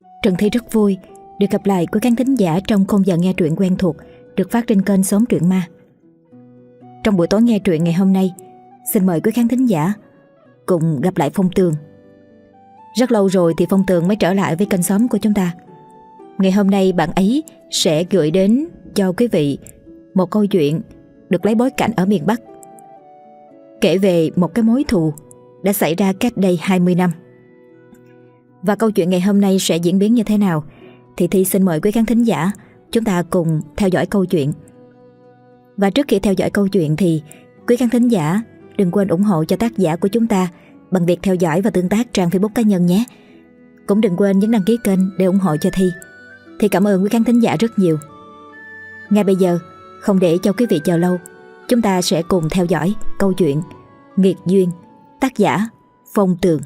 Trần Thi rất vui được gặp lại quý khán thính giả trong khung giờ nghe truyện quen thuộc được phát trên kênh Xóm Truyện Ma. Trong buổi tối nghe truyện ngày hôm nay, xin mời quý khán thính giả cùng gặp lại Phong Tường. Rất lâu rồi thì Phong Tường mới trở lại với kênh xóm của chúng ta. Ngày hôm nay bạn ấy sẽ gửi đến cho quý vị một câu chuyện được lấy bối cảnh ở miền Bắc, kể về một cái mối thù đã xảy ra cách đây 20 năm. Và câu chuyện ngày hôm nay sẽ diễn biến như thế nào thì Thi xin mời quý khán thính giả chúng ta cùng theo dõi câu chuyện. Và trước khi theo dõi câu chuyện thì quý khán thính giả đừng quên ủng hộ cho tác giả của chúng ta bằng việc theo dõi và tương tác trang Facebook cá nhân nhé. Cũng đừng quên nhấn đăng ký kênh để ủng hộ cho Thi. Thi cảm ơn quý khán thính giả rất nhiều. Ngay bây giờ, không để cho quý vị chờ lâu, chúng ta sẽ cùng theo dõi câu chuyện Nghiệt Duyên, tác giả Phong Tường.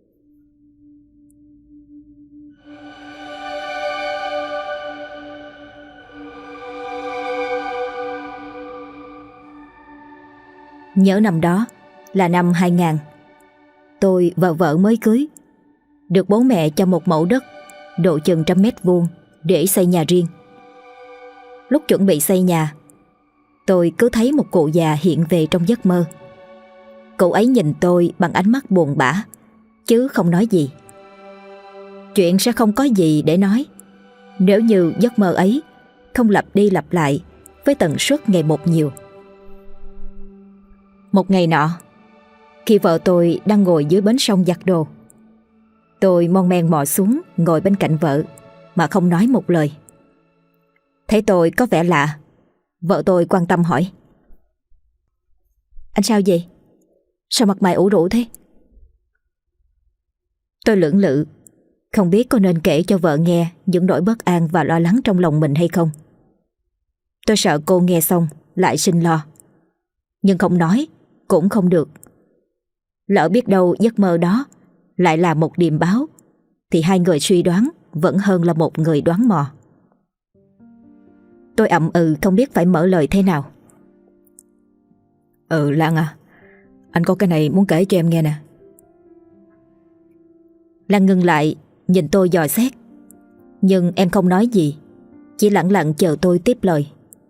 Nhớ năm đó là năm 2000. Tôi và vợ mới cưới, được bố mẹ cho một mẫu đất độ chừng 100 mét vuông để xây nhà riêng. Lúc chuẩn bị xây nhà, tôi cứ thấy một cụ già hiện về trong giấc mơ. Cụ ấy nhìn tôi bằng ánh mắt buồn bã, chứ không nói gì. Chuyện sẽ không có gì để nói nếu như giấc mơ ấy không lặp đi lặp lại với tần suất ngày một nhiều. Một ngày nọ, khi vợ tôi đang ngồi dưới bến sông giặt đồ, tôi mon men mò xuống ngồi bên cạnh vợ mà không nói một lời. Thấy tôi có vẻ lạ, vợ tôi quan tâm hỏi: "Anh sao vậy? Sao mặt mày ủ rũ thế?" Tôi lưỡng lự, không biết có nên kể cho vợ nghe những nỗi bất an và lo lắng trong lòng mình hay không. Tôi sợ cô nghe xong lại sinh lo, nhưng không nói cũng không được. Lỡ biết đâu giấc mơ đó lại là một điềm báo, thì hai người suy đoán vẫn hơn là một người đoán mò. Tôi ậm ừ không biết phải mở lời thế nào. Lan à, anh có cái này muốn kể cho em nghe nè." Lan ngưng lại nhìn tôi dò xét, nhưng em không nói gì, chỉ lặng lặng chờ tôi tiếp lời.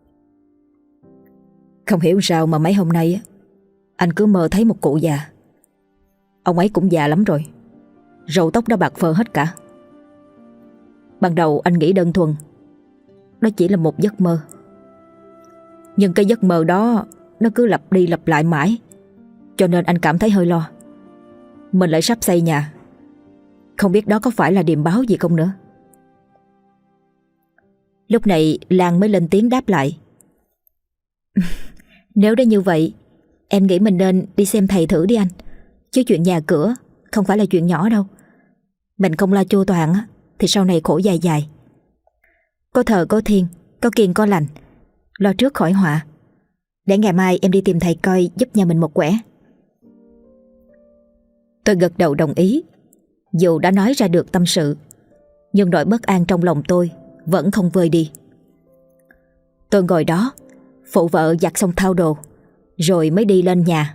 "Không hiểu sao mà mấy hôm nay á, anh cứ mơ thấy một cụ già. Ông ấy cũng già lắm rồi, râu tóc đã bạc phơ hết cả. Ban đầu anh nghĩ đơn thuần đó chỉ là một giấc mơ, nhưng cái giấc mơ đó nó cứ lặp đi lặp lại mãi, cho nên anh cảm thấy hơi lo. Mình lại sắp xây nhà, không biết đó có phải là điềm báo gì không nữa." Lúc này Lan mới lên tiếng đáp lại: "Nếu đã như vậy, em nghĩ mình nên đi xem thầy thử đi anh. Chứ chuyện nhà cửa không phải là chuyện nhỏ đâu. Mình không lo chu toàn á, thì sau này khổ dài dài. Có thờ có thiên, có kiêng có lành, lo trước khỏi họa. Để ngày mai em đi tìm thầy coi giúp nhà mình một quẻ." Tôi gật đầu đồng ý. Dù đã nói ra được tâm sự, nhưng nỗi bất an trong lòng tôi vẫn không vơi đi. Tôi ngồi đó phụ vợ giặt xong thao đồ, rồi mới đi lên nhà.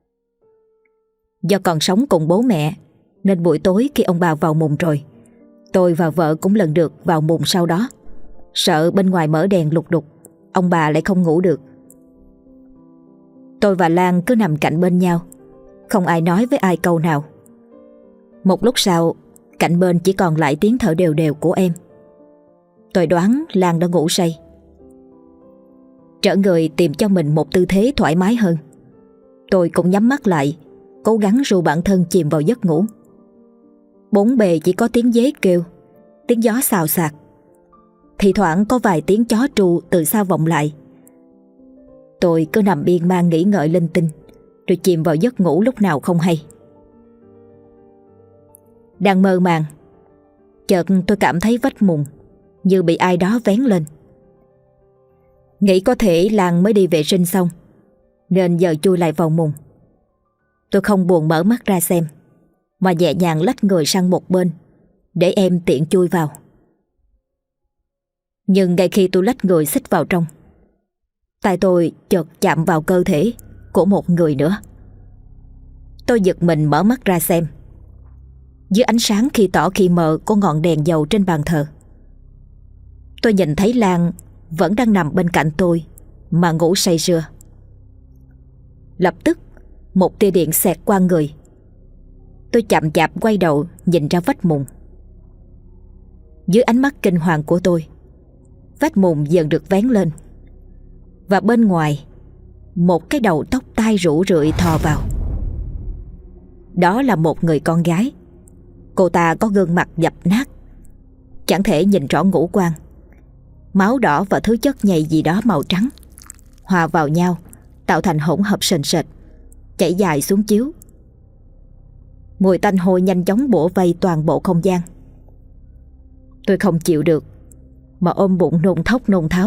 Do còn sống cùng bố mẹ, nên buổi tối khi ông bà vào mùng rồi, tôi và vợ cũng lần lượt vào mùng sau đó. Sợ bên ngoài mở đèn lục đục, ông bà lại không ngủ được. Tôi và Lan cứ nằm cạnh bên nhau, không ai nói với ai câu nào. Một lúc sau, cạnh bên chỉ còn lại tiếng thở đều đều của em. Tôi đoán Lan đã ngủ say. Trở người tìm cho mình một tư thế thoải mái hơn, tôi cũng nhắm mắt lại, cố gắng ru bản thân chìm vào giấc ngủ. Bốn bề chỉ có tiếng dế kêu, tiếng gió xào xạc, thì thoảng có vài tiếng chó tru từ xa vọng lại. Tôi cứ nằm miên man nghĩ ngợi linh tinh, rồi chìm vào giấc ngủ lúc nào không hay. Đang mơ màng, chợt tôi cảm thấy vách mùng như bị ai đó vén lên. Nghĩ có thể Lan mới đi vệ sinh xong, nên giờ chui lại vào mùng. Tôi không buồn mở mắt ra xem, mà nhẹ nhàng lách người sang một bên để em tiện chui vào. Nhưng ngay khi tôi lách người xích vào trong, tay tôi chợt chạm vào cơ thể của một người nữa. Tôi giật mình mở mắt ra xem. dưới ánh sáng khi tỏ khi mờ của ngọn đèn dầu trên bàn thờ. Tôi nhìn thấy Lan vẫn đang nằm bên cạnh tôi mà ngủ say sưa. Lập tức một tia điện xẹt qua người. Tôi chậm chạp quay đầu nhìn ra vách mùng. Dưới ánh mắt kinh hoàng của tôi, vách mùng dần được vén lên, và bên ngoài một cái đầu tóc tai rủ rượi thò vào. Đó là một người con gái. Cô ta có gương mặt dập nát, chẳng thể nhìn rõ ngũ quan. Máu đỏ và thứ chất nhầy gì đó màu trắng hòa vào nhau tạo thành hỗn hợp sền sệt, chảy dài xuống chiếu. Mùi tanh hôi nhanh chóng bủa vây toàn bộ không gian. Tôi không chịu được mà ôm bụng nôn thốc nôn tháo.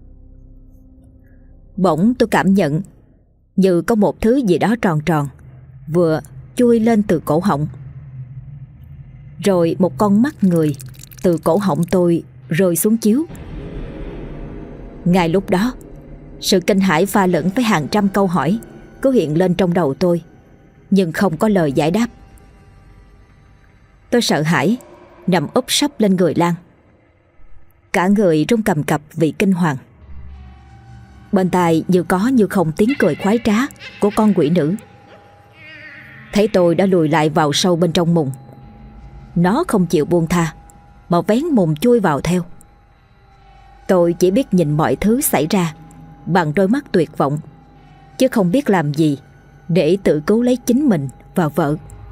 Bỗng tôi cảm nhận như có một thứ gì đó tròn tròn vừa chui lên từ cổ họng. Rồi một con mắt người từ cổ họng tôi rơi xuống chiếu. Ngay lúc đó, sự kinh hãi pha lẫn với hàng trăm câu hỏi cứ hiện lên trong đầu tôi, nhưng không có lời giải đáp. Tôi sợ hãi nằm úp sấp lên người Lan, cả người run cầm cập vì kinh hoàng. Bên tai như có như không tiếng cười khoái trá của con quỷ nữ. Thấy tôi đã lùi lại vào sâu bên trong mùng, nó không chịu buông tha mà vén mùng chui vào theo. Tôi chỉ biết nhìn mọi thứ xảy ra bằng đôi mắt tuyệt vọng, chứ không biết làm gì để tự cứu lấy chính mình và vợ.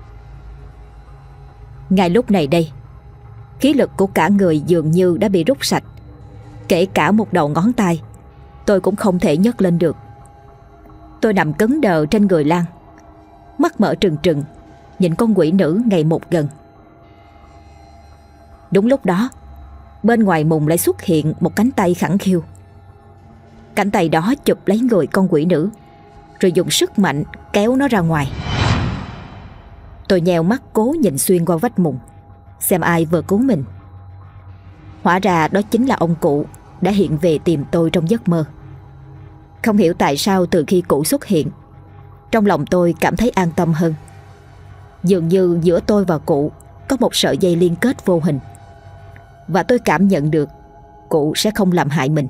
Ngay lúc này đây, khí lực của cả người dường như đã bị rút sạch. Kể cả một đầu ngón tay tôi cũng không thể nhấc lên được. Tôi nằm cứng đờ trên người Lan, mắt mở trừng trừng nhìn con quỷ nữ ngày một gần. Đúng lúc đó, bên ngoài mùng lại xuất hiện một cánh tay khẳng khiu. Cánh tay đó chụp lấy người con quỷ nữ, rồi dùng sức mạnh kéo nó ra ngoài. Tôi nheo mắt cố nhìn xuyên qua vách mùng, xem ai vừa cứu mình. Hóa ra đó chính là ông cụ đã hiện về tìm tôi trong giấc mơ. Không hiểu tại sao từ khi cụ xuất hiện, trong lòng tôi cảm thấy an tâm hơn. Dường như giữa tôi và cụ có một sợi dây liên kết vô hình, và tôi cảm nhận được cụ sẽ không làm hại mình.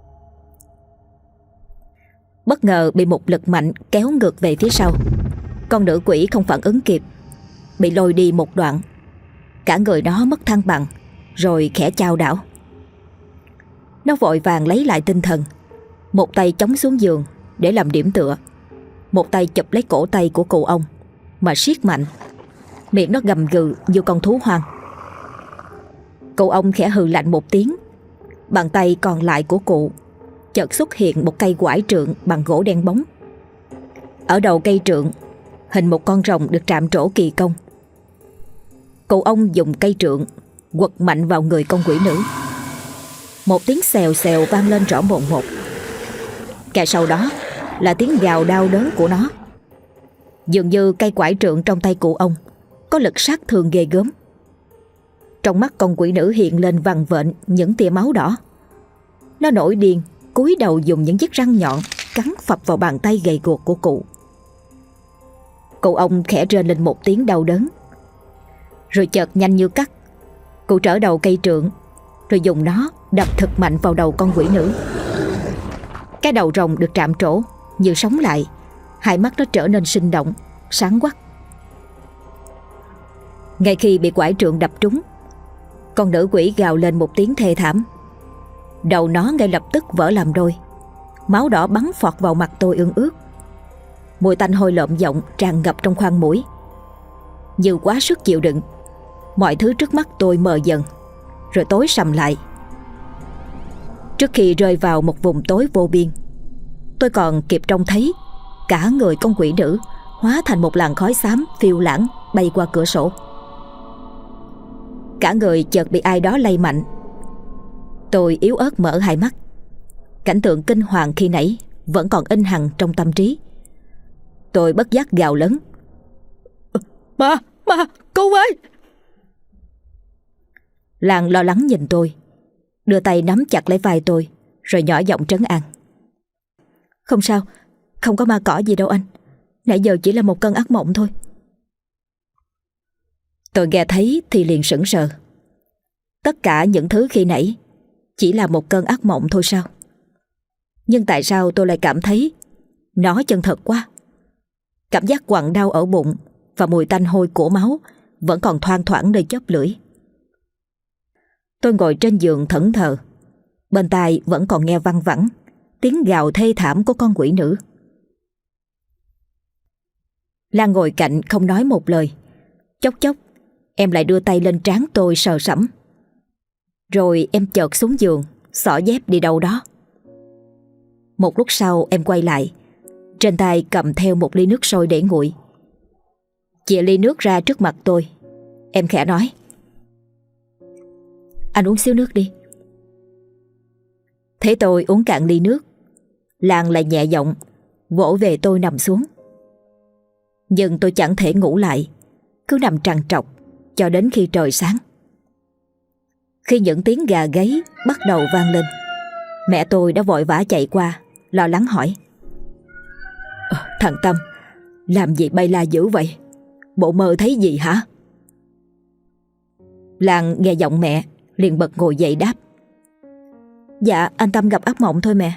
Bất ngờ bị một lực mạnh kéo ngược về phía sau. Con nữ quỷ không phản ứng kịp, bị lôi đi một đoạn. Cả người nó mất thăng bằng, rồi khẽ chao đảo. Nó vội vàng lấy lại tinh thần, một tay chống xuống giường để làm điểm tựa, một tay chụp lấy cổ tay của cụ ông mà siết mạnh. Miệng nó gầm gừ như con thú hoang. Cụ ông khẽ hừ lạnh một tiếng. Bàn tay còn lại của cụ chợt xuất hiện một cây quải trượng bằng gỗ đen bóng. Ở đầu cây trượng hình một con rồng được trạm trổ kỳ công. Cụ ông dùng cây trượng quật mạnh vào người con quỷ nữ. Một tiếng xèo xèo vang lên rõ mồn một. Kèm sau đó là tiếng gào đau đớn của nó. Dường như cây quải trượng trong tay cụ ông có lực sát thương ghê gớm. Trong mắt con quỷ nữ hiện lên vằn vện những tia máu đỏ. Nó nổi điên, cúi đầu dùng những chiếc răng nhọn cắn phập vào bàn tay gầy guộc của cụ. Cụ ông khẽ rên lên một tiếng đau đớn, rồi chợt nhanh như cắt, cụ trở đầu cây trượng, rồi dùng nó đập thật mạnh vào đầu con quỷ nữ. Cái đầu rồng được trạm trổ như sống lại, hai mắt nó trở nên sinh động, sáng quắc. Ngay khi bị quải trượng đập trúng, con nữ quỷ gào lên một tiếng thê thảm. Đầu nó ngay lập tức vỡ làm đôi, máu đỏ bắn phọt vào mặt tôi ương ướt. Mùi tanh hôi lợm giọng tràn ngập trong khoang mũi. Như quá sức chịu đựng, mọi thứ trước mắt tôi mờ dần, rồi tối sầm lại. Trước khi rơi vào một vùng tối vô biên, tôi còn kịp trông thấy cả người con quỷ nữ hóa thành một làn khói xám phiêu lãng bay qua cửa sổ. Cả người chợt bị ai đó lay mạnh. Tôi yếu ớt mở hai mắt. Cảnh tượng kinh hoàng khi nãy vẫn còn in hằn trong tâm trí. Tôi bất giác gào lớn: Mà, cứu ơi! Lan lo lắng nhìn tôi, đưa tay nắm chặt lấy vai tôi, rồi nhỏ giọng trấn an: Không sao, không có ma cỏ gì đâu anh. Nãy giờ chỉ là một cơn ác mộng thôi. Tôi nghe thấy thì liền sững sờ. Tất cả những thứ khi nãy chỉ là một cơn ác mộng thôi sao? Nhưng tại sao tôi lại cảm thấy nó chân thật quá? Cảm giác quặn đau ở bụng và mùi tanh hôi của máu vẫn còn thoang thoảng nơi chóp lưỡi. Tôi ngồi trên giường thẫn thờ, bên tai vẫn còn nghe văng vẳng tiếng gào thê thảm của con quỷ nữ. Lan ngồi cạnh không nói một lời. Chốc chốc em lại đưa tay lên trán tôi sờ sẫm. Rồi em chợt xuống giường, xỏ dép đi đâu đó. Một lúc sau em quay lại, trên tay cầm theo một ly nước sôi để nguội. Chìa ly nước ra trước mặt tôi, em khẽ nói: "Anh uống xíu nước đi." Thấy tôi uống cạn ly nước, Lan lại nhẹ giọng vỗ về tôi nằm xuống. Nhưng tôi chẳng thể ngủ lại, cứ nằm trằn trọc cho đến khi trời sáng. Khi những tiếng gà gáy bắt đầu vang lên, mẹ tôi đã vội vã chạy qua, lo lắng hỏi: "Thằng Tâm, làm gì bay la dữ vậy? Bộ mơ thấy gì hả?" Lan nghe giọng mẹ liền bật ngồi dậy đáp: "Dạ, anh Tâm gặp ác mộng thôi mẹ."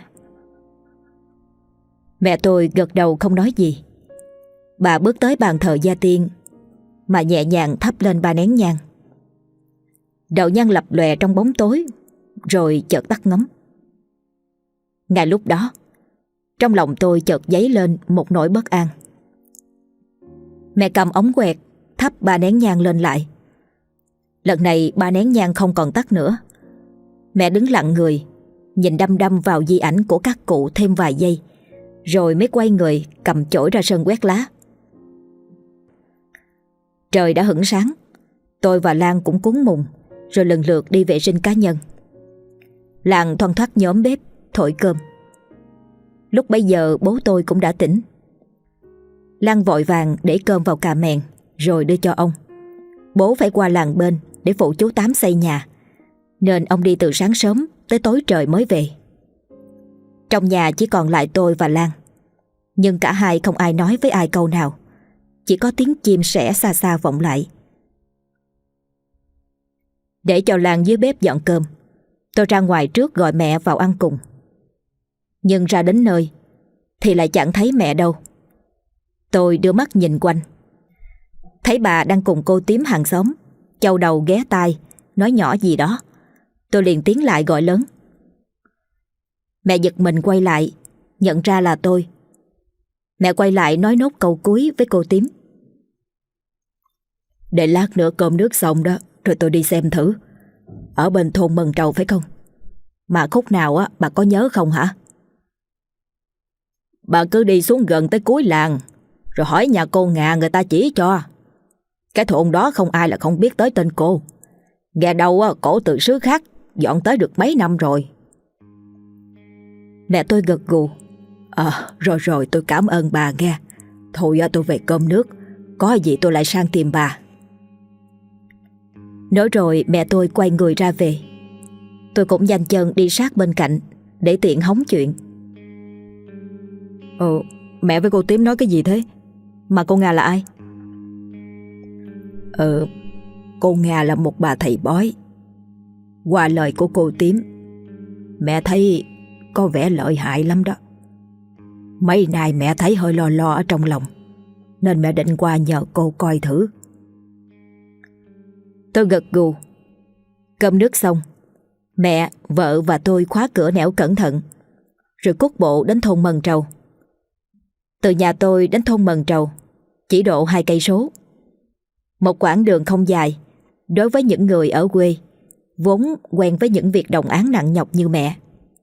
Mẹ tôi gật đầu không nói gì. Bà bước tới bàn thờ gia tiên mà nhẹ nhàng thắp lên 3 nén nhang. Đầu nhang lập lòe trong bóng tối, rồi chợt tắt ngấm. Ngay lúc đó, trong lòng tôi chợt dấy lên một nỗi bất an. Mẹ cầm ống quẹt thắp 3 nén nhang lên lại. Lần này 3 nén nhang không còn tắt nữa. Mẹ đứng lặng người, nhìn đăm đăm vào di ảnh của các cụ thêm vài giây, rồi mới quay người cầm chổi ra sân quét lá. Trời đã hửng sáng. Tôi và Lan cũng cúng mùng, rồi lần lượt đi vệ sinh cá nhân. Lan thoăn thoắt nhóm bếp thổi cơm. Lúc bấy giờ bố tôi cũng đã tỉnh. Lan vội vàng để cơm vào cà mèn rồi đưa cho ông. Bố phải qua làng bên để phụ chú Tám xây nhà, nên ông đi từ sáng sớm tới tối trời mới về. Trong nhà chỉ còn lại tôi và Lan, nhưng cả hai không ai nói với ai câu nào, chỉ có tiếng chim sẻ xa xa vọng lại. Để cho Lan dưới bếp dọn cơm, tôi ra ngoài trước gọi mẹ vào ăn cùng. Nhưng ra đến nơi thì lại chẳng thấy mẹ đâu. Tôi đưa mắt nhìn quanh, thấy bà đang cùng cô tím hàng xóm chau đầu ghé tai nói nhỏ gì đó. Tôi liền tiến lại gọi lớn. Mẹ giật mình quay lại, nhận ra là tôi. Mẹ quay lại nói nốt câu cuối với cô tím: "Để lát nữa cơm nước xong đó, rồi tôi đi xem thử. Ở bên thôn Mần Trầu phải không? Mà khúc nào á bà có nhớ không hả?" "Bà cứ đi xuống gần tới cuối làng, rồi hỏi nhà cô Ngà, người ta chỉ cho. Cái thôn đó không ai là không biết tới tên cô. Nghe đâu á, cổ từ xứ khác dọn tới được mấy năm rồi." Mẹ tôi gật gù: Rồi tôi cảm ơn bà nghe. Thôi tôi về cơm nước, có gì tôi lại sang tìm bà." Nói rồi mẹ tôi quay người ra về. Tôi cũng nhanh chân đi sát bên cạnh để tiện hóng chuyện. Mẹ với cô tím nói cái gì thế? Mà cô Nga là ai?" Cô Nga là một bà thầy bói. Qua lời của cô tím, mẹ thấy có vẻ lợi hại lắm đó. Mấy nay mẹ thấy hơi lo lo ở trong lòng, nên mẹ định qua nhờ cô coi thử. Tôi gật gù. Cơm nước xong, mẹ, vợ và tôi khóa cửa nẻo cẩn thận, rồi cút bộ đến thôn Mần Trầu. Từ nhà tôi đến thôn Mần Trầu chỉ độ 2 cây số. Một quãng đường không dài đối với những người ở quê vốn quen với những việc đồng áng nặng nhọc như mẹ.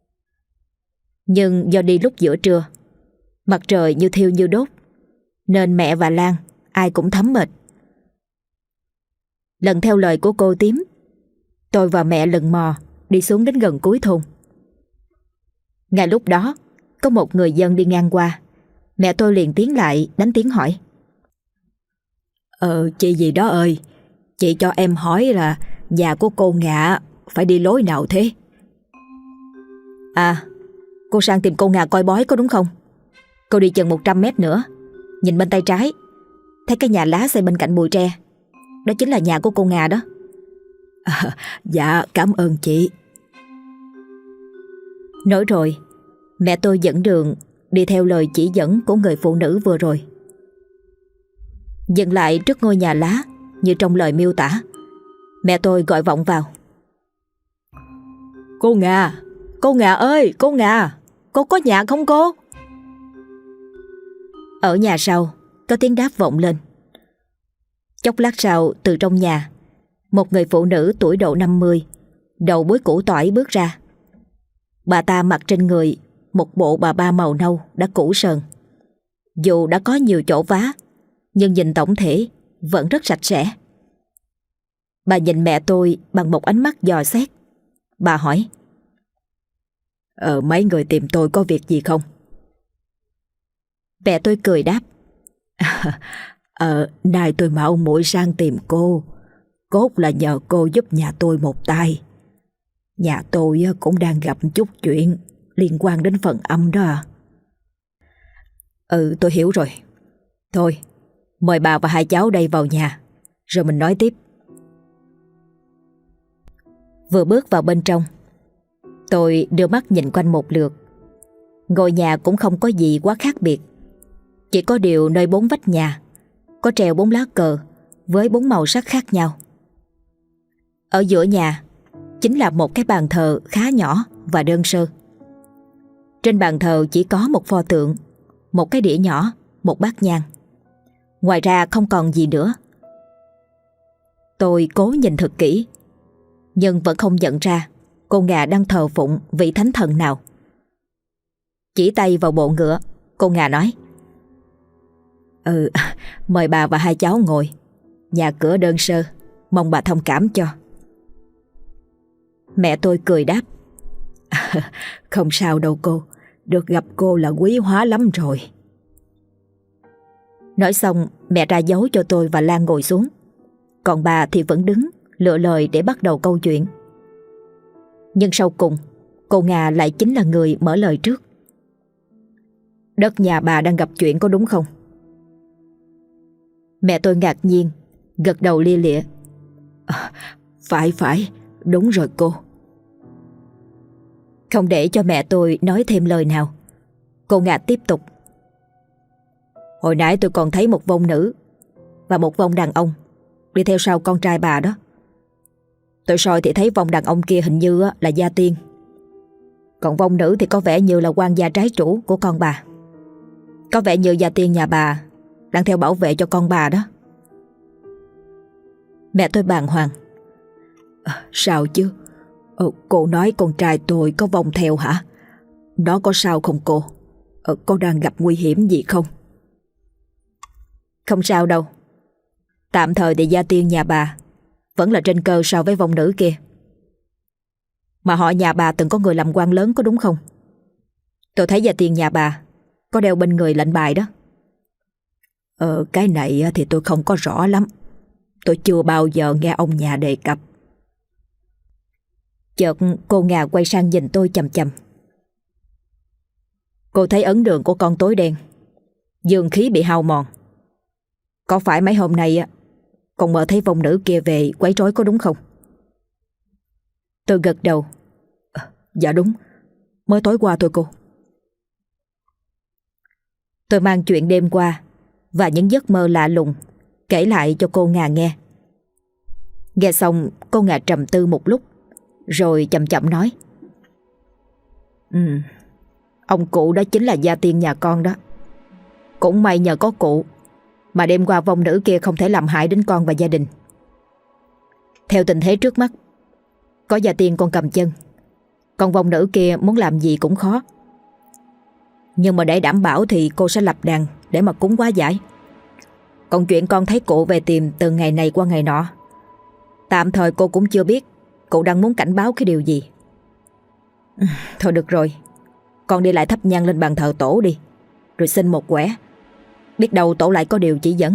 Nhưng do đi lúc giữa trưa, mặt trời như thiêu như đốt, nên mẹ và Lan ai cũng thấm mệt. Lần theo lời của cô tím, tôi và mẹ lần mò đi xuống đến gần cuối thôn. Ngay lúc đó có một người dân đi ngang qua. Mẹ tôi liền tiến lại đánh tiếng hỏi: Chị gì đó ơi, chị cho em hỏi là nhà của cô Ngạ phải đi lối nào thế?" "À, cô sang tìm cô Ngà coi bói có đúng không? Cô đi chừng 100 mét nữa, nhìn bên tay trái, thấy cái nhà lá xây bên cạnh bụi tre. Đó chính là nhà của cô Nga đó. Dạ cảm ơn chị. Nói rồi, mẹ tôi dẫn đường đi theo lời chỉ dẫn của người phụ nữ vừa rồi. Dừng lại trước ngôi nhà lá như trong lời miêu tả, mẹ tôi gọi vọng vào. Cô Nga ơi, cô Nga, cô có nhà không cô? Ở nhà sau có tiếng đáp vọng lên. Chốc lát sau, từ trong nhà, một người phụ nữ tuổi độ 50, đầu búi củ tỏi bước ra. Bà ta mặc trên người một bộ bà ba màu nâu đã cũ sờn. Dù đã có nhiều chỗ vá, nhưng nhìn tổng thể vẫn rất sạch sẽ. Bà nhìn mẹ tôi bằng một ánh mắt dò xét. Bà hỏi: Mấy người tìm tôi có việc gì không? Mẹ tôi cười đáp: Nay tôi mạo muội sang tìm cô, cốt là nhờ cô giúp nhà tôi một tay. Nhà tôi cũng đang gặp chút chuyện liên quan đến phần âm đó. Tôi hiểu rồi. Thôi, mời bà và hai cháu đây vào nhà, rồi mình nói tiếp. Vừa bước vào bên trong, tôi đưa mắt nhìn quanh một lượt. Ngôi nhà cũng không có gì quá khác biệt. Chỉ có điều nơi 4 vách nhà có treo 4 lá cờ với 4 màu sắc khác nhau. Ở giữa nhà chính là một cái bàn thờ khá nhỏ và đơn sơ. Trên bàn thờ chỉ có một pho tượng, một cái đĩa nhỏ, một bát nhang. Ngoài ra không còn gì nữa. Tôi cố nhìn thật kỹ, nhưng vẫn không nhận ra cô Nga đang thờ phụng vị thánh thần nào. Chỉ tay vào bộ ngựa, cô Nga nói: Mời bà và hai cháu ngồi. Nhà cửa đơn sơ, mong bà thông cảm cho. Mẹ tôi cười đáp: Không sao đâu cô, được gặp cô là quý hóa lắm rồi. Nói xong, mẹ ra dấu cho tôi và Lan ngồi xuống. Còn bà thì vẫn đứng lựa lời để bắt đầu câu chuyện. Nhưng sau cùng, cô Nga lại chính là người mở lời trước. Đất nhà bà đang gặp chuyện có đúng không? Mẹ tôi ngạc nhiên, gật đầu lia lịa: Phải, đúng rồi cô. Không để cho mẹ tôi nói thêm lời nào, cô Nga tiếp tục: Hồi nãy tôi còn thấy một vong nữ và một vong đàn ông đi theo sau con trai bà đó. Tôi soi thì thấy vong đàn ông kia hình như là gia tiên, còn vong nữ thì có vẻ như là quan gia trái chủ của con bà. Có vẻ như gia tiên nhà bà đang theo bảo vệ cho con bà đó. Mẹ tôi bàng hoàng: Sao chứ? Cô nói con trai tôi có vong theo hả? Nó có sao không cô? Có đang gặp nguy hiểm gì không? Không sao đâu. Tạm thời thì gia tiên nhà bà vẫn là trên cơ so với vong nữ kia. Mà họ nhà bà từng có người làm quan lớn có đúng không? Tôi thấy gia tiên nhà bà có đeo bên người lệnh bài đó. Cái này thì tôi không có rõ lắm. Tôi chưa bao giờ nghe ông nhà đề cập. Chợt cô Nga quay sang nhìn tôi chằm chằm: Cô thấy ấn đường của con tối đen, dương khí bị hao mòn. Có phải mấy hôm nay con mơ thấy vong nữ kia về quấy rối có đúng không? Tôi gật đầu: Dạ đúng, mới tối qua thôi cô. Tôi mang chuyện đêm qua và những giấc mơ lạ lùng kể lại cho cô Nga nghe. Nghe xong, cô Nga trầm tư một lúc, rồi chậm chậm nói: Ông cụ đó chính là gia tiên nhà con đó. Cũng may nhờ có cụ mà đêm qua vong nữ kia không thể làm hại đến con và gia đình. Theo tình thế trước mắt, có gia tiên con cầm chân, con vong nữ kia muốn làm gì cũng khó. Nhưng mà để đảm bảo thì cô sẽ lập đàn để mà cúng hóa giải. Còn chuyện con thấy cụ về tìm từ ngày này qua ngày nọ, tạm thời cô cũng chưa biết cụ đang muốn cảnh báo cái điều gì. Thôi được rồi, con đi lại thắp nhang lên bàn thờ tổ đi, rồi xin một quẻ. Biết đâu tổ lại có điều chỉ dẫn.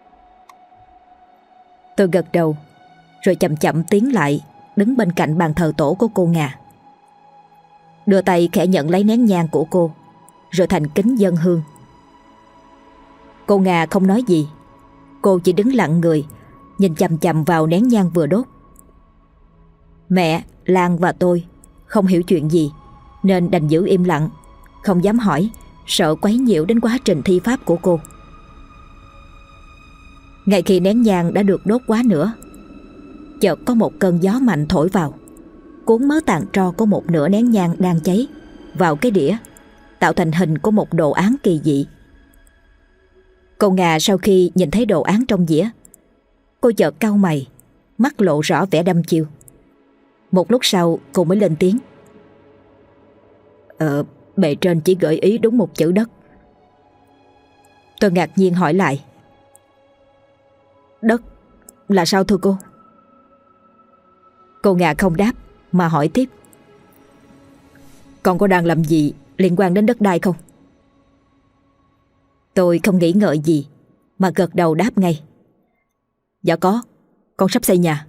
Tôi gật đầu, rồi chậm chậm tiến lại, đứng bên cạnh bàn thờ tổ của cô Nga. Đưa tay khẽ nhận lấy nén nhang của cô, rồi thành kính dâng hương. Cô Nga không nói gì. Cô chỉ đứng lặng người, nhìn chằm chằm vào nén nhang vừa đốt. Mẹ, Lan và tôi không hiểu chuyện gì nên đành giữ im lặng, không dám hỏi, sợ quấy nhiễu đến quá trình thi pháp của cô. Ngay khi nén nhang đã được đốt quá nữa, chợt có một cơn gió mạnh thổi vào, cuốn mớ tàn tro của một nửa nén nhang đang cháy vào cái đĩa, tạo thành hình của một đồ án kỳ dị. Cô Nga sau khi nhìn thấy đồ án trong dĩa, cô chợt cau mày, mắt lộ rõ vẻ đăm chiêu. Một lúc sau cô mới lên tiếng. Bề trên chỉ gợi ý đúng một chữ đất. Tôi ngạc nhiên hỏi lại. Đất là sao thưa cô? Cô Nga không đáp mà hỏi tiếp. Con có đang làm gì liên quan đến đất đai không? Tôi không nghĩ ngợi gì mà gật đầu đáp ngay. Dạ có, con sắp xây nhà.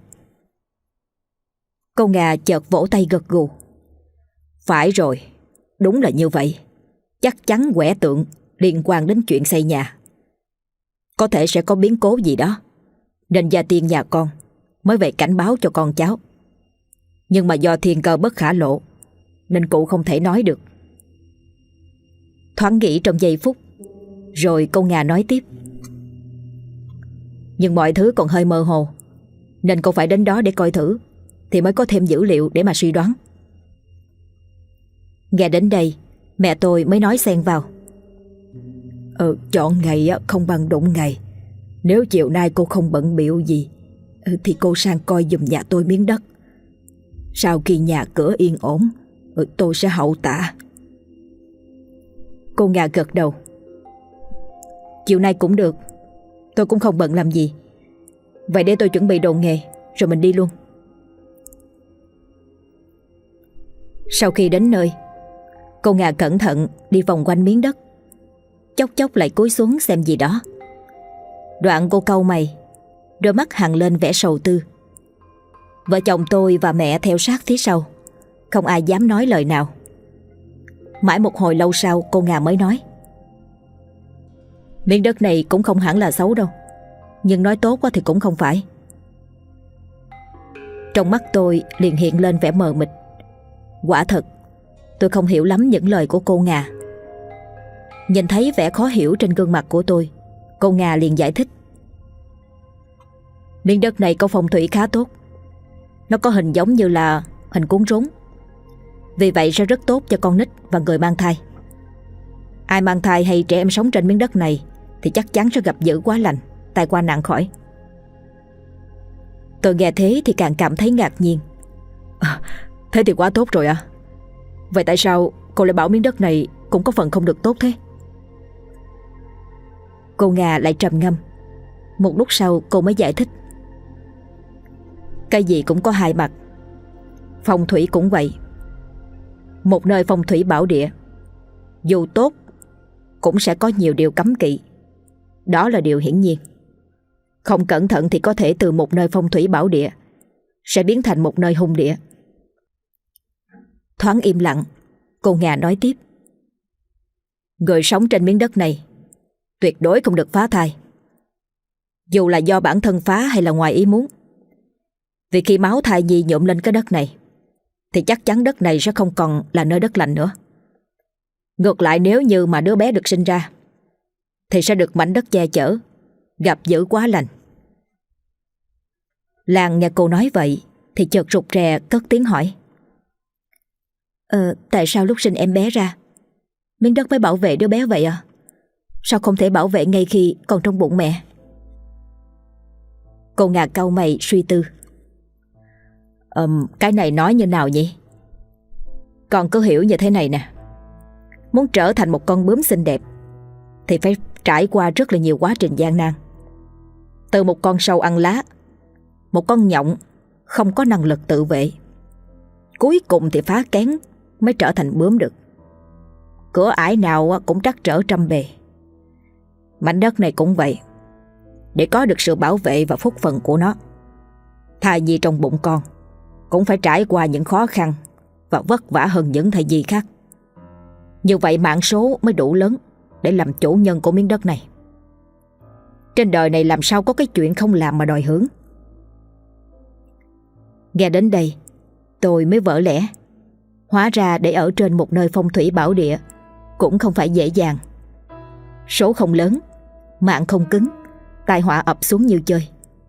Cô Nga chợt vỗ tay gật gù. Phải rồi, đúng là như vậy. Chắc chắn quẻ tượng liên quan đến chuyện xây nhà. Có thể sẽ có biến cố gì đó, nên gia tiên nhà con mới về cảnh báo cho con cháu. Nhưng mà do thiên cơ bất khả lộ nên cụ không thể nói được. Thoáng nghĩ trong giây phút, rồi cô Nga nói tiếp. Nhưng mọi thứ còn hơi mơ hồ, nên cô phải đến đó để coi thử thì mới có thêm dữ liệu để mà suy đoán. Nghe đến đây, mẹ tôi mới nói xen vào. Chọn ngày không bằng đụng ngày. Nếu chiều nay cô không bận bịu gì thì cô sang coi giùm nhà tôi miếng đất. Sau khi nhà cửa yên ổn, tôi sẽ hậu tạ. Cô Nga gật đầu. Chiều nay cũng được, tôi cũng không bận làm gì. Vậy để tôi chuẩn bị đồ nghề rồi mình đi luôn. Sau khi đến nơi, cô Nga cẩn thận đi vòng quanh miếng đất, chốc chốc lại cúi xuống xem gì đó. Đoạn cô cau mày, đôi mắt hằn lên vẻ sầu tư. Vợ chồng tôi và mẹ theo sát phía sau, không ai dám nói lời nào. Mãi một hồi lâu sau cô Nga mới nói. Miếng đất này cũng không hẳn là xấu đâu, nhưng nói tốt quá thì cũng không phải. Trong mắt tôi liền hiện lên vẻ mờ mịt. Quả thật, tôi không hiểu lắm những lời của cô Nga. Nhìn thấy vẻ khó hiểu trên gương mặt của tôi, cô Nga liền giải thích. Miếng đất này có phong thủy khá tốt. Nó có hình giống như là hình cuốn rốn, vì vậy sẽ rất tốt cho con nít và người mang thai. Ai mang thai hay trẻ em sống trên miếng đất này thì chắc chắn sẽ gặp dữ quá lành, tai qua nạn khỏi. Tôi nghe thế thì càng cảm thấy ngạc nhiên. Thế thì quá tốt rồi à? Vậy tại sao cô lại bảo miếng đất này cũng có phần không được tốt thế? Cô Nga lại trầm ngâm. Một lúc sau cô mới giải thích. Cái gì cũng có hai mặt. Phong thủy cũng vậy. Một nơi phong thủy bảo địa, dù tốt cũng sẽ có nhiều điều cấm kỵ. Đó là điều hiển nhiên. Không cẩn thận thì có thể từ một nơi phong thủy bảo địa sẽ biến thành một nơi hung địa. Thoáng im lặng, cô Nga nói tiếp. Người sống trên miếng đất này tuyệt đối không được phá thai, dù là do bản thân phá hay là ngoài ý muốn. Vì khi máu thai nhi nhuộm lên cái đất này thì chắc chắn đất này sẽ không còn là nơi đất lành nữa. Ngược lại, nếu như mà đứa bé được sinh ra thì sẽ được mảnh đất che chở, gặp dữ quá lành. Lan nghe cô nói vậy thì chợt rụt rè cất tiếng hỏi. Tại sao lúc sinh em bé ra miếng đất mới bảo vệ đứa bé vậy à? Sao không thể bảo vệ ngay khi còn trong bụng mẹ? Cô Nga cau mày suy tư. Cái này nói như nào nhỉ? Con cứ hiểu như thế này nè. Muốn trở thành một con bướm xinh đẹp thì phải trải qua rất là nhiều quá trình gian nan. Từ một con sâu ăn lá, một con nhộng không có năng lực tự vệ, cuối cùng thì phá kén mới trở thành bướm được. Cửa ải nào cũng trắc trở trăm bề. Mảnh đất này cũng vậy. Để có được sự bảo vệ và phúc phận của nó, thai nhi trong bụng con cũng phải trải qua những khó khăn và vất vả hơn những thai nhi khác. Như vậy mạng số mới đủ lớn để làm chủ nhân của miếng đất này. Trên đời này làm sao có cái chuyện không làm mà đòi hưởng. Nghe đến đây tôi mới vỡ lẽ. Hóa ra để ở trên một nơi phong thủy bảo địa cũng không phải dễ dàng. Số không lớn, mạng không cứng, tai họa ập xuống như chơi.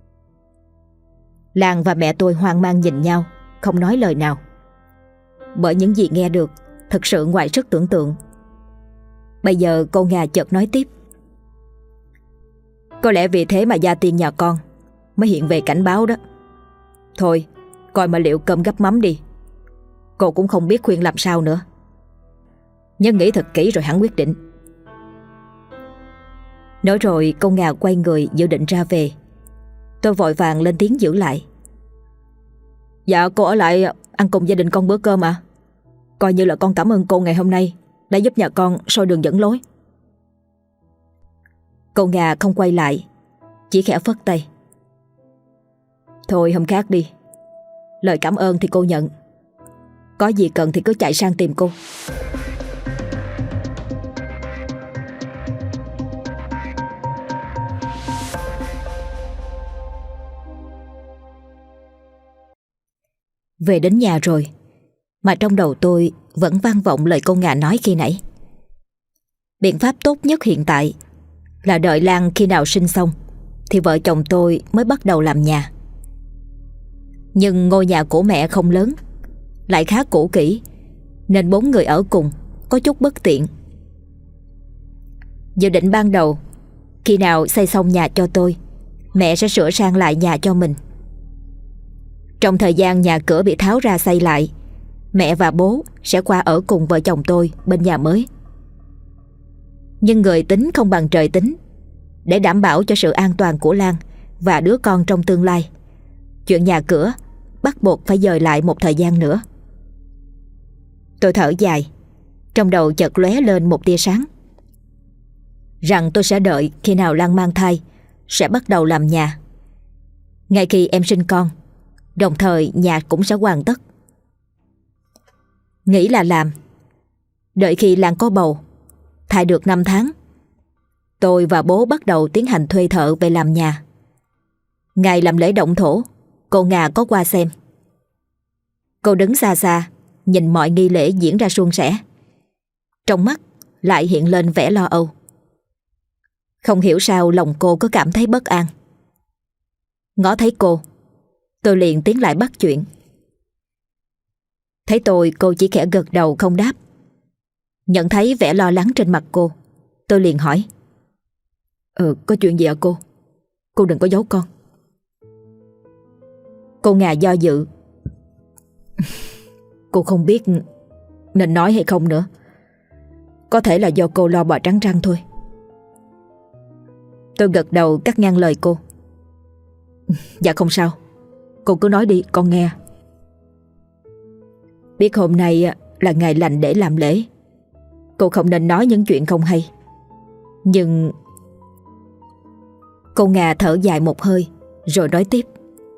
Lan và mẹ tôi hoang mang nhìn nhau, không nói lời nào. Bởi những gì nghe được thật sự ngoài sức tưởng tượng. Bây giờ cô Nga chợt nói tiếp. Có lẽ vì thế mà gia tiên nhà con mới hiện về cảnh báo đó. Thôi, coi mà liệu cơm gắp mắm đi. Cô cũng không biết khuyên làm sao nữa. Nhớ nghĩ thật kỹ rồi hẳn quyết định. Nói rồi cô Nga quay người dự định ra về. Tôi vội vàng lên tiếng giữ lại. Dạ cô ở lại ăn cùng gia đình con bữa cơm à? Coi như là con cảm ơn cô ngày hôm nay đã giúp nhà con soi đường dẫn lối. Cô Nga không quay lại, chỉ khẽ phất tay. Thôi hôm khác đi. Lời cảm ơn thì cô nhận. Có gì cần thì cứ chạy sang tìm cô. Về đến nhà rồi mà trong đầu tôi vẫn vang vọng lời cô Nga nói khi nãy. Biện pháp tốt nhất hiện tại là đợi Lan khi nào sinh xong thì vợ chồng tôi mới bắt đầu làm nhà. Nhưng ngôi nhà của mẹ không lớn, lại khá cũ kỹ, nên 4 người ở cùng có chút bất tiện. Dự định ban đầu, khi nào xây xong nhà cho tôi, mẹ sẽ sửa sang lại nhà cho mình. Trong thời gian nhà cửa bị tháo ra xây lại, mẹ và bố sẽ qua ở cùng vợ chồng tôi bên nhà mới. Nhưng người tính không bằng trời tính. Để đảm bảo cho sự an toàn của Lan và đứa con trong tương lai, chuyện nhà cửa bắt buộc phải dời lại một thời gian nữa. Tôi thở dài, trong đầu chợt lóe lên một tia sáng. Rằng tôi sẽ đợi khi nào Lan mang thai, sẽ bắt đầu làm nhà. Ngay khi em sinh con, đồng thời nhà cũng sẽ hoàn tất. Nghĩ là làm. Đợi khi Lan có bầu, thai được 5 tháng, tôi và bố bắt đầu tiến hành thuê thợ về làm nhà. Ngày làm lễ động thổ, cô Nga có qua xem. Cô đứng xa xa, nhìn mọi nghi lễ diễn ra suôn sẻ. Trong mắt lại hiện lên vẻ lo âu. Không hiểu sao lòng cô có cảm thấy bất an. Ngó thấy tôi liền tiến lại bắt chuyện. Thấy tôi, cô chỉ khẽ gật đầu không đáp. Nhận thấy vẻ lo lắng trên mặt cô, tôi liền hỏi. Có chuyện gì ạ cô? Cô đừng có giấu con. Cô Nga do dự. Cô không biết nên nói hay không nữa. Có thể là do cô lo bò trắng răng thôi. Tôi gật đầu cắt ngang lời cô. Dạ không sao, cô cứ nói đi, con nghe. Biết hôm nay là ngày lành để làm lễ, cô không nên nói những chuyện không hay. Nhưng... Cô Nga thở dài một hơi rồi nói tiếp.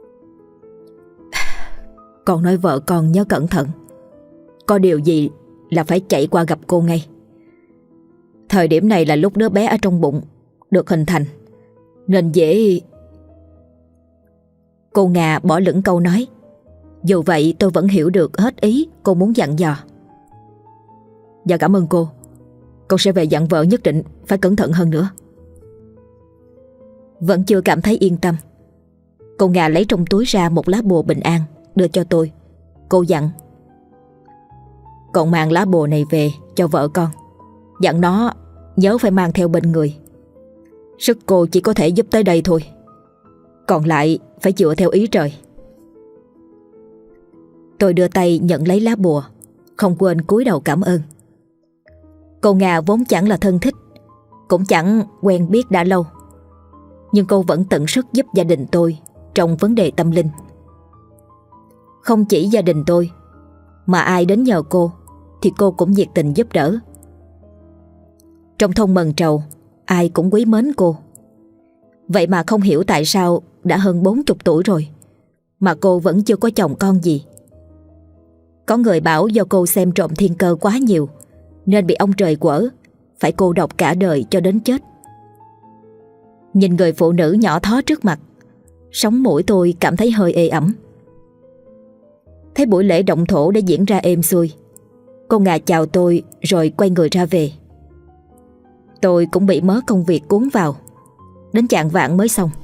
Con nói vợ con nhớ cẩn thận. Có điều gì là phải chạy qua gặp cô ngay. Thời điểm này là lúc đứa bé ở trong bụng được hình thành, nên dễ... Cô Nga bỏ lửng câu nói. Dù vậy tôi vẫn hiểu được hết ý cô muốn dặn dò. Dạ cảm ơn cô. Con sẽ về dặn vợ nhất định phải cẩn thận hơn nữa. Vẫn chưa cảm thấy yên tâm, cô Nga lấy trong túi ra một lá bùa bình an đưa cho tôi. Cô dặn. Con mang lá bùa này về cho vợ con, dặn nó nhớ phải mang theo bên người. Sức cô chỉ có thể giúp tới đây thôi, còn lại phải dựa theo ý trời. Tôi đưa tay nhận lấy lá bùa, không quên cúi đầu cảm ơn. Cô Nga vốn chẳng là thân thích, cũng chẳng quen biết đã lâu, nhưng cô vẫn tận sức giúp gia đình tôi trong vấn đề tâm linh. Không chỉ gia đình tôi, mà ai đến nhờ cô thì cô cũng nhiệt tình giúp đỡ. Trong thôn Mần Trầu, ai cũng quý mến cô. Vậy mà không hiểu tại sao đã hơn 40 tuổi rồi mà cô vẫn chưa có chồng con gì. Có người bảo do cô xem trộm thiên cơ quá nhiều nên bị ông trời quở, phải cô độc cả đời cho đến chết. Nhìn người phụ nữ nhỏ thó trước mặt, sống mũi tôi cảm thấy hơi ê ẩm. Thấy buổi lễ động thổ đã diễn ra êm xuôi, cô Nga chào tôi rồi quay người ra về. Tôi cũng bị mớ công việc cuốn vào, đến chạng vạng mới xong.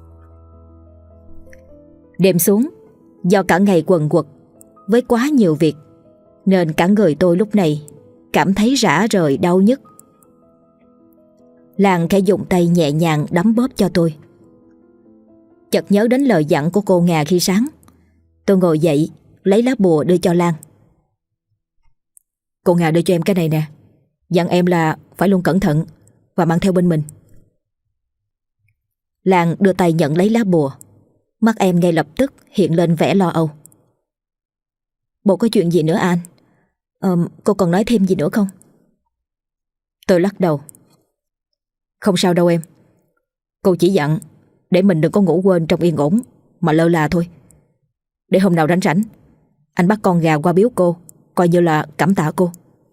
Đêm xuống, do cả ngày quần quật với quá nhiều việc nên cả người tôi lúc này cảm thấy rã rời đau nhức. Lan khẽ dùng tay nhẹ nhàng đấm bóp cho tôi. Chợt nhớ đến lời dặn của cô Nga khi sáng, tôi ngồi dậy lấy lá bùa đưa cho Lan. Cô Nga đưa cho em cái này nè, dặn em là phải luôn cẩn thận và mang theo bên mình. Lan đưa tay nhận lấy lá bùa, mắt em ngay lập tức hiện lên vẻ lo âu. Bộ có chuyện gì nữa anh? Cô còn nói thêm gì nữa không? Tôi lắc đầu. Không sao đâu em. Cô chỉ dặn để mình đừng có ngủ quên trong yên ổn mà lơ là thôi. Để hôm nào rảnh rảnh anh bắt con gà qua biếu cô, coi như là cảm tạ cô.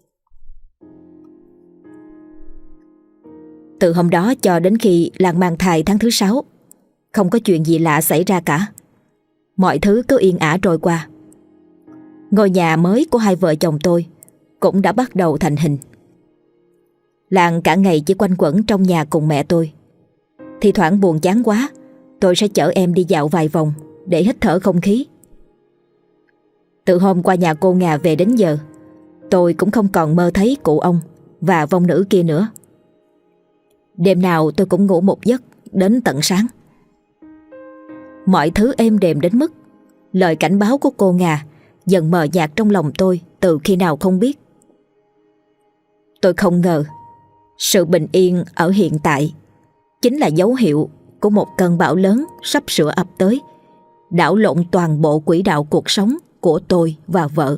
Từ hôm đó cho đến khi Lan mang thai tháng thứ 6, không có chuyện gì lạ xảy ra cả. Mọi thứ cứ yên ả trôi qua. Ngôi nhà mới của hai vợ chồng tôi cũng đã bắt đầu thành hình. Lan cả ngày chỉ quanh quẩn trong nhà cùng mẹ tôi. Thì thoảng buồn chán quá, tôi sẽ chở em đi dạo vài vòng để hít thở không khí. Từ hôm qua nhà cô Nga về đến giờ, tôi cũng không còn mơ thấy cụ ông và vong nữ kia nữa. Đêm nào tôi cũng ngủ một giấc đến tận sáng. Mọi thứ êm đềm đến mức lời cảnh báo của cô Nga dần mờ nhạt trong lòng tôi từ khi nào không biết. Tôi không ngờ sự bình yên ở hiện tại chính là dấu hiệu của một cơn bão lớn sắp sửa ập tới, đảo lộn toàn bộ quỹ đạo cuộc sống của tôi và vợ.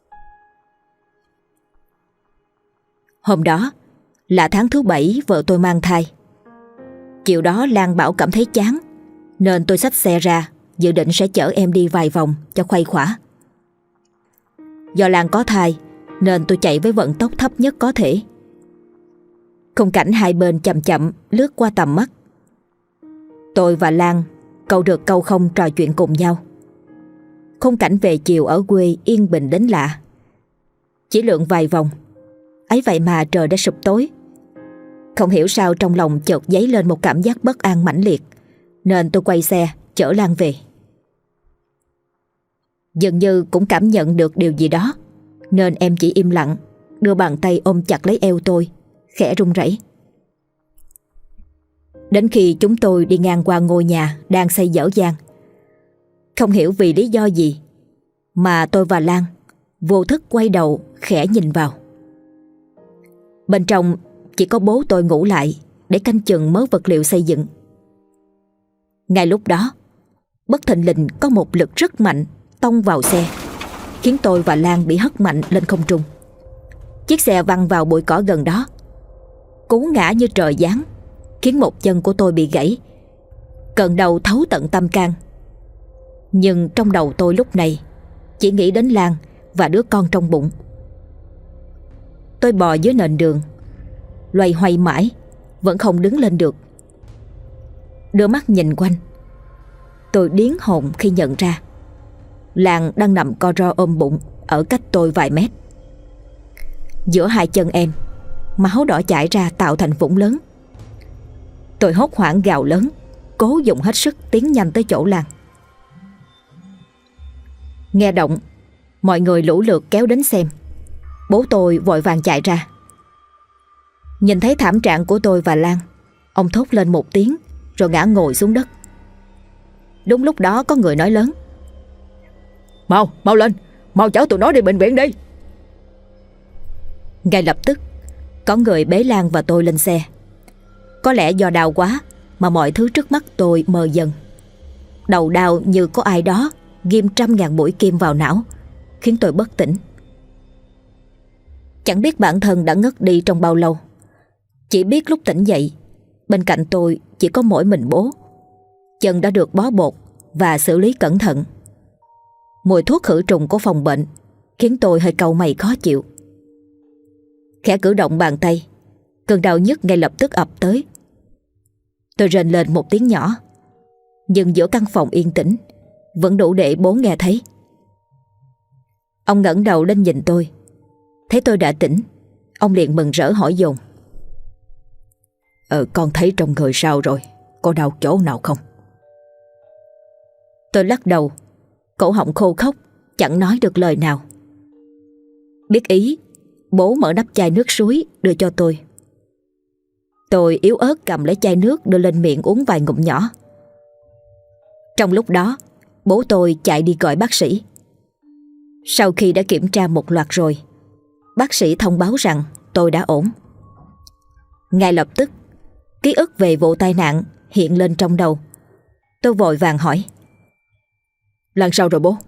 Hôm đó là tháng thứ 7 vợ tôi mang thai. Chiều đó Lan bảo cảm thấy chán, nên tôi xách xe ra dự định sẽ chở em đi vài vòng cho khuây khỏa. Do Lan có thai nên tôi chạy với vận tốc thấp nhất có thể. Khung cảnh hai bên chậm chậm lướt qua tầm mắt. Tôi và Lan câu được câu không trò chuyện cùng nhau. Khung cảnh về chiều ở quê yên bình đến lạ. Chỉ lượn vài vòng, ấy vậy mà trời đã sụp tối. Không hiểu sao trong lòng chợt dấy lên một cảm giác bất an mãnh liệt, nên tôi quay xe chở Lan về. Dường như cũng cảm nhận được điều gì đó, nên em chỉ im lặng, đưa bàn tay ôm chặt lấy eo tôi, khẽ run rẩy. Đến khi chúng tôi đi ngang qua ngôi nhà đang xây dở dang, không hiểu vì lý do gì mà tôi và Lan vô thức quay đầu khẽ nhìn vào. Bên trong chỉ có bố tôi ngủ lại để canh chừng mớ vật liệu xây dựng. Ngay lúc đó, bất thình lình có một lực rất mạnh tông vào xe, khiến tôi và Lan bị hất mạnh lên không trung. Chiếc xe văng vào bụi cỏ gần đó, cú ngã như trời giáng, khiến một chân của tôi bị gãy, cơn đau thấu tận tâm can. Nhưng trong đầu tôi lúc này chỉ nghĩ đến Lan và đứa con trong bụng. Tôi bò dưới nền đường, loay hoay mãi vẫn không đứng lên được. Đưa mắt nhìn quanh, tôi điếng hồn khi nhận ra Lan đang nằm co ro ôm bụng ở cách tôi vài mét. Giữa hai chân em, máu đỏ chảy ra tạo thành vũng lớn. Tôi hốt hoảng gào lớn, cố dùng hết sức tiến nhanh tới chỗ Lan. Nghe động, mọi người lũ lượt kéo đến xem. Bố tôi vội vàng chạy ra. Nhìn thấy thảm trạng của tôi và Lan, ông thốt lên một tiếng rồi ngã ngồi xuống đất. Đúng lúc đó có người nói lớn: Mau lên, mau chở tụi nó đi bệnh viện đi. Ngay lập tức có người bế Lan và tôi lên xe. Có lẽ do đau quá mà mọi thứ trước mắt tôi mờ dần. Đầu đau như có ai đó ghim 100.000 mũi kim vào não, khiến tôi bất tỉnh. Chẳng biết bản thân đã ngất đi trong bao lâu. Chỉ biết lúc tỉnh dậy, bên cạnh tôi chỉ có mỗi mình bố. Chân đã được bó bột và xử lý cẩn thận. Mùi thuốc khử trùng của phòng bệnh khiến tôi hơi cau mày khó chịu. Khẽ cử động bàn tay, cơn đau nhức ngay lập tức ập tới. Tôi rên lên một tiếng nhỏ, nhưng giữa căn phòng yên tĩnh vẫn đủ để bố nghe thấy. Ông ngẩng đầu lên nhìn tôi, thấy tôi đã tỉnh, ông liền mừng rỡ hỏi dồn: Con thấy trong người sao rồi? Có đau chỗ nào không? Tôi lắc đầu, cổ họng khô khốc, chẳng nói được lời nào. Biết ý, bố mở nắp chai nước suối đưa cho tôi. Tôi yếu ớt cầm lấy chai nước đưa lên miệng uống vài ngụm nhỏ. Trong lúc đó, bố tôi chạy đi gọi bác sĩ. Sau khi đã kiểm tra một loạt rồi, bác sĩ thông báo rằng tôi đã ổn. Ngay lập tức, ký ức về vụ tai nạn hiện lên trong đầu. Tôi vội vàng hỏi: Lan sao rồi bố?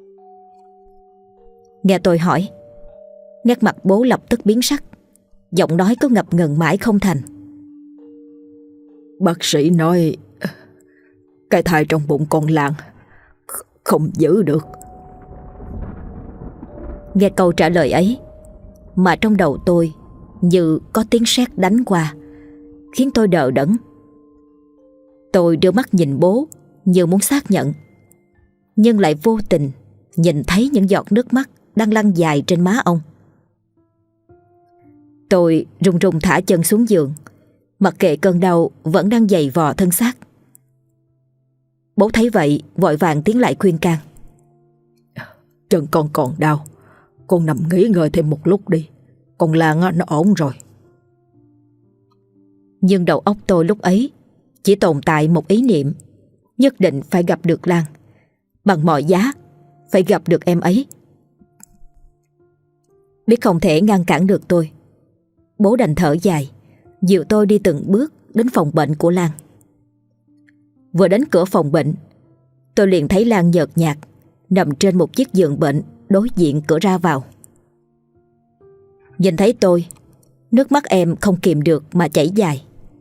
Nghe tôi hỏi, nét mặt bố lập tức biến sắc, giọng nói cứ ngập ngừng mãi không thành. Bác sĩ nói cái thai trong bụng con Lan không giữ được. Nghe câu trả lời ấy mà trong đầu tôi như có tiếng sét đánh qua, khiến tôi đờ đẫn. Tôi đưa mắt nhìn bố như muốn xác nhận, nhưng lại vô tình nhìn thấy những giọt nước mắt đang lăn dài trên má ông. Tôi run run thả chân xuống giường, mặc kệ cơn đau vẫn đang giày vò thân xác. Bố thấy vậy vội vàng tiến lại khuyên can: Chân con còn đau, con nằm nghỉ ngơi thêm một lúc đi, con Lan nó ổn rồi. Nhưng đầu óc tôi lúc ấy chỉ tồn tại một ý niệm: nhất định phải gặp được Lan, bằng mọi giá phải gặp được em ấy. Biết không thể ngăn cản được tôi, bố đành thở dài, dìu tôi đi từng bước đến phòng bệnh của Lan. Vừa đến cửa phòng bệnh, tôi liền thấy Lan nhợt nhạt nằm trên một chiếc giường bệnh đối diện cửa ra vào. Nhìn thấy tôi, nước mắt em không kìm được mà chảy dài.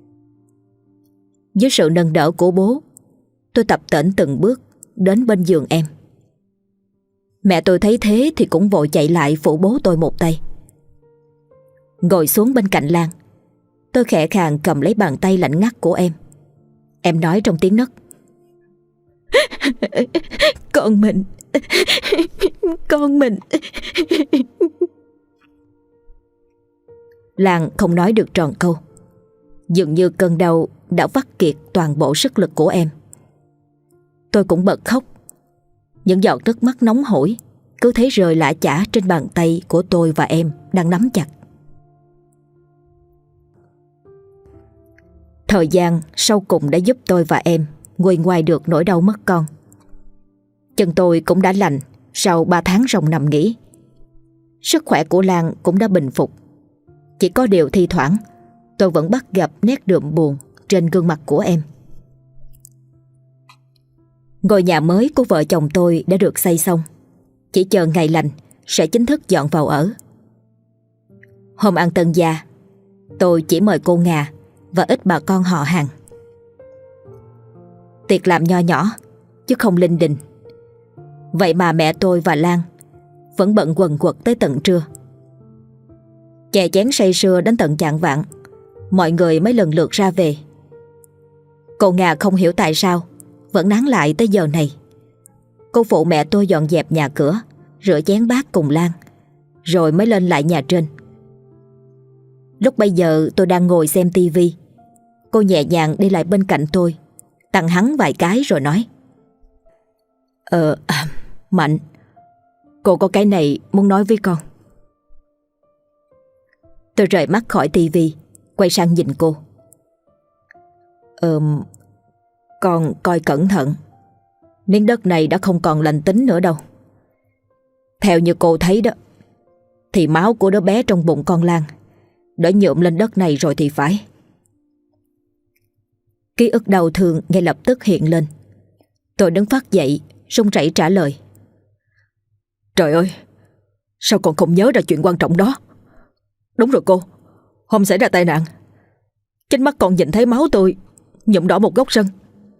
Dưới sự nâng đỡ của bố, tôi tập tễnh từng bước đến bên giường em. Mẹ tôi thấy thế thì cũng vội chạy lại phụ bố tôi một tay. Ngồi xuống bên cạnh Lan, tôi khẽ khàng cầm lấy bàn tay lạnh ngắt của em. Em nói trong tiếng nấc: Con mình. Lan không nói được tròn câu. Dường như cơn đau đã vắt kiệt toàn bộ sức lực của em. Tôi cũng bật khóc. Những giọt nước mắt nóng hổi cứ thế rơi lả chả trên bàn tay của tôi và em đang nắm chặt. Thời gian sau cùng đã giúp tôi và em nguôi ngoai được nỗi đau mất con. Chân tôi cũng đã lành sau 3 tháng ròng nằm nghỉ. Sức khỏe của Lan cũng đã bình phục. Chỉ có điều thi thoảng tôi vẫn bắt gặp nét đượm buồn trên gương mặt của em. Ngôi nhà mới của vợ chồng tôi đã được xây xong, chỉ chờ ngày lành sẽ chính thức dọn vào ở. Hôm ăn tân gia, tôi chỉ mời cô Nga và ít bà con họ hàng. Tiệc làm nho nhỏ chứ không linh đình. Vậy mà mẹ tôi và Lan vẫn bận quần quật tới tận trưa. Chè chén say sưa đến tận chạng vạng, mọi người mới lần lượt ra về. Cô Nga không hiểu tại sao vẫn nán lại tới giờ này. Cô phụ mẹ tôi dọn dẹp nhà cửa, rửa chén bát cùng Lan, rồi mới lên lại nhà trên. Lúc bây giờ tôi đang ngồi xem tivi, cô nhẹ nhàng đi lại bên cạnh tôi, tặng hắn vài cái rồi nói: Mạnh, cô có cái này muốn nói với con. Tôi rời mắt khỏi tivi, quay sang nhìn cô. Con coi cẩn thận, miếng đất này đã không còn lành tính nữa đâu. Theo như cô thấy đó, thì máu của đứa bé trong bụng con Lan đã nhuộm lên đất này rồi thì phải. Ký ức đau thương ngay lập tức hiện lên. Tôi đứng phát dậy, run rẩy trả lời: Trời ơi, sao con không nhớ ra chuyện quan trọng đó? Đúng rồi cô, hôm xảy ra tai nạn, chính mắt con nhìn thấy máu tôi nhuộm đỏ một góc sân.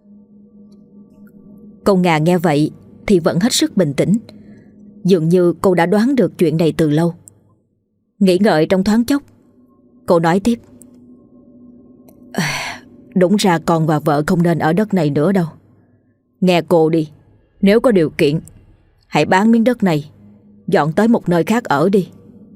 Cô Nga nghe vậy thì vẫn hết sức bình tĩnh. Dường như cô đã đoán được chuyện này từ lâu. Nghĩ ngợi trong thoáng chốc, cô nói tiếp: Đúng ra con và vợ không nên ở đất này nữa đâu. Nghe cô đi, nếu có điều kiện hãy bán miếng đất này, dọn tới một nơi khác ở đi.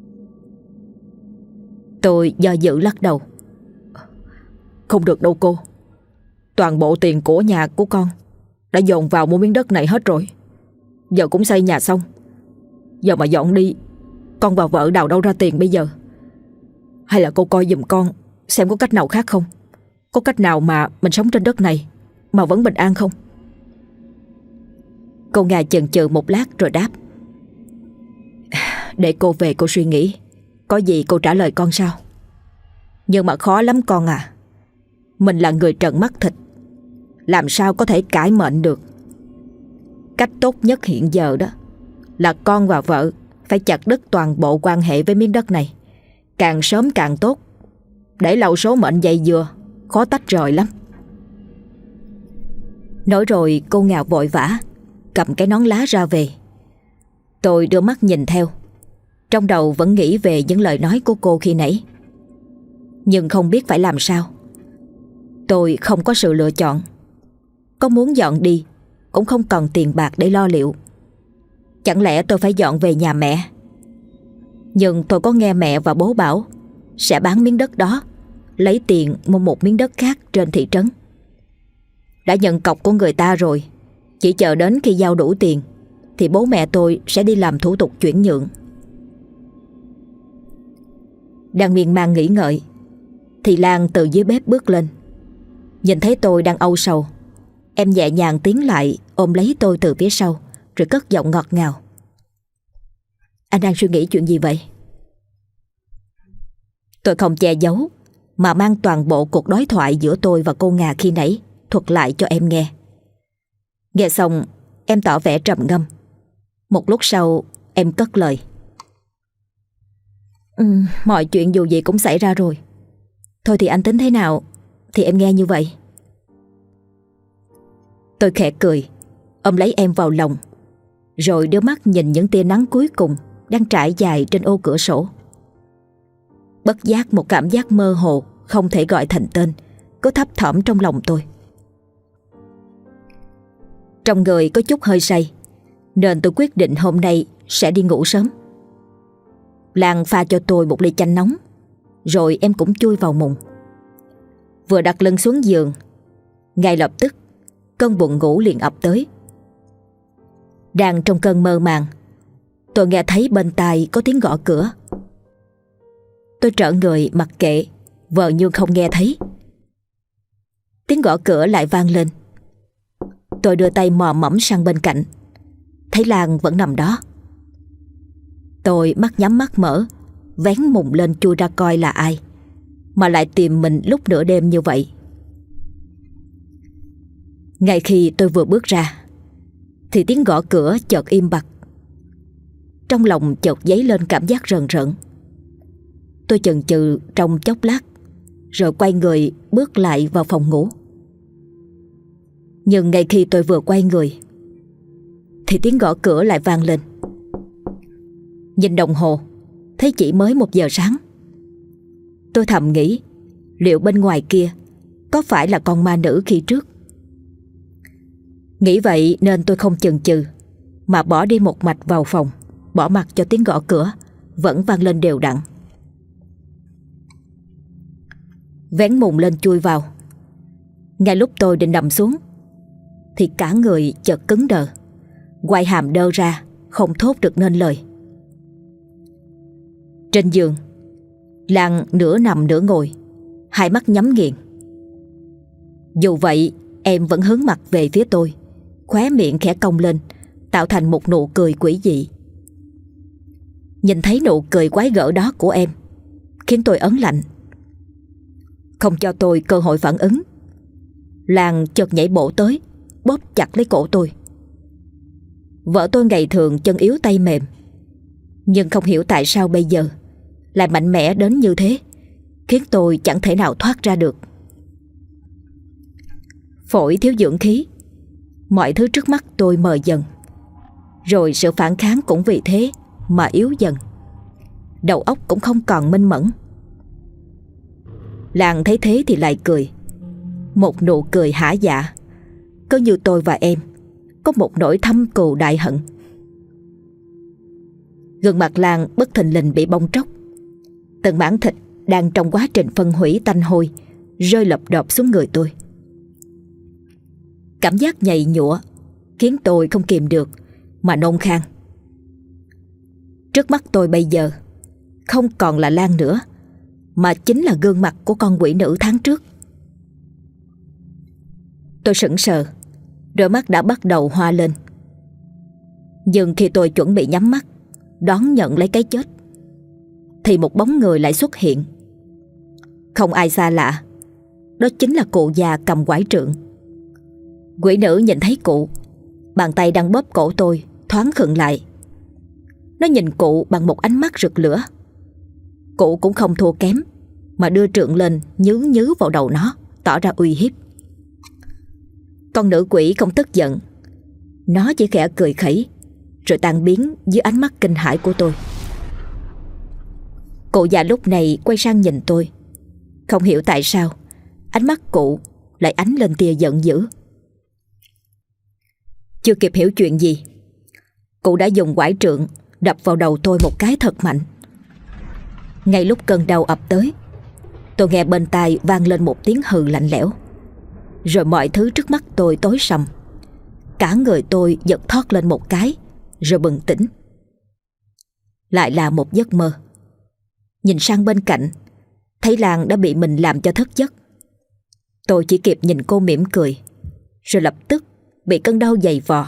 Tôi do dự lắc đầu. Không được đâu cô. Toàn bộ tiền của nhà của con đã dồn vào mua miếng đất này hết rồi. Giờ cũng xây nhà xong. Giờ mà dọn đi, con và vợ đào đâu ra tiền bây giờ? Hay là cô coi giùm con xem có cách nào khác không? Có cách nào mà mình sống trên đất này mà vẫn bình an không? Cô Nga chần chừ một lát rồi đáp. Để cô về cô suy nghĩ. Có gì cô trả lời con sau. Nhưng mà khó lắm con à. Mình là người trần mắt thịt, làm sao có thể cải mệnh được. Cách tốt nhất hiện giờ đó là con và vợ phải chặt đứt toàn bộ quan hệ với miếng đất này. Càng sớm càng tốt. Để lâu số mệnh dây dưa, khó tách rời lắm. Nói rồi cô Nga vội vã cầm cái nón lá ra về. Tôi đưa mắt nhìn theo, trong đầu vẫn nghĩ về những lời nói của cô khi nãy, nhưng không biết phải làm sao. Tôi không có sự lựa chọn. Có muốn dọn đi cũng không còn tiền bạc để lo liệu. Chẳng lẽ tôi phải dọn về nhà mẹ? Nhưng tôi có nghe mẹ và bố bảo sẽ bán miếng đất đó, lấy tiền mua một miếng đất khác trên thị trấn. Đã nhận cọc của người ta rồi, chỉ chờ đến khi giao đủ tiền thì bố mẹ tôi sẽ đi làm thủ tục chuyển nhượng. Đang miên man nghĩ ngợi thì Lan từ dưới bếp bước lên. Nhìn thấy tôi đang âu sầu, em nhẹ nhàng tiến lại ôm lấy tôi từ phía sau, rồi cất giọng ngọt ngào. Anh đang suy nghĩ chuyện gì vậy? Tôi không che giấu, mà mang toàn bộ cuộc đối thoại giữa tôi và cô Nga khi nãy thuật lại cho em nghe. Nghe xong em tỏ vẻ trầm ngâm. Một lúc sau em cất lời. Mọi chuyện dù gì cũng xảy ra rồi. Thôi thì anh tính thế nào thì em nghe như vậy. Tôi khẽ cười, ôm lấy em vào lòng, rồi đưa mắt nhìn những tia nắng cuối cùng đang trải dài trên ô cửa sổ. Bất giác một cảm giác mơ hồ không thể gọi thành tên cứ thấp thỏm trong lòng tôi. Trong người có chút hơi say, nên tôi quyết định hôm nay sẽ đi ngủ sớm. Lan pha cho tôi một ly chanh nóng, rồi em cũng chui vào mùng. Vừa đặt lưng xuống giường, ngay lập tức cơn buồn ngủ liền ập tới. Đang trong cơn mơ màng, tôi nghe thấy bên tai có tiếng gõ cửa. Tôi trở người mặc kệ, vờ như không nghe thấy. Tiếng gõ cửa lại vang lên. Tôi đưa tay mò mẫm sang bên cạnh, thấy Lan vẫn nằm đó. Tôi mắt nhắm mắt mở, vén mùng lên chui ra coi là ai mà lại tìm mình lúc nửa đêm như vậy. Ngay khi tôi vừa bước ra thì tiếng gõ cửa chợt im bặt. Trong lòng chợt dấy lên cảm giác rờn rợn. Tôi chần chừ trong chốc lát, rồi quay người bước lại vào phòng ngủ. Nhưng ngay khi tôi vừa quay người thì tiếng gõ cửa lại vang lên. Nhìn đồng hồ, thấy chỉ mới 1 giờ sáng. Tôi thầm nghĩ, liệu bên ngoài kia có phải là con ma nữ khi trước? Nghĩ vậy nên tôi không chần chừ, mà bỏ đi một mạch vào phòng, bỏ mặc cho tiếng gõ cửa vẫn vang lên đều đặn. Vén mùng lên chui vào. Ngay lúc tôi định nằm xuống thì cả người chợt cứng đờ, quai hàm đơ ra, không thốt được nên lời. Trên giường, Lan nửa nằm nửa ngồi, hai mắt nhắm nghiền. Dù vậy em vẫn hướng mặt về phía tôi, khóe miệng khẽ cong lên, tạo thành một nụ cười quỷ dị. Nhìn thấy nụ cười quái gở đó của em khiến tôi ớn lạnh. Không cho tôi cơ hội phản ứng, Lan chợt nhảy bổ tới, bóp chặt lấy cổ tôi. Vợ tôi ngày thường chân yếu tay mềm, nhưng không hiểu tại sao bây giờ lại mạnh mẽ đến như thế, khiến tôi chẳng thể nào thoát ra được. Phổi thiếu dưỡng khí, mọi thứ trước mắt tôi mờ dần, rồi sự phản kháng cũng vì thế mà yếu dần. Đầu óc cũng không còn minh mẫn. Lan thấy thế thì lại cười, Một nụ cười hả dạ, cứ như tôi và em có một nỗi thâm cừu đại hận. Gương mặt Lan bất thình lình bị bong tróc. Từng mảng thịt đang trong quá trình phân hủy tanh hôi rơi lộp độp xuống người tôi. Cảm giác nhầy nhụa khiến tôi không kìm được mà nôn khan. Trước mắt tôi bây giờ không còn là Lan nữa, mà chính là gương mặt của con quỷ nữ tháng trước. Tôi sững sờ, đôi mắt đã bắt đầu hoa lên. Nhưng khi tôi chuẩn bị nhắm mắt đón nhận lấy cái chết, thì một bóng người lại xuất hiện. Không ai xa lạ, đó chính là cụ già cầm quải trượng. Quỷ nữ nhìn thấy cụ, bàn tay đang bóp cổ tôi thoáng khựng lại. Nó nhìn cụ bằng một ánh mắt rực lửa. Cụ cũng không thua kém, mà đưa trượng lên nhứ nhứ vào đầu nó, tỏ ra uy hiếp. Con nữ quỷ không tức giận, nó chỉ khẽ cười khẩy rồi tan biến dưới ánh mắt kinh hãi của tôi. Cụ già lúc này quay sang nhìn tôi. Không hiểu tại sao ánh mắt cụ lại ánh lên tia giận dữ. Chưa kịp hiểu chuyện gì, cụ đã dùng quải trượng đập vào đầu tôi một cái thật mạnh. Ngay lúc cơn đau ập tới, tôi nghe bên tai vang lên một tiếng hừ lạnh lẽo. Rồi mọi thứ trước mắt tôi tối sầm. Cả người tôi giật thót lên một cái, rồi bừng tỉnh. Lại là một giấc mơ. Nhìn sang bên cạnh, thấy Lan đã bị mình làm cho thức giấc. Tôi chỉ kịp nhìn cô mỉm cười, rồi lập tức bị cơn đau giày vò.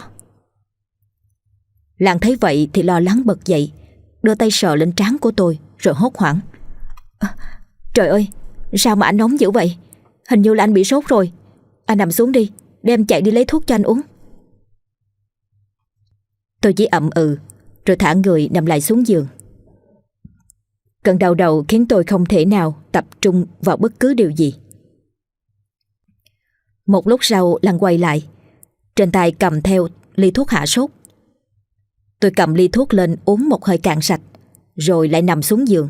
Lan thấy vậy thì lo lắng bật dậy, đưa tay sờ lên trán của tôi rồi hốt hoảng. Trời ơi, sao mà anh nóng dữ vậy? Hình như là anh bị sốt rồi. Anh nằm xuống đi, để em chạy đi lấy thuốc cho anh uống. Tôi chỉ ậm ừ, rồi thả người nằm lại xuống giường. Cơn đau đầu khiến tôi không thể nào tập trung vào bất cứ điều gì. Một lúc sau Lan quay lại, trên tay cầm theo ly thuốc hạ sốt. Tôi cầm ly thuốc lên uống một hơi cạn sạch, rồi lại nằm xuống giường.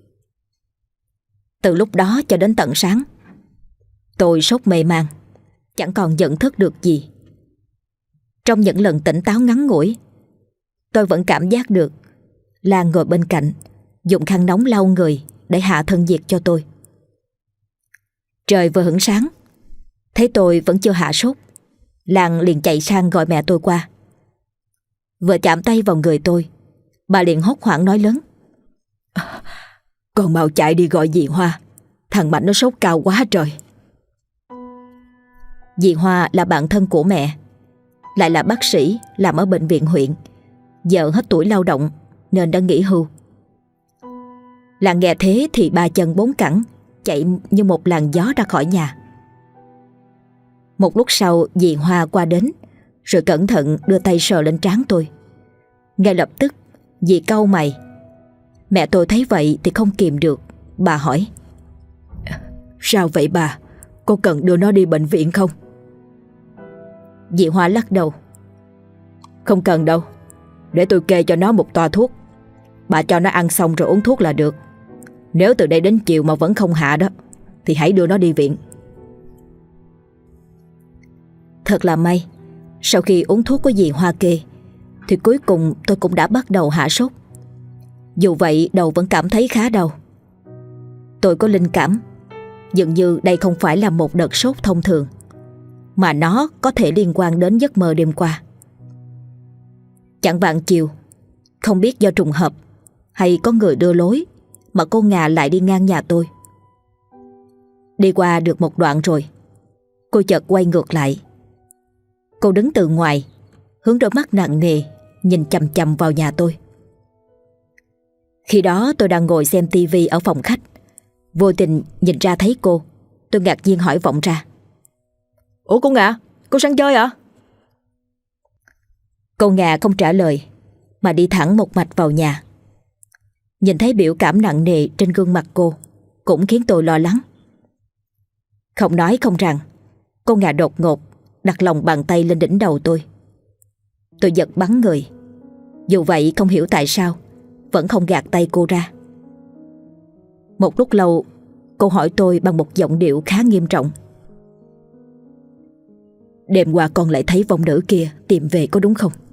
Từ lúc đó cho đến tận sáng, tôi sốt mê man, chẳng còn nhận thức được gì. Trong những lần tỉnh táo ngắn ngủi, tôi vẫn cảm giác được Lan ngồi bên cạnh, dùng khăn nóng lau người để hạ thân nhiệt cho tôi. Trời vừa hửng sáng, thấy tôi vẫn chưa hạ sốt, Lan liền chạy sang gọi mẹ tôi qua. Vừa chạm tay vào người tôi, bà liền hốt hoảng nói lớn: Con mau chạy đi gọi dì Hoa, thằng Mạnh nó sốt cao quá trời. Dì Hoa là bạn thân của mẹ, lại là bác sĩ làm ở bệnh viện huyện, giờ hết tuổi lao động nên đã nghỉ hưu. Lan nghe thế thì ba chân bốn cẳng chạy như một làn gió ra khỏi nhà. Một lúc sau dì Hoa qua đến, rồi cẩn thận đưa tay sờ lên trán tôi. Ngay lập tức dì cau mày. Mẹ tôi thấy vậy thì không kìm được, bà hỏi: Sao vậy bà? Có cần đưa nó đi bệnh viện không? Dì Hoa lắc đầu: Không cần đâu, để tôi kê cho nó một toa thuốc. Bà cho nó ăn xong rồi uống thuốc là được. Nếu từ đây đến chiều mà vẫn không hạ đó, thì hãy đưa nó đi viện. Thật là may, sau khi uống thuốc của dì Hoa kê thì cuối cùng tôi cũng đã bắt đầu hạ sốt. Dù vậy đầu vẫn cảm thấy khá đau. Tôi có linh cảm dường như đây không phải là một đợt sốt thông thường, mà nó có thể liên quan đến giấc mơ đêm qua. Chẳng vạn chiều, không biết do trùng hợp hay có người đưa lối mà cô Ngà lại đi ngang nhà tôi. Đi qua được một đoạn rồi, cô chợt quay ngược lại. Cô đứng từ ngoài, hướng đôi mắt nặng nề nhìn chằm chằm vào nhà tôi. Khi đó tôi đang ngồi xem tivi ở phòng khách, vô tình nhìn ra thấy cô. Tôi ngạc nhiên hỏi vọng ra: Ủa cô Ngà, cô sang chơi hả? Cô Ngà không trả lời, mà đi thẳng một mạch vào nhà. Nhìn thấy biểu cảm nặng nề trên gương mặt cô cũng khiến tôi lo lắng. Không nói không rằng, cô Ngà đột ngột đặt lòng bàn tay lên đỉnh đầu tôi. Tôi giật bắn người. Dù vậy không hiểu tại sao vẫn không gạt tay cô ra. Một lúc lâu, cô hỏi tôi bằng một giọng điệu khá nghiêm trọng: Đêm qua con lại thấy vong nữ kia tìm về có đúng không?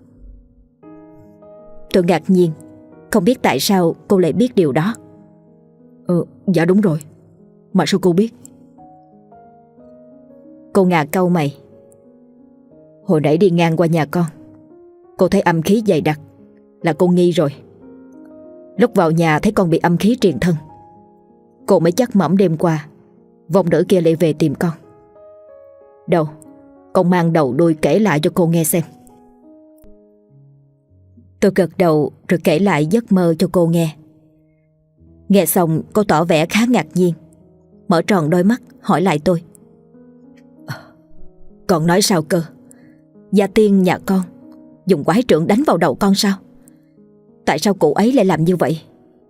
Tôi ngạc nhiên, không biết tại sao cô lại biết điều đó. Dạ đúng rồi. Mà sao cô biết? Cô Nga cau mày. Hồi nãy đi ngang qua nhà con, cô thấy âm khí dày đặc là cô nghi rồi. Lúc vào nhà thấy con bị âm khí truyền thân, cô mới chắc mẩm đêm qua vong nữ kia lại về tìm con. Đâu, con mang đầu đuôi kể lại cho cô nghe xem. Tôi gật đầu rồi kể lại giấc mơ cho cô nghe. Nghe xong cô tỏ vẻ khá ngạc nhiên, mở tròn đôi mắt hỏi lại tôi. Con nói sao cơ? Gia tiên nhà con dùng quái trượng đánh vào đầu con sao? Tại sao cụ ấy lại làm như vậy?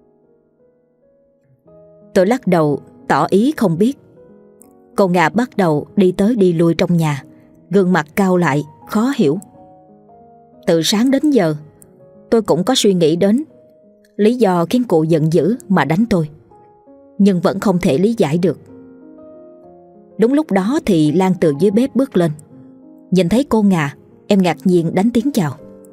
Tôi lắc đầu tỏ ý không biết. Cô Nga bắt đầu đi tới đi lui trong nhà, gương mặt cau lại khó hiểu. Từ sáng đến giờ tôi cũng có suy nghĩ đến lý do khiến cụ giận dữ mà đánh tôi, nhưng vẫn không thể lý giải được. Đúng lúc đó thì Lan từ dưới bếp bước lên. Nhìn thấy cô Nga, em ngạc nhiên đánh tiếng chào.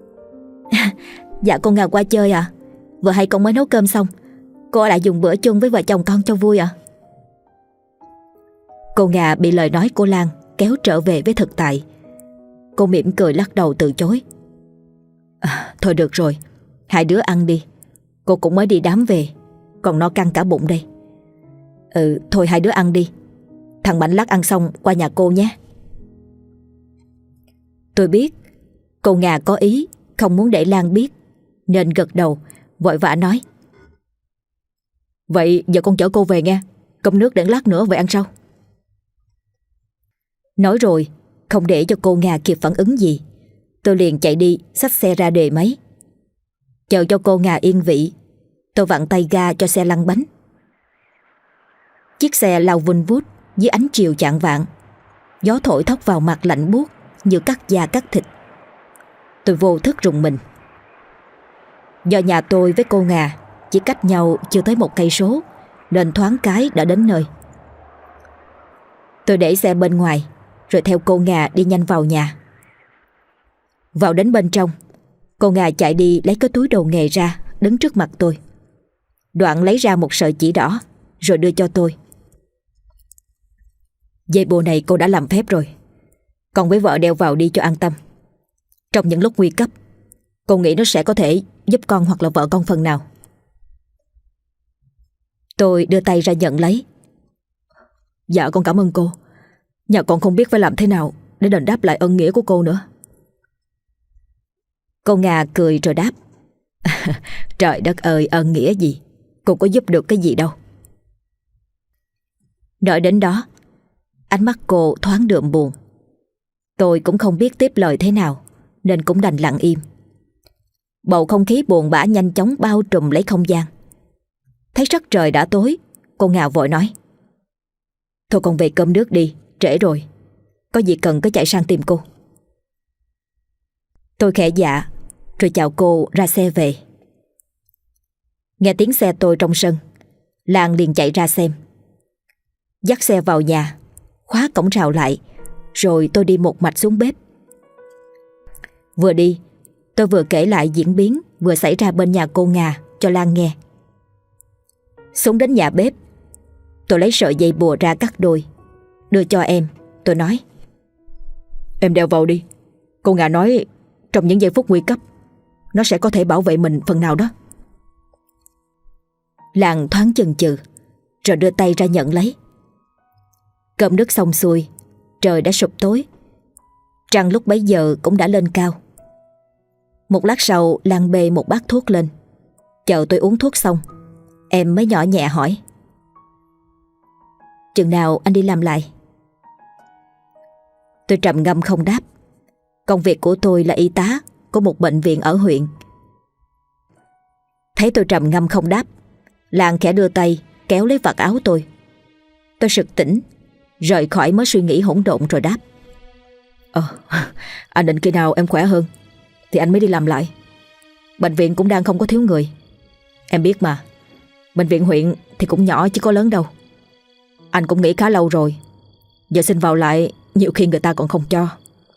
Dạ cô Nga qua chơi à? Vừa hay con mới nấu cơm xong, cô ở lại dùng bữa chung với vợ chồng con cho vui à? Cô Nga bị lời nói của Lan kéo trở về với thực tại. Cô mỉm cười lắc đầu từ chối. Thôi được rồi, hai đứa ăn đi. Cô cũng mới đi đám về, còn no căng cả bụng đây. Thôi hai đứa ăn đi. Thằng Mạnh lát ăn xong qua nhà cô nhé. Tôi biết cô Nga có ý không muốn để Lan biết, nên gật đầu vội vã nói. Vậy giờ con chở cô về nghe. Cơm nước để lát nữa về ăn sau. Nói rồi không để cho cô Nga kịp phản ứng gì, tôi liền chạy đi xách xe ra đề máy. Chờ cho cô Nga yên vị, tôi vặn tay ga cho xe lăn bánh. Chiếc xe lao vun vút dưới ánh chiều chạng vạng. Gió thổi thốc vào mặt lạnh buốt như cắt da cắt thịt. Tôi vô thức rùng mình. Do nhà tôi với cô Nga chỉ cách nhau chưa tới 1 cây số, nên thoáng cái đã đến nơi. Tôi để xe bên ngoài rồi theo cô Nga đi nhanh vào nhà. Vào đến bên trong, cô Nga chạy đi lấy cái túi đồ nghề ra, đứng trước mặt tôi. Đoạn lấy ra một sợi chỉ đỏ rồi đưa cho tôi. Dây bồ này cô đã làm phép rồi, con với vợ đeo vào đi cho an tâm. Trong những lúc nguy cấp, cô nghĩ nó sẽ có thể giúp con hoặc là vợ con phần nào. Tôi đưa tay ra nhận lấy. Dạ con cảm ơn cô. Nhà con không biết phải làm thế nào để đền đáp lại ân nghĩa của cô nữa. Cô Nga cười rồi đáp. Trời đất ơi, ân nghĩa gì? Cô có giúp được cái gì đâu. Nói đến đó, ánh mắt cô thoáng đượm buồn. Tôi cũng không biết tiếp lời thế nào, nên cũng đành lặng im. Bầu không khí buồn bã nhanh chóng bao trùm lấy không gian. Thấy sắc trời đã tối, cô Nga vội nói. Thôi con về cơm nước đi, trễ rồi. Có gì cần cứ chạy sang tìm cô. Tôi khẽ dạ rồi chào cô ra xe về. Nghe tiếng xe tôi trong sân, Lan liền chạy ra xem. Dắt xe vào nhà, khóa cổng rào lại, rồi tôi đi một mạch xuống bếp. Vừa đi, tôi vừa kể lại diễn biến vừa xảy ra bên nhà cô Nga cho Lan nghe. Xuống đến nhà bếp, tôi lấy sợi dây bùa ra cắt đôi, đưa cho em. Tôi nói. Em đeo vào đi. Cô Nga nói trong những giây phút nguy cấp, nó sẽ có thể bảo vệ mình phần nào đó. Lan thoáng chần chừ, rồi đưa tay ra nhận lấy. Cơm nước xong xuôi, trời đã sụp tối. Trăng lúc bấy giờ cũng đã lên cao. Một lát sau, Lan bê một bát thuốc lên. Chờ tôi uống thuốc xong, em mới nhỏ nhẹ hỏi. Chừng nào anh đi làm lại? Tôi trầm ngâm không đáp. Công việc của tôi là y tá của một bệnh viện ở huyện. Thấy tôi trầm ngâm không đáp, Lan khẽ đưa tay kéo lấy vạt áo tôi. Tôi sực tỉnh, rời khỏi mớ suy nghĩ hỗn độn rồi đáp. Anh định khi nào em khỏe hơn thì anh mới đi làm lại. Bệnh viện cũng đang không có thiếu người. Em biết mà, bệnh viện huyện thì cũng nhỏ chứ có lớn đâu. Anh cũng nghĩ khá lâu rồi, giờ xin vào lại nhiều khi người ta còn không cho.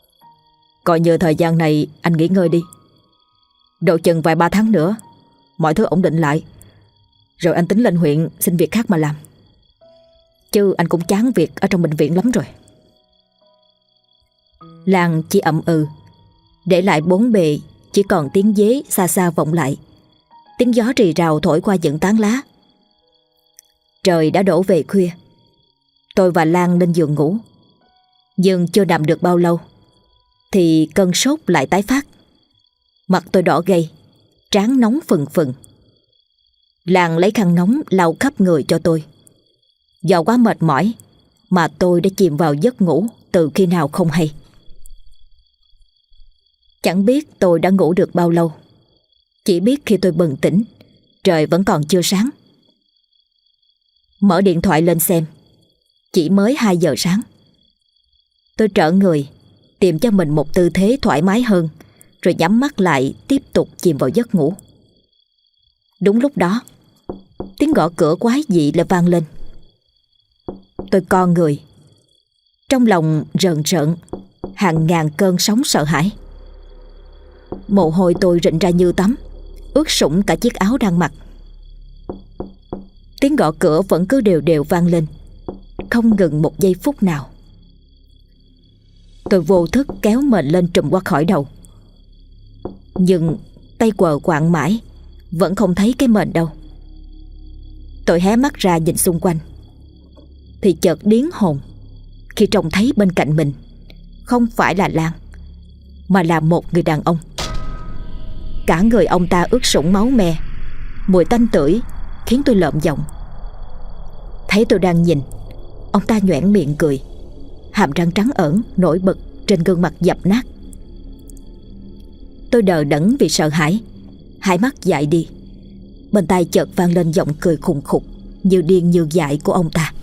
Coi như thời gian này anh nghỉ ngơi đi. Độ chừng vài 3 tháng nữa mọi thứ ổn định lại, rồi anh tính lên huyện xin việc khác mà làm. Chứ anh cũng chán việc ở trong bệnh viện lắm rồi. Lan chỉ ậm ừ, để lại bốn bề chỉ còn tiếng dế xa xa vọng lại. Tiếng gió rì rào thổi qua những tán lá. Trời đã đổ về khuya. Tôi và Lan lên giường ngủ. Nhưng chưa nằm được bao lâu thì cơn sốt lại tái phát. Mặt tôi đỏ gay, trán nóng phừng phừng. Lan lấy khăn nóng lau khắp người cho tôi. Do quá mệt mỏi mà tôi đã chìm vào giấc ngủ từ khi nào không hay. Chẳng biết tôi đã ngủ được bao lâu. Chỉ biết khi tôi bừng tỉnh, trời vẫn còn chưa sáng. Mở điện thoại lên xem, chỉ mới 2 giờ sáng. Tôi trợn người, tìm cho mình một tư thế thoải mái hơn, rồi nhắm mắt lại tiếp tục chìm vào giấc ngủ. Đúng lúc đó, tiếng gõ cửa quái dị lại vang lên. Tôi co người, trong lòng rờn rợn hàng ngàn cơn sóng sợ hãi. Mồ hôi tôi rịn ra như tắm, ướt sũng cả chiếc áo đang mặc. Tiếng gõ cửa vẫn cứ đều đều vang lên, không ngừng một giây phút nào. Tôi vô thức kéo mền lên trùm qua khỏi đầu. Nhưng tay quờ quạng mãi, vẫn không thấy cái mền đâu. Tôi hé mắt ra nhìn xung quanh, thì chợt điếng hồn khi trông thấy bên cạnh mình không phải là Lan, mà là một người đàn ông. Cả người ông ta ướt sũng máu me, mùi tanh tưởi khiến tôi lợm giọng. Thấy tôi đang nhìn, ông ta nhoẻn miệng cười, hàm răng trắng ẩn nổi bật trên gương mặt dập nát. Tôi đờ đẫn vì sợ hãi, hai mắt dại đi. Bên tai chợt vang lên giọng cười khùng khục như điên như dại của ông ta.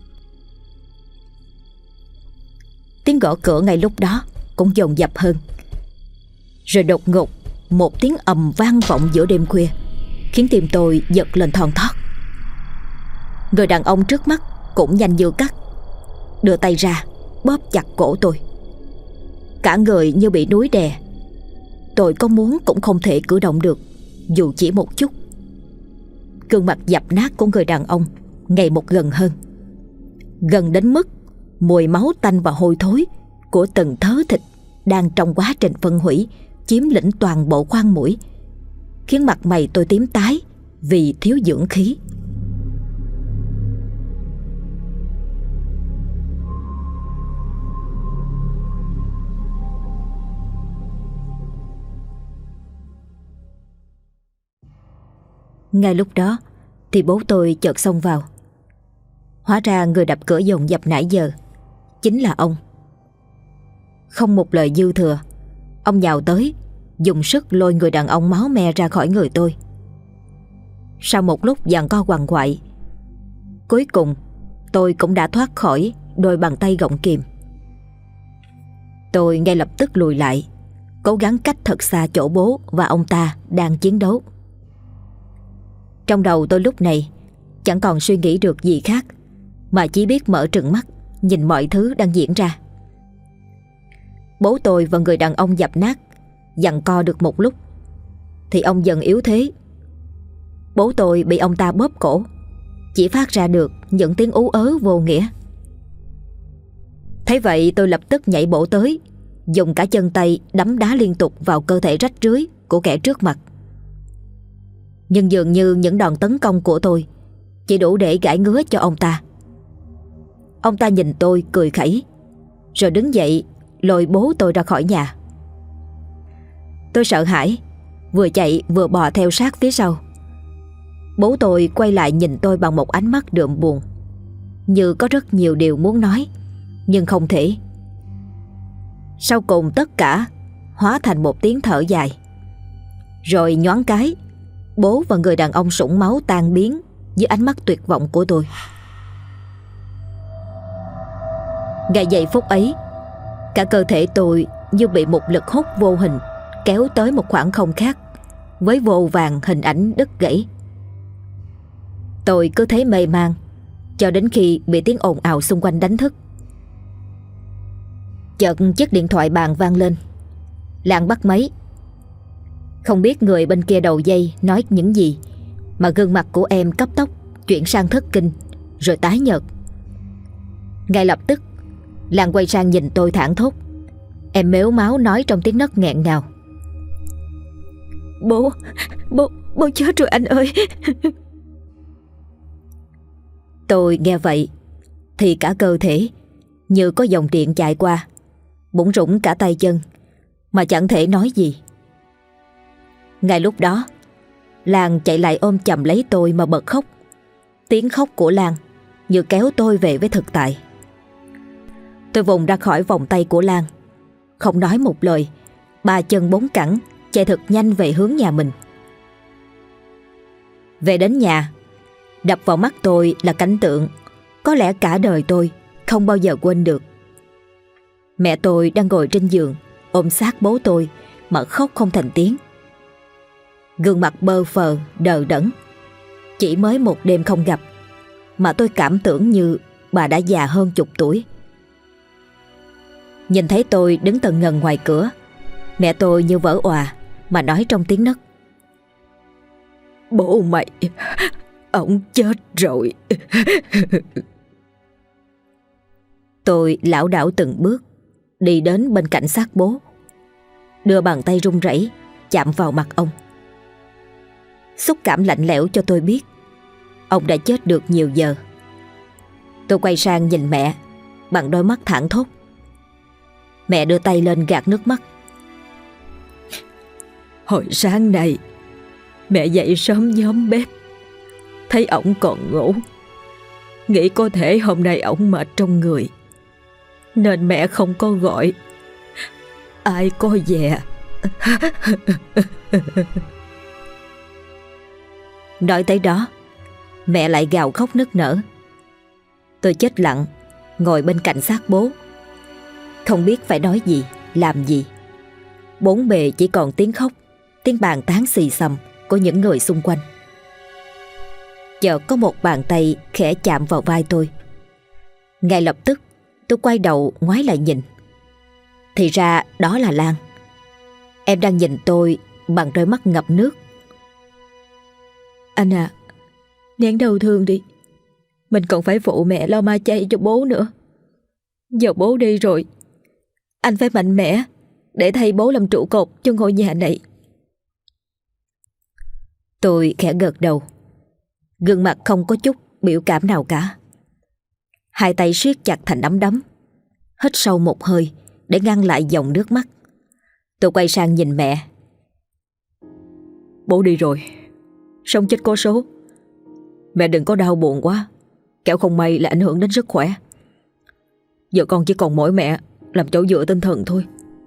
Tiếng gõ cửa ngay lúc đó cũng dồn dập hơn. Rồi đột ngột một tiếng ầm vang vọng giữa đêm khuya, khiến tim tôi giật lên thon thót. Người đàn ông trước mắt cũng nhanh như cắt, đưa tay ra bóp chặt cổ tôi. Cả người như bị núi đè. Tôi có muốn cũng không thể cử động được, dù chỉ một chút. Gương mặt dập nát của người đàn ông ngày một gần hơn, gần đến mức mùi máu tanh và hôi thối của từng thớ thịt đang trong quá trình phân hủy chiếm lĩnh toàn bộ khoang mũi, khiến mặt mày tôi tím tái vì thiếu dưỡng khí. Ngay lúc đó thì bố tôi chợt xông vào. Hóa ra người đập cửa dồn dập nãy giờ chính là ông. Không một lời dư thừa, ông nhào tới, dùng sức lôi người đàn ông máu me ra khỏi người tôi. Sau một lúc giằng co quằn quại, cuối cùng tôi cũng đã thoát khỏi đôi bàn tay gọng kìm. Tôi ngay lập tức lùi lại, cố gắng cách thật xa chỗ bố và ông ta đang chiến đấu. Trong đầu tôi lúc này chẳng còn suy nghĩ được gì khác, mà chỉ biết mở trừng mắt nhìn mọi thứ đang diễn ra. Bố tôi và người đàn ông dập nát giằng co được một lúc thì ông dần yếu thế. Bố tôi bị ông ta bóp cổ, chỉ phát ra được những tiếng ú ớ vô nghĩa. Thấy vậy tôi lập tức nhảy bổ tới, dùng cả chân tay đấm đá liên tục vào cơ thể rách rưới của kẻ trước mặt. Nhưng dường như những đòn tấn công của tôi chỉ đủ để gãi ngứa cho ông ta. Ông ta nhìn tôi cười khẩy, rồi đứng dậy lôi bố tôi ra khỏi nhà. Tôi sợ hãi, vừa chạy vừa bò theo sát phía sau. Bố tôi quay lại nhìn tôi bằng một ánh mắt đượm buồn, như có rất nhiều điều muốn nói nhưng không thể. Sau cùng tất cả hóa thành một tiếng thở dài. Rồi nhoáng cái, bố và người đàn ông sũng máu tan biến dưới ánh mắt tuyệt vọng của tôi. Ngay giây phút ấy, cả cơ thể tôi như bị một lực hút vô hình kéo tới một khoảng không khác, với vô vàn hình ảnh đứt gãy. Tôi cứ thế mê man cho đến khi bị tiếng ồn ào xung quanh đánh thức. Chợt chiếc điện thoại bàn vang lên. Lan bắt máy. Không biết người bên kia đầu dây nói những gì mà gương mặt của em cấp tốc chuyển sang thất kinh, rồi tái nhợt. Ngay lập tức Lan quay sang nhìn tôi thảng thốt. Em mếu máo nói trong tiếng nấc nghẹn ngào: Bố chết rồi anh ơi. Tôi nghe vậy thì cả cơ thể như có dòng điện chạy qua, bủn rủn cả tay chân mà chẳng thể nói gì. Ngay lúc đó Lan chạy lại ôm chầm lấy tôi mà bật khóc. Tiếng khóc của Lan như kéo tôi về với thực tại. Tôi vùng ra khỏi vòng tay của Lan, không nói một lời, ba chân bốn cẳng chạy thật nhanh về hướng nhà mình. Về đến nhà, đập vào mắt tôi là cảnh tượng có lẽ cả đời tôi không bao giờ quên được. Mẹ tôi đang ngồi trên giường ôm sát bố tôi mà khóc không thành tiếng. Gương mặt bơ phờ đờ đẫn. Chỉ mới một đêm không gặp mà tôi cảm tưởng như bà đã già hơn chục tuổi. Nhìn thấy tôi đứng tần ngần ngoài cửa, mẹ tôi như vỡ òa mà nói trong tiếng nấc: Bố mày, ổng chết rồi. Tôi lảo đảo từng bước đi đến bên cạnh xác bố, đưa bàn tay run rẩy chạm vào mặt ông. Xúc cảm lạnh lẽo cho tôi biết ông đã chết được nhiều giờ. Tôi quay sang nhìn mẹ bằng đôi mắt thảng thốt. Mẹ đưa tay lên gạt nước mắt. Hồi sáng nay mẹ dậy sớm nhóm bếp, thấy ổng còn ngủ, nghĩ có thể hôm nay ổng mệt trong người nên mẹ không có gọi. Ai có dè. Nói tới đó, mẹ lại gào khóc nức nở. Tôi chết lặng ngồi bên cạnh xác bố, không biết phải nói gì, làm gì. Bốn bề chỉ còn tiếng khóc, tiếng bàn tán xì xầm của những người xung quanh. Chợt có một bàn tay khẽ chạm vào vai tôi. Ngay lập tức tôi quay đầu ngoái lại nhìn. Thì ra đó là Lan. Em đang nhìn tôi bằng đôi mắt ngập nước. Anh à, nén đau thương đi. Mình còn phải phụ mẹ lo ma chay cho bố nữa. Giờ bố đi rồi, anh phải mạnh mẽ để thay bố làm trụ cột cho ngôi nhà này. Tôi khẽ gật đầu, gương mặt không có chút biểu cảm nào cả. Hai tay siết chặt thành nắm đấm, hít sâu một hơi để ngăn lại dòng nước mắt. Tôi quay sang nhìn mẹ. Bố đi rồi, sống chết có số. Mẹ đừng có đau buồn quá, kẻo không may là ảnh hưởng đến sức khỏe. Giờ con chỉ còn mỗi mẹ làm chỗ dựa tinh thần thôi.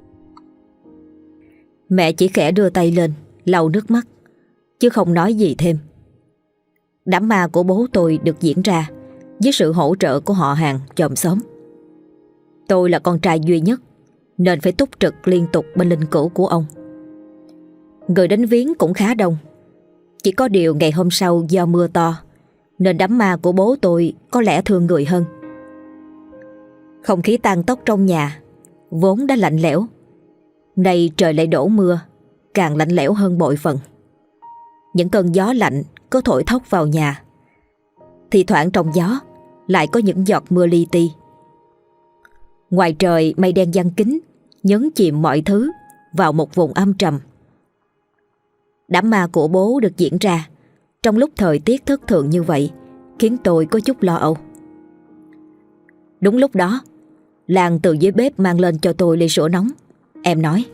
Mẹ chỉ khẽ đưa tay lên lau nước mắt, chứ không nói gì thêm. Đám ma của bố tôi được diễn ra với sự hỗ trợ của họ hàng chòm xóm. Tôi là con trai duy nhất nên phải túc trực liên tục bên linh cữu của ông. Người đến viếng cũng khá đông. Chỉ có điều ngày hôm sau do mưa to nên đám ma của bố tôi có lẽ thương người hơn. Không khí tang tóc trong nhà vốn đã lạnh lẽo, nay trời lại đổ mưa, càng lạnh lẽo hơn bội phần. Những cơn gió lạnh có thổi thốc vào nhà, thì thoảng trong gió lại có những giọt mưa li ti. Ngoài trời mây đen giăng kín nhấn chìm mọi thứ vào một vùng âm trầm. Đám ma của bố được diễn ra trong lúc thời tiết thất thường như vậy khiến tôi có chút lo âu. Đúng lúc đó, Lan từ dưới bếp mang lên cho tôi ly sữa nóng. Em nói: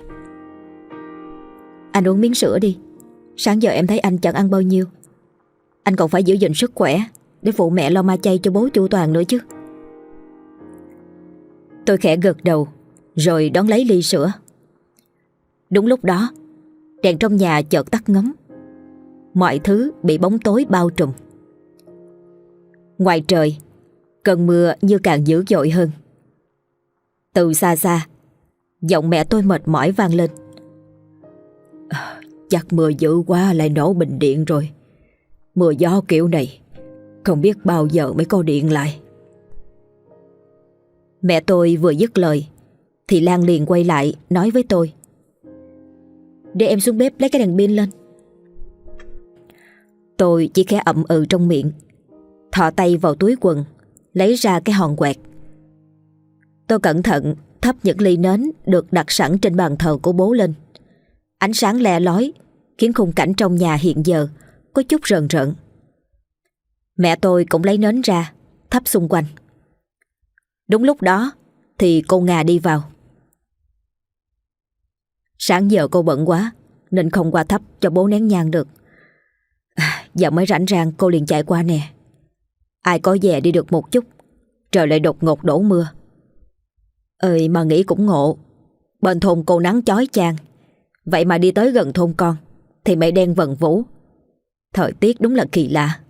Anh uống miếng sữa đi, sáng giờ em thấy anh chẳng ăn bao nhiêu. Anh còn phải giữ gìn sức khỏe để phụ mẹ lo ma chay cho bố chu toàn nữa chứ. Tôi khẽ gật đầu rồi đón lấy ly sữa. Đúng lúc đó, đèn trong nhà chợt tắt ngấm. Mọi thứ bị bóng tối bao trùm. Ngoài trời, cơn mưa như càng dữ dội hơn. Từ xa xa, giọng mẹ tôi mệt mỏi vang lên: Chắc mưa dữ quá lại nổ bình điện rồi. Mưa gió kiểu này không biết bao giờ mới có điện lại. Mẹ tôi vừa dứt lời thì Lan liền quay lại nói với tôi: Để em xuống bếp lấy cái đèn pin lên. Tôi chỉ khẽ ậm ừ trong miệng, thò tay vào túi quần, lấy ra cái hòn quẹt. Tôi cẩn thận thắp những ly nến được đặt sẵn trên bàn thờ của bố lên. Ánh sáng le lói khiến khung cảnh trong nhà hiện giờ có chút rờn rợn. Mẹ tôi cũng lấy nến ra thắp xung quanh. Đúng lúc đó thì cô Nga đi vào. Sáng giờ cô bận quá nên không qua thắp cho bố nén nhang được. Giờ mới rảnh rang cô liền chạy qua nè. Ai có về đi được một chút, trời lại đột ngột đổ mưa. Ơi mà nghĩ cũng ngộ, bên thôn cô nắng chói chang, vậy mà đi tới gần thôn con thì mây đen vần vũ. Thời tiết đúng là kỳ lạ.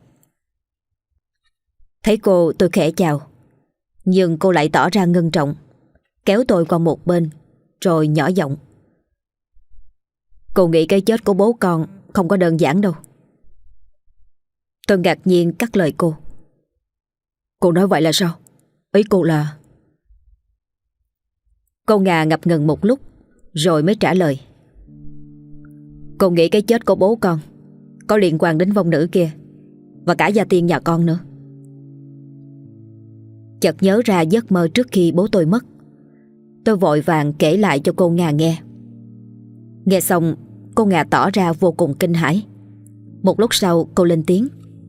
Thấy cô tôi khẽ chào, nhưng cô lại tỏ ra ngưng trọng, kéo tôi qua một bên rồi nhỏ giọng: Cô nghĩ cái chết của bố con không có đơn giản đâu. Tôi ngạc nhiên cắt lời cô: Cô nói vậy là sao? Ý cô là... Cô Nga ngập ngừng một lúc rồi mới trả lời: Cô nghĩ cái chết của bố con có liên quan đến vong nữ kia và cả gia tiên nhà con nữa. Chợt nhớ ra giấc mơ trước khi bố tôi mất, tôi vội vàng kể lại cho cô Nga nghe. Nghe xong cô Nga tỏ ra vô cùng kinh hãi. Một lúc sau cô lên tiếng: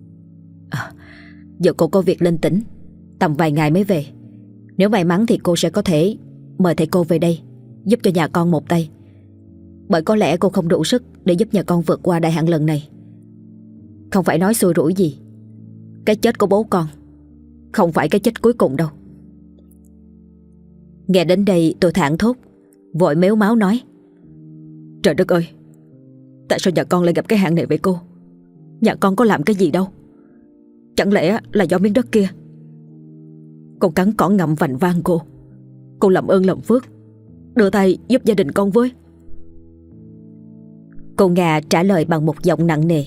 Giờ cô có việc lên tỉnh, tầm vài ngày mới về. Nếu may mắn thì cô sẽ có thể mời thầy cô về đây giúp cho nhà con một tay. Bởi có lẽ cô không đủ sức để giúp nhà con vượt qua đại hạn lần này. Không phải nói xui rủi gì, cái chết của bố con không phải cái chết cuối cùng đâu. Nghe đến đây tôi thảng thốt, vội mếu máo nói: Trời đất ơi, tại sao nhà con lại gặp cái hạn này vậy cô? Nhà con có làm cái gì đâu. Chẳng lẽ là do miếng đất kia? Con cắn cỏ ngậm vành van cô làm ơn làm phước đưa tay giúp gia đình con với. Cô Nga trả lời bằng một giọng nặng nề: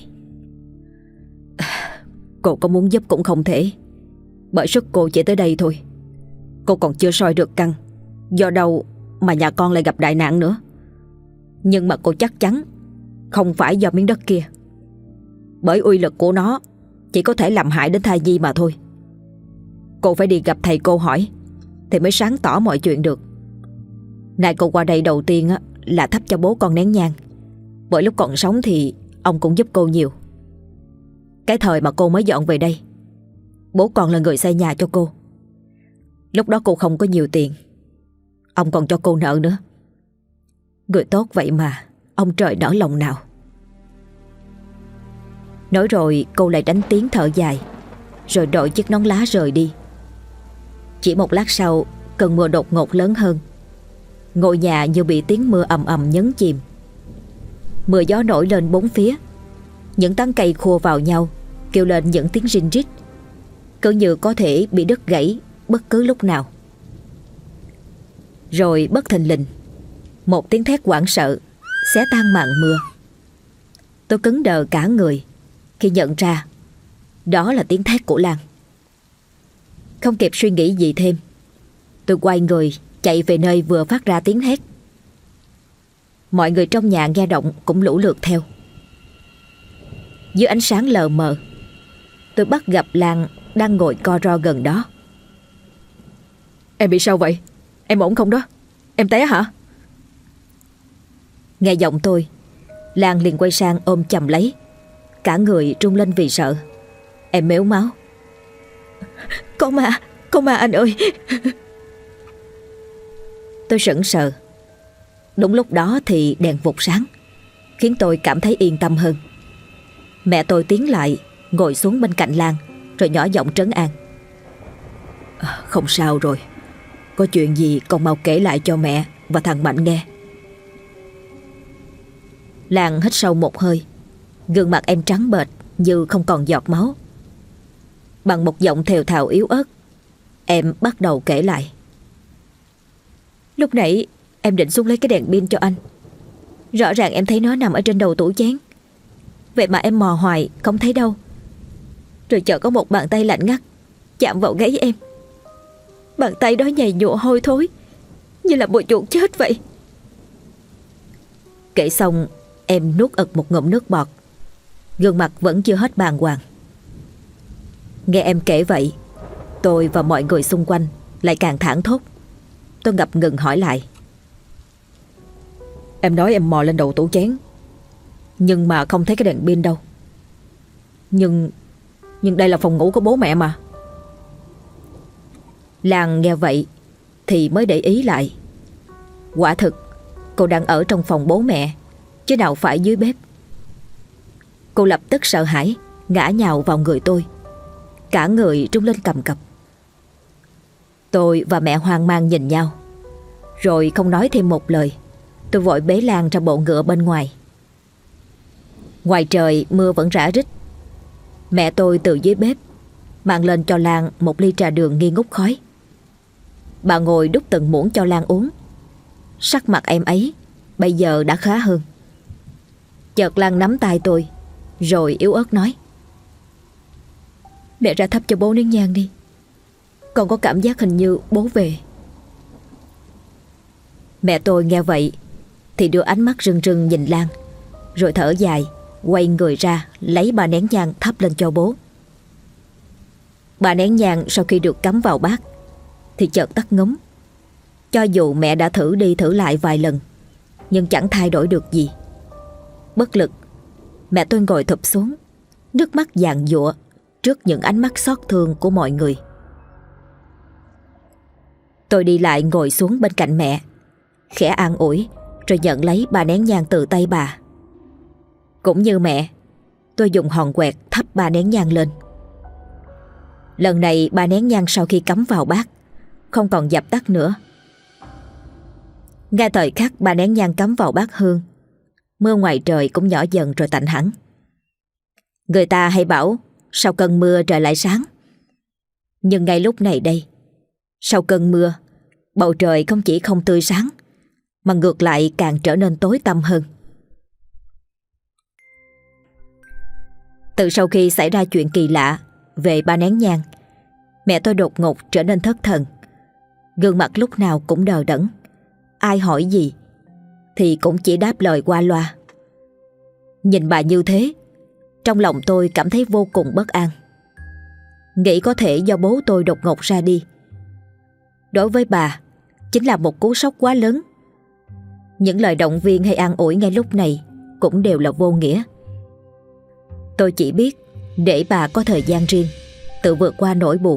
Cô có muốn giúp cũng không thể, bởi sức cô chỉ tới đây thôi. Cô còn chưa soi được căn do đâu mà nhà con lại gặp đại nạn nữa. Nhưng mà cô chắc chắn không phải do miếng đất kia, bởi uy lực của nó chỉ có thể làm hại đến thai nhi mà thôi. Cô phải đi gặp thầy cô hỏi thì mới sáng tỏ mọi chuyện được. Nay cô qua đây đầu tiên là thắp cho bố con nén nhang, bởi lúc còn sống thì ông cũng giúp cô nhiều. Cái thời mà cô mới dọn về đây, bố còn là người xây nhà cho cô. Lúc đó cô không có nhiều tiền, ông còn cho cô nợ nữa. Người tốt vậy mà ông trời nỡ lòng nào. Nói rồi cô lại đánh tiếng thở dài, rồi đội chiếc nón lá rời đi. Chỉ một lát sau, cơn mưa đột ngột lớn hơn. Ngôi nhà như bị tiếng mưa ầm ầm nhấn chìm. Mưa gió nổi lên bốn phía. Những tán cây khua vào nhau, kêu lên những tiếng rinh rít, cứ như có thể bị đứt gãy bất cứ lúc nào. Rồi bất thình lình, một tiếng thét hoảng sợ xé tan màn mưa. Tôi cứng đờ cả người khi nhận ra đó là tiếng thét của Lan. Không kịp suy nghĩ gì thêm, tôi quay người chạy về nơi vừa phát ra tiếng hét. Mọi người trong nhà nghe động cũng lũ lượt theo. Dưới ánh sáng lờ mờ, tôi bắt gặp Lan đang ngồi co ro gần đó. Em bị sao vậy? Em ổn không đó? Em té hả? Nghe giọng tôi, Lan liền quay sang ôm chầm lấy, cả người run lên vì sợ. Em mếu máo: Có ma anh ơi. Tôi sững sờ. Đúng lúc đó thì đèn vụt sáng, khiến tôi cảm thấy yên tâm hơn. Mẹ tôi tiến lại ngồi xuống bên cạnh Lan, rồi nhỏ giọng trấn an: Không sao rồi, có chuyện gì con mau kể lại cho mẹ và thằng Mạnh nghe. Lan hít sâu một hơi, gương mặt em trắng bệch như không còn giọt máu. Bằng một giọng thều thào yếu ớt, em bắt đầu kể lại: Lúc nãy em định xuống lấy cái đèn pin cho anh. Rõ ràng em thấy nó nằm ở trên đầu tủ chén, vậy mà em mò hoài không thấy đâu. Rồi chợt có một bàn tay lạnh ngắt chạm vào gáy em. Bàn tay đó nhầy nhụa hôi thối, như là một chuột chết vậy. Kể xong em nuốt ực một ngụm nước bọt, gương mặt vẫn chưa hết bàng hoàng. Nghe em kể vậy, tôi và mọi người xung quanh lại càng thảng thốt. Tôi ngập ngừng hỏi lại: Em nói em mò lên đầu tủ chén, nhưng mà không thấy cái đèn pin đâu. Nhưng đây là phòng ngủ của bố mẹ mà. Lan nghe vậy thì mới để ý lại. Quả thực cô đang ở trong phòng bố mẹ, chứ nào phải dưới bếp. Cô lập tức sợ hãi, ngã nhào vào người tôi, cả người rung lên cầm cập. Tôi và mẹ hoang mang nhìn nhau, rồi không nói thêm một lời. Tôi vội bế Lan ra bộ ngựa bên ngoài. Ngoài trời mưa vẫn rã rít. Mẹ tôi từ dưới bếp mang lên cho Lan một ly trà đường nghi ngút khói. Bà ngồi đút từng muỗng cho Lan uống. Sắc mặt em ấy bây giờ đã khá hơn. Chợt Lan nắm tay tôi, rồi yếu ớt nói: Mẹ ra thắp cho bố nén nhang đi. Con có cảm giác hình như bố về. Mẹ tôi nghe vậy thì đưa ánh mắt rưng rưng nhìn Lan, rồi thở dài, quay người ra lấy ba nén nhang thắp lên cho bố. Ba nén nhang sau khi được cắm vào bát thì chợt tắt ngúm. Cho dù mẹ đã thử đi thử lại vài lần, nhưng chẳng thay đổi được gì. Bất lực, mẹ tôi ngồi thụp xuống, nước mắt giàn giụa trước những ánh mắt xót thương của mọi người. Tôi đi lại ngồi xuống bên cạnh mẹ, khẽ an ủi, rồi nhận lấy ba nén nhang từ tay bà. Cũng như mẹ, tôi dùng hòn quẹt thắp ba nén nhang lên. Lần này ba nén nhang sau khi cắm vào bát không còn dập tắt nữa. Ngay thời khắc ba nén nhang cắm vào bát hương, mưa ngoài trời cũng nhỏ dần rồi tạnh hẳn. Người ta hay bảo sau cơn mưa trời lại sáng. Nhưng ngay lúc này đây, sau cơn mưa, bầu trời không chỉ không tươi sáng, mà ngược lại càng trở nên tối tăm hơn. Từ sau khi xảy ra chuyện kỳ lạ về ba nén nhang, mẹ tôi đột ngột trở nên thất thần. Gương mặt lúc nào cũng đờ đẫn. Ai hỏi gì thì cũng chỉ đáp lời qua loa. Nhìn bà như thế, trong lòng tôi cảm thấy vô cùng bất an. Nghĩ có thể do bố tôi đột ngột ra đi. Đối với bà, chính là một cú sốc quá lớn. Những lời động viên hay an ủi ngay lúc này cũng đều là vô nghĩa. Tôi chỉ biết để bà có thời gian riêng, tự vượt qua nỗi buồn.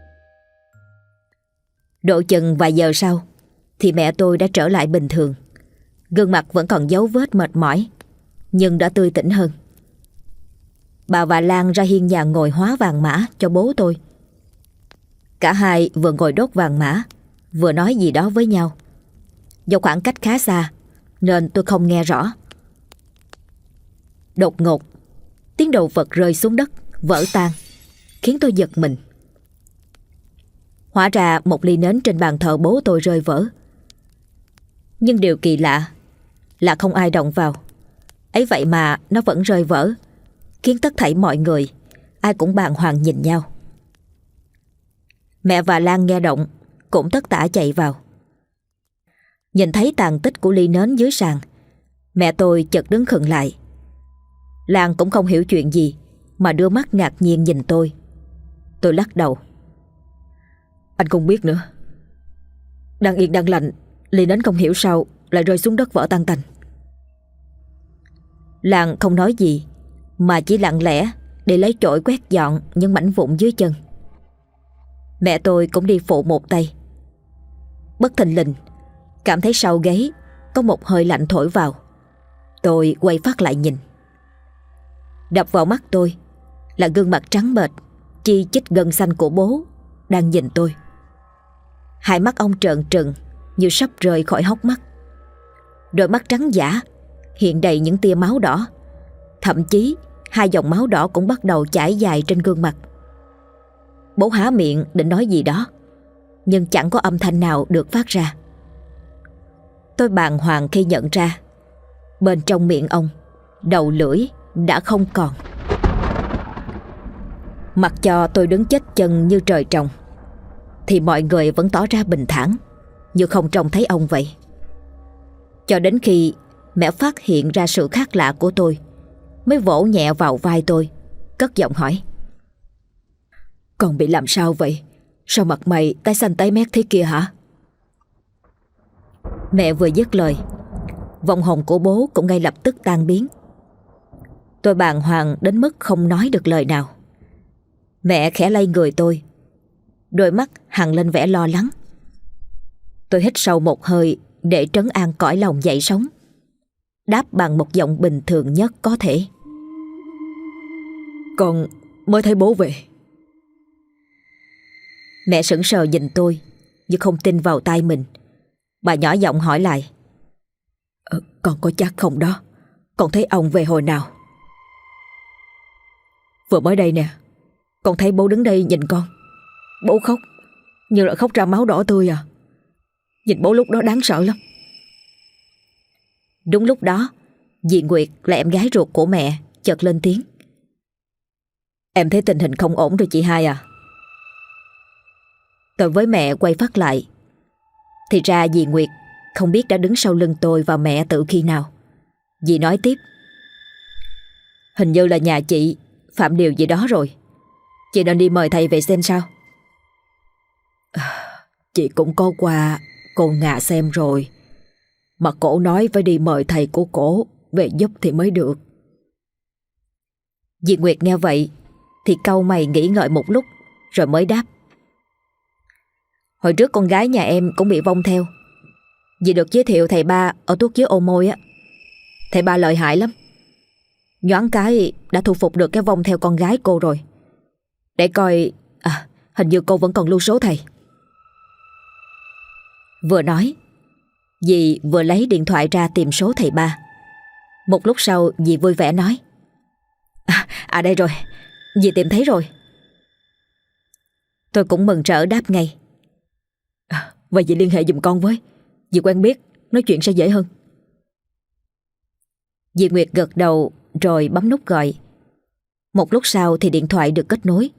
Độ chừng vài giờ sau thì mẹ tôi đã trở lại bình thường. Gương mặt vẫn còn dấu vết mệt mỏi, nhưng đã tươi tỉnh hơn. Bà và Lan ra hiên nhà ngồi hóa vàng mã cho bố tôi. Cả hai vừa ngồi đốt vàng mã, vừa nói gì đó với nhau. Do khoảng cách khá xa nên tôi không nghe rõ. Đột ngột, tiếng đồ vật rơi xuống đất, vỡ tan, khiến tôi giật mình. Hóa ra một ly nến trên bàn thờ bố tôi rơi vỡ. Nhưng điều kỳ lạ là không ai động vào. Ấy vậy mà nó vẫn rơi vỡ, khiến tất thảy mọi người ai cũng bàng hoàng nhìn nhau. Mẹ và Lan nghe động cũng tất tả chạy vào. Nhìn thấy tàn tích của ly nến dưới sàn, mẹ tôi chợt đứng khựng lại. Lan cũng không hiểu chuyện gì mà đưa mắt ngạc nhiên nhìn tôi. Tôi lắc đầu. Anh không biết nữa. Đang yên đang lành, ly nến không hiểu sao lại rơi xuống đất vỡ tan tành. Lan không nói gì, mà chỉ lặng lẽ để lấy chổi quét dọn những mảnh vụn dưới chân. Mẹ tôi cũng đi phụ một tay. Bất thình lình, cảm thấy sau gáy có một hơi lạnh thổi vào. Tôi quay phát lại nhìn. Đập vào mắt tôi là gương mặt trắng bệch, chi chít gân xanh của bố đang nhìn tôi. Hai mắt ông trợn trừng như sắp rơi khỏi hốc mắt. Đôi mắt trắng dã hiện đầy những tia máu đỏ. Thậm chí hai dòng máu đỏ cũng bắt đầu chảy dài trên gương mặt. Bố há miệng định nói gì đó, nhưng chẳng có âm thanh nào được phát ra. Tôi bàng hoàng khi nhận ra bên trong miệng ông, đầu lưỡi đã không còn. Mặc cho tôi đứng chết chân như trời trồng, thì mọi người vẫn tỏ ra bình thản, như không trông thấy ông vậy. Cho đến khi mẹ phát hiện ra sự khác lạ của tôi, mới vỗ nhẹ vào vai tôi, cất giọng hỏi: Con bị làm sao vậy? Sao mặt mày tái xanh tái mét thế kia hả? Mẹ vừa dứt lời, vong hồn của bố cũng ngay lập tức tan biến. Tôi bàng hoàng đến mức không nói được lời nào. Mẹ khẽ lay người tôi, đôi mắt hằn lên vẻ lo lắng. Tôi hít sâu một hơi để trấn an cõi lòng dậy sóng, đáp bằng một giọng bình thường nhất có thể: Con mới thấy bố về. Mẹ sững sờ nhìn tôi như không tin vào tai mình. Bà nhỏ giọng hỏi lại: Con có chắc không đó? Con thấy ông về hồi nào? Vừa mới đây nè, con thấy bố đứng đây nhìn con. Bố khóc, như là khóc ra máu đỏ tươi à. Nhìn bố lúc đó đáng sợ lắm. Đúng lúc đó, dì Nguyệt là em gái ruột của mẹ chợt lên tiếng: Em thấy tình hình không ổn rồi chị hai à? Tôi với mẹ quay phát lại. Thì ra dì Nguyệt không biết đã đứng sau lưng tôi và mẹ từ khi nào. Dì nói tiếp: Hình như là nhà chị phạm điều gì đó rồi. Chị nên đi mời thầy về xem sao. Chị cũng có qua cô Nga xem rồi, mà cổ nói phải đi mời thầy của cổ về giúp thì mới được. Dì Nguyệt nghe vậy thì cau mày nghĩ ngợi một lúc rồi mới đáp: Hồi trước con gái nhà em cũng bị vong theo. Dì được giới thiệu thầy ba ở tuốt dưới ô môi á. Thầy ba lợi hại lắm. Nhoáng cái đã thu phục được cái vong theo con gái cô rồi. Để coi, hình như cô vẫn còn lưu số thầy. Vừa nói, dì vừa lấy điện thoại ra tìm số thầy ba. Một lúc sau dì vui vẻ nói: Đây rồi, dì tìm thấy rồi. Tôi cũng mừng rỡ đáp ngay: Vậy dì liên hệ giùm con với. Dì quen biết, nói chuyện sẽ dễ hơn. Dì Nguyệt gật đầu rồi bấm nút gọi. Một lúc sau thì điện thoại được kết nối.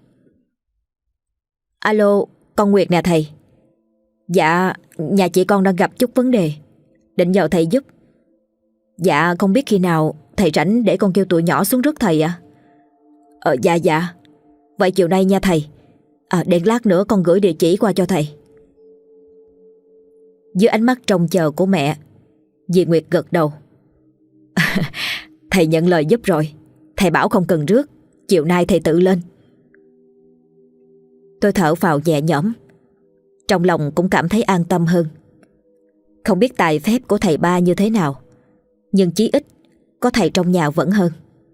Alo, con Nguyệt nè thầy. Dạ, nhà chị con đang gặp chút vấn đề, định nhờ thầy giúp. Dạ, không biết khi nào thầy rảnh để con kêu tụi nhỏ xuống rước thầy ạ? Dạ. Vậy chiều nay nha thầy. Để lát nữa con gửi địa chỉ qua cho thầy. Dưới ánh mắt trông chờ của mẹ, dì Nguyệt gật đầu: Thầy nhận lời giúp rồi. Thầy bảo không cần rước, chiều nay thầy tự lên. Tôi thở phào nhẹ nhõm, trong lòng cũng cảm thấy an tâm hơn. Không biết tài phép của thầy ba như thế nào, nhưng chí ít có thầy trong nhà vẫn hơn.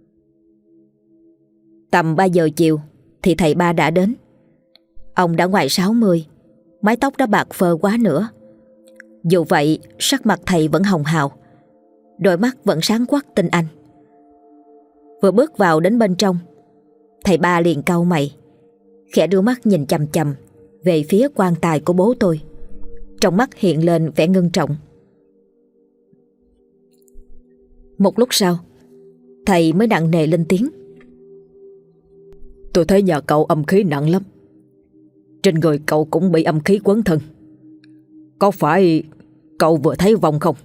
Tầm 3 giờ chiều thì thầy ba đã đến. Ông đã ngoài 60, mái tóc đã bạc phơ quá nữa. Dù vậy sắc mặt thầy vẫn hồng hào, đôi mắt vẫn sáng quắc tinh anh. Vừa bước vào đến bên trong, thầy ba liền cau mày, khẽ đưa mắt nhìn chằm chằm về phía quan tài của bố tôi. Trong mắt hiện lên vẻ ngưng trọng. Một lúc sau, thầy mới nặng nề lên tiếng: Tôi thấy nhà cậu âm khí nặng lắm. Trên người cậu cũng bị âm khí quấn thân. Có phải cậu vừa thấy vong không?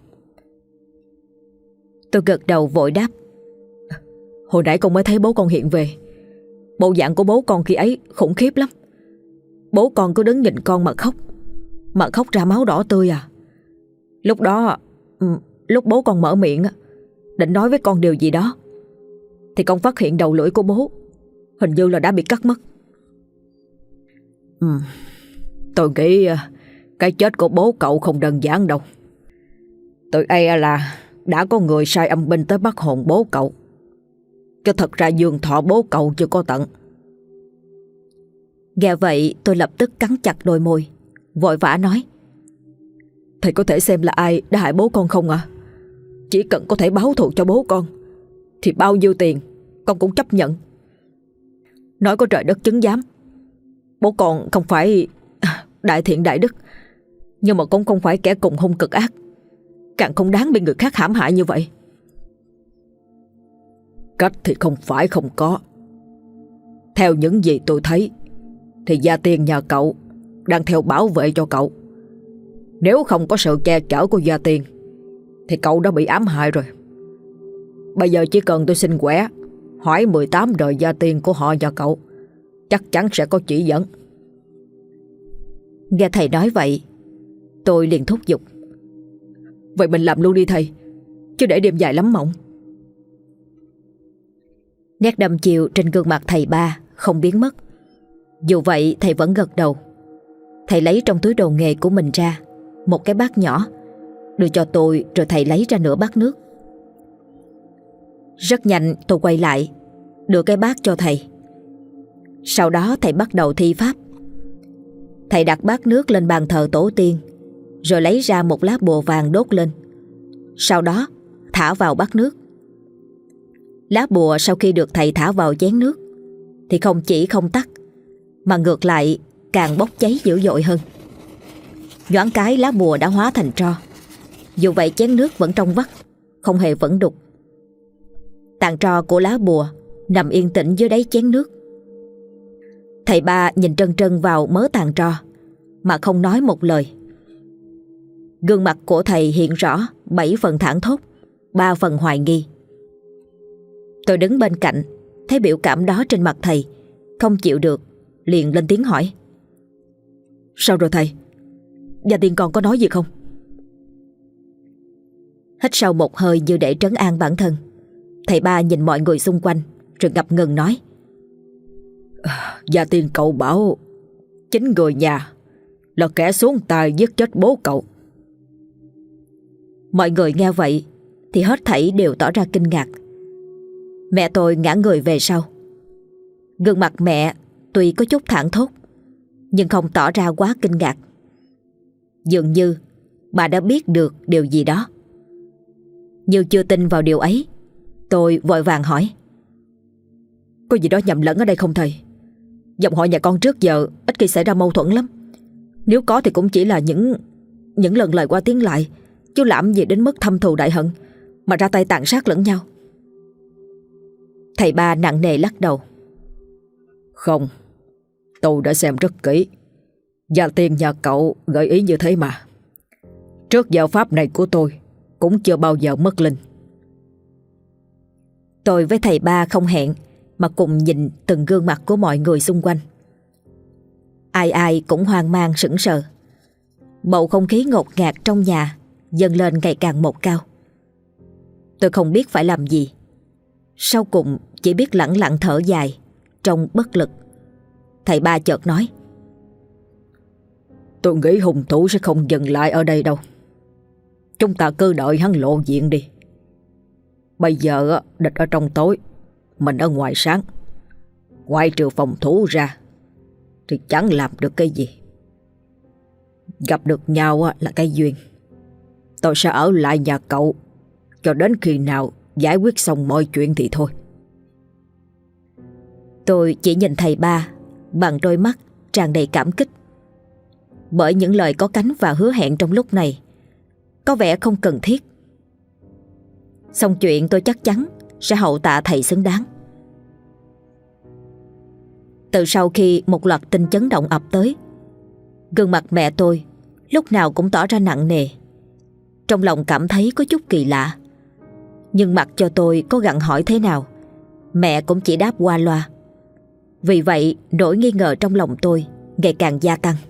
Tôi gật đầu vội đáp: Hồi nãy con mới thấy bố con hiện về. Bộ dạng của bố con khi ấy khủng khiếp lắm. Bố con cứ đứng nhìn con mà khóc ra máu đỏ tươi à. Lúc đó, lúc bố con mở miệng định nói với con điều gì đó, thì con phát hiện đầu lưỡi của bố hình như là đã bị cắt mất. Tôi nghĩ cái chết của bố cậu không đơn giản đâu. Tôi e là đã có người sai âm binh tới bắt hồn bố cậu, chứ thật ra dương thọ bố cậu chưa có tận. Nghe vậy tôi lập tức cắn chặt đôi môi, vội vã nói: Thầy có thể xem là ai đã hại bố con không ạ? Chỉ cần có thể báo thù cho bố con thì bao nhiêu tiền con cũng chấp nhận. Nói có trời đất chứng giám, bố con không phải đại thiện đại đức, nhưng mà cũng không phải kẻ cùng hung cực ác, càng không đáng bị người khác hãm hại như vậy. Cách thì không phải không có. Theo những gì tôi thấy thì gia tiên nhà cậu đang theo bảo vệ cho cậu. Nếu không có sự che chở của gia tiên thì cậu đã bị ám hại rồi. Bây giờ chỉ cần tôi xin quẻ, hỏi 18 đời gia tiên của họ và cậu, chắc chắn sẽ có chỉ dẫn. Nghe thầy nói vậy, tôi liền thúc giục: Vậy mình làm luôn đi thầy, chứ để đêm dài lắm mộng. Nét đăm chiêu trên gương mặt thầy Ba không biến mất. Dù vậy thầy vẫn gật đầu. Thầy lấy trong túi đồ nghề của mình ra một cái bát nhỏ, đưa cho tôi, rồi thầy lấy ra nửa bát nước. Rất nhanh tôi quay lại, đưa cái bát cho thầy. Sau đó thầy bắt đầu thi pháp. Thầy đặt bát nước lên bàn thờ tổ tiên, rồi lấy ra một lá bùa vàng đốt lên. Sau đó thả vào bát nước. Lá bùa sau khi được thầy thả vào chén nước thì không chỉ không tắt, mà ngược lại càng bốc cháy dữ dội hơn. Nhoáng cái lá bùa đã hóa thành tro. Dù vậy chén nước vẫn trong vắt, không hề vẩn đục. Tàn tro của lá bùa nằm yên tĩnh dưới đáy chén nước. Thầy Ba nhìn trân trân vào mớ tàn tro mà không nói một lời. Gương mặt của thầy hiện rõ 7 phần thảng thốt, 3 phần hoài nghi. Tôi đứng bên cạnh, thấy biểu cảm đó trên mặt thầy, không chịu được, liền lên tiếng hỏi: Sao rồi thầy? Gia tiên còn có nói gì không? Hít sâu một hơi như để trấn an bản thân, thầy Ba nhìn mọi người xung quanh rồi ngập ngừng nói: Gia tiên cậu bảo chính người nhà là kẻ xuống tay giết chết bố cậu. Mọi người nghe vậy thì hết thảy đều tỏ ra kinh ngạc. Mẹ tôi ngã người về sau. Gương mặt mẹ tuy có chút thảng thốt, nhưng không tỏ ra quá kinh ngạc. Dường như bà đã biết được điều gì đó. Như chưa tin vào điều ấy, tôi vội vàng hỏi: Có gì đó nhầm lẫn ở đây không thầy? Dòng họ nhà con trước giờ ít khi xảy ra mâu thuẫn lắm. Nếu có thì cũng chỉ là những lần lời qua tiếng lại, chứ làm gì đến mức thâm thù đại hận mà ra tay tàn sát lẫn nhau. Thầy Ba nặng nề lắc đầu: Không, tôi đã xem rất kỹ. Gia tiên nhà cậu gợi ý như thế mà. Trước giờ pháp này của tôi cũng chưa bao giờ mất linh. Tôi với thầy Ba không hẹn mà cùng nhìn từng gương mặt của mọi người xung quanh. Ai ai cũng hoang mang sững sờ. Bầu không khí ngột ngạt trong nhà dâng lên ngày càng một cao. Tôi không biết phải làm gì. Sau cùng chỉ biết lẳng lặng thở dài trong bất lực. Thầy Ba chợt nói: Tôi nghĩ hung thủ sẽ không dừng lại ở đây đâu. Chúng ta cứ đợi hắn lộ diện đi. Bây giờ địch ở trong tối, mình ở ngoài sáng. Ngoại trừ phòng thủ ra thì chẳng làm được cái gì. Gặp được nhau là cái duyên. Tôi sẽ ở lại nhà cậu cho đến khi nào giải quyết xong mọi chuyện thì thôi. Tôi chỉ nhìn thầy Ba bằng đôi mắt tràn đầy cảm kích. Bởi những lời có cánh và hứa hẹn trong lúc này có vẻ không cần thiết. Xong chuyện tôi chắc chắn sẽ hậu tạ thầy xứng đáng. Từ sau khi một loạt tin chấn động ập tới, gương mặt mẹ tôi lúc nào cũng tỏ ra nặng nề. Trong lòng cảm thấy có chút kỳ lạ, nhưng mặc cho tôi có gặng hỏi thế nào, mẹ cũng chỉ đáp qua loa. Vì vậy nỗi nghi ngờ trong lòng tôi ngày càng gia tăng.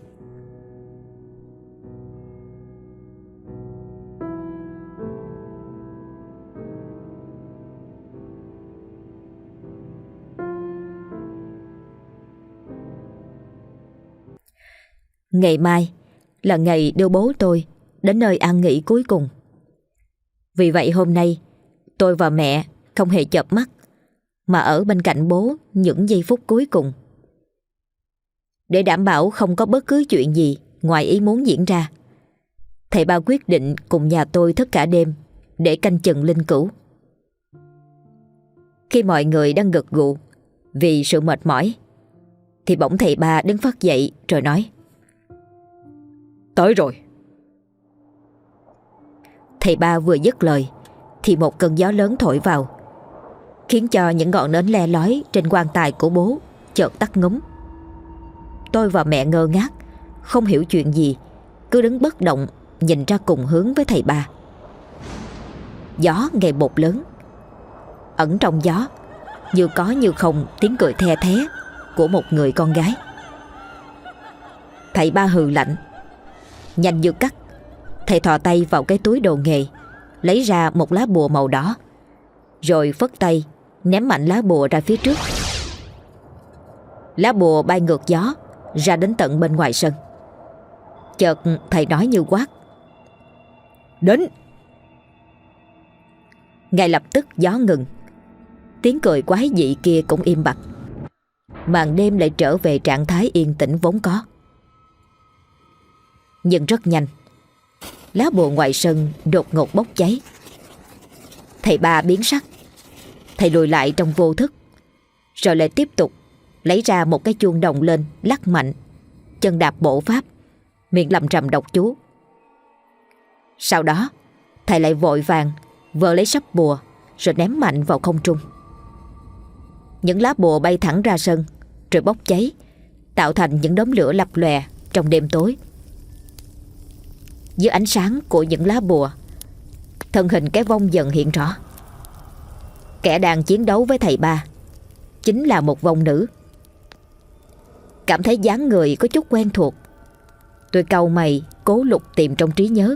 Ngày mai là ngày đưa bố tôi đến nơi an nghỉ cuối cùng. Vì vậy hôm nay tôi và mẹ không hề chợp mắt mà ở bên cạnh bố những giây phút cuối cùng. Để đảm bảo không có bất cứ chuyện gì ngoài ý muốn diễn ra, thầy Ba quyết định cùng nhà tôi thức cả đêm để canh chừng linh cữu. Khi mọi người đang gật gù vì sự mệt mỏi thì bỗng thầy Ba đứng phắt dậy rồi nói: Tới rồi. Thầy Ba vừa dứt lời thì một cơn gió lớn thổi vào, khiến cho những ngọn nến le lói trên quan tài của bố chợt tắt ngúm. Tôi và mẹ ngơ ngác, không hiểu chuyện gì, cứ đứng bất động nhìn ra cùng hướng với thầy Ba. gió ngày một lớn. Ẩn trong gió, như có như không tiếng cười the thé của một người con gái. Thầy Ba hừ lạnh. Nhanh như cắt, thầy thò tay vào cái túi đồ nghề, lấy ra một lá bùa màu đỏ, rồi phất tay ném mạnh lá bùa ra phía trước. Lá bùa bay ngược gió ra đến tận bên ngoài sân. Chợt thầy nói như quát: "Đến!" Ngay lập tức gió ngừng, tiếng cười quái dị kia cũng im bặt. Màn đêm lại trở về trạng thái yên tĩnh vốn có. Nhưng rất nhanh, lá bùa ngoài sân đột ngột bốc cháy. Thầy Ba biến sắc. Thầy lùi lại trong vô thức, rồi lại tiếp tục lấy ra một cái chuông đồng lên, lắc mạnh, chân đạp bộ pháp, miệng lầm rầm đọc chú. Sau đó thầy lại vội vàng vơ lấy sắp bùa rồi ném mạnh vào không trung. Những lá bùa bay thẳng ra sân rồi bốc cháy, tạo thành những đốm lửa lập lòe trong đêm tối. Dưới ánh sáng của những lá bùa, thân hình cái vong dần hiện rõ. Kẻ đang chiến đấu với thầy Ba chính là một vong nữ. Cảm thấy dáng người có chút quen thuộc, tôi cau mày cố lục tìm trong trí nhớ.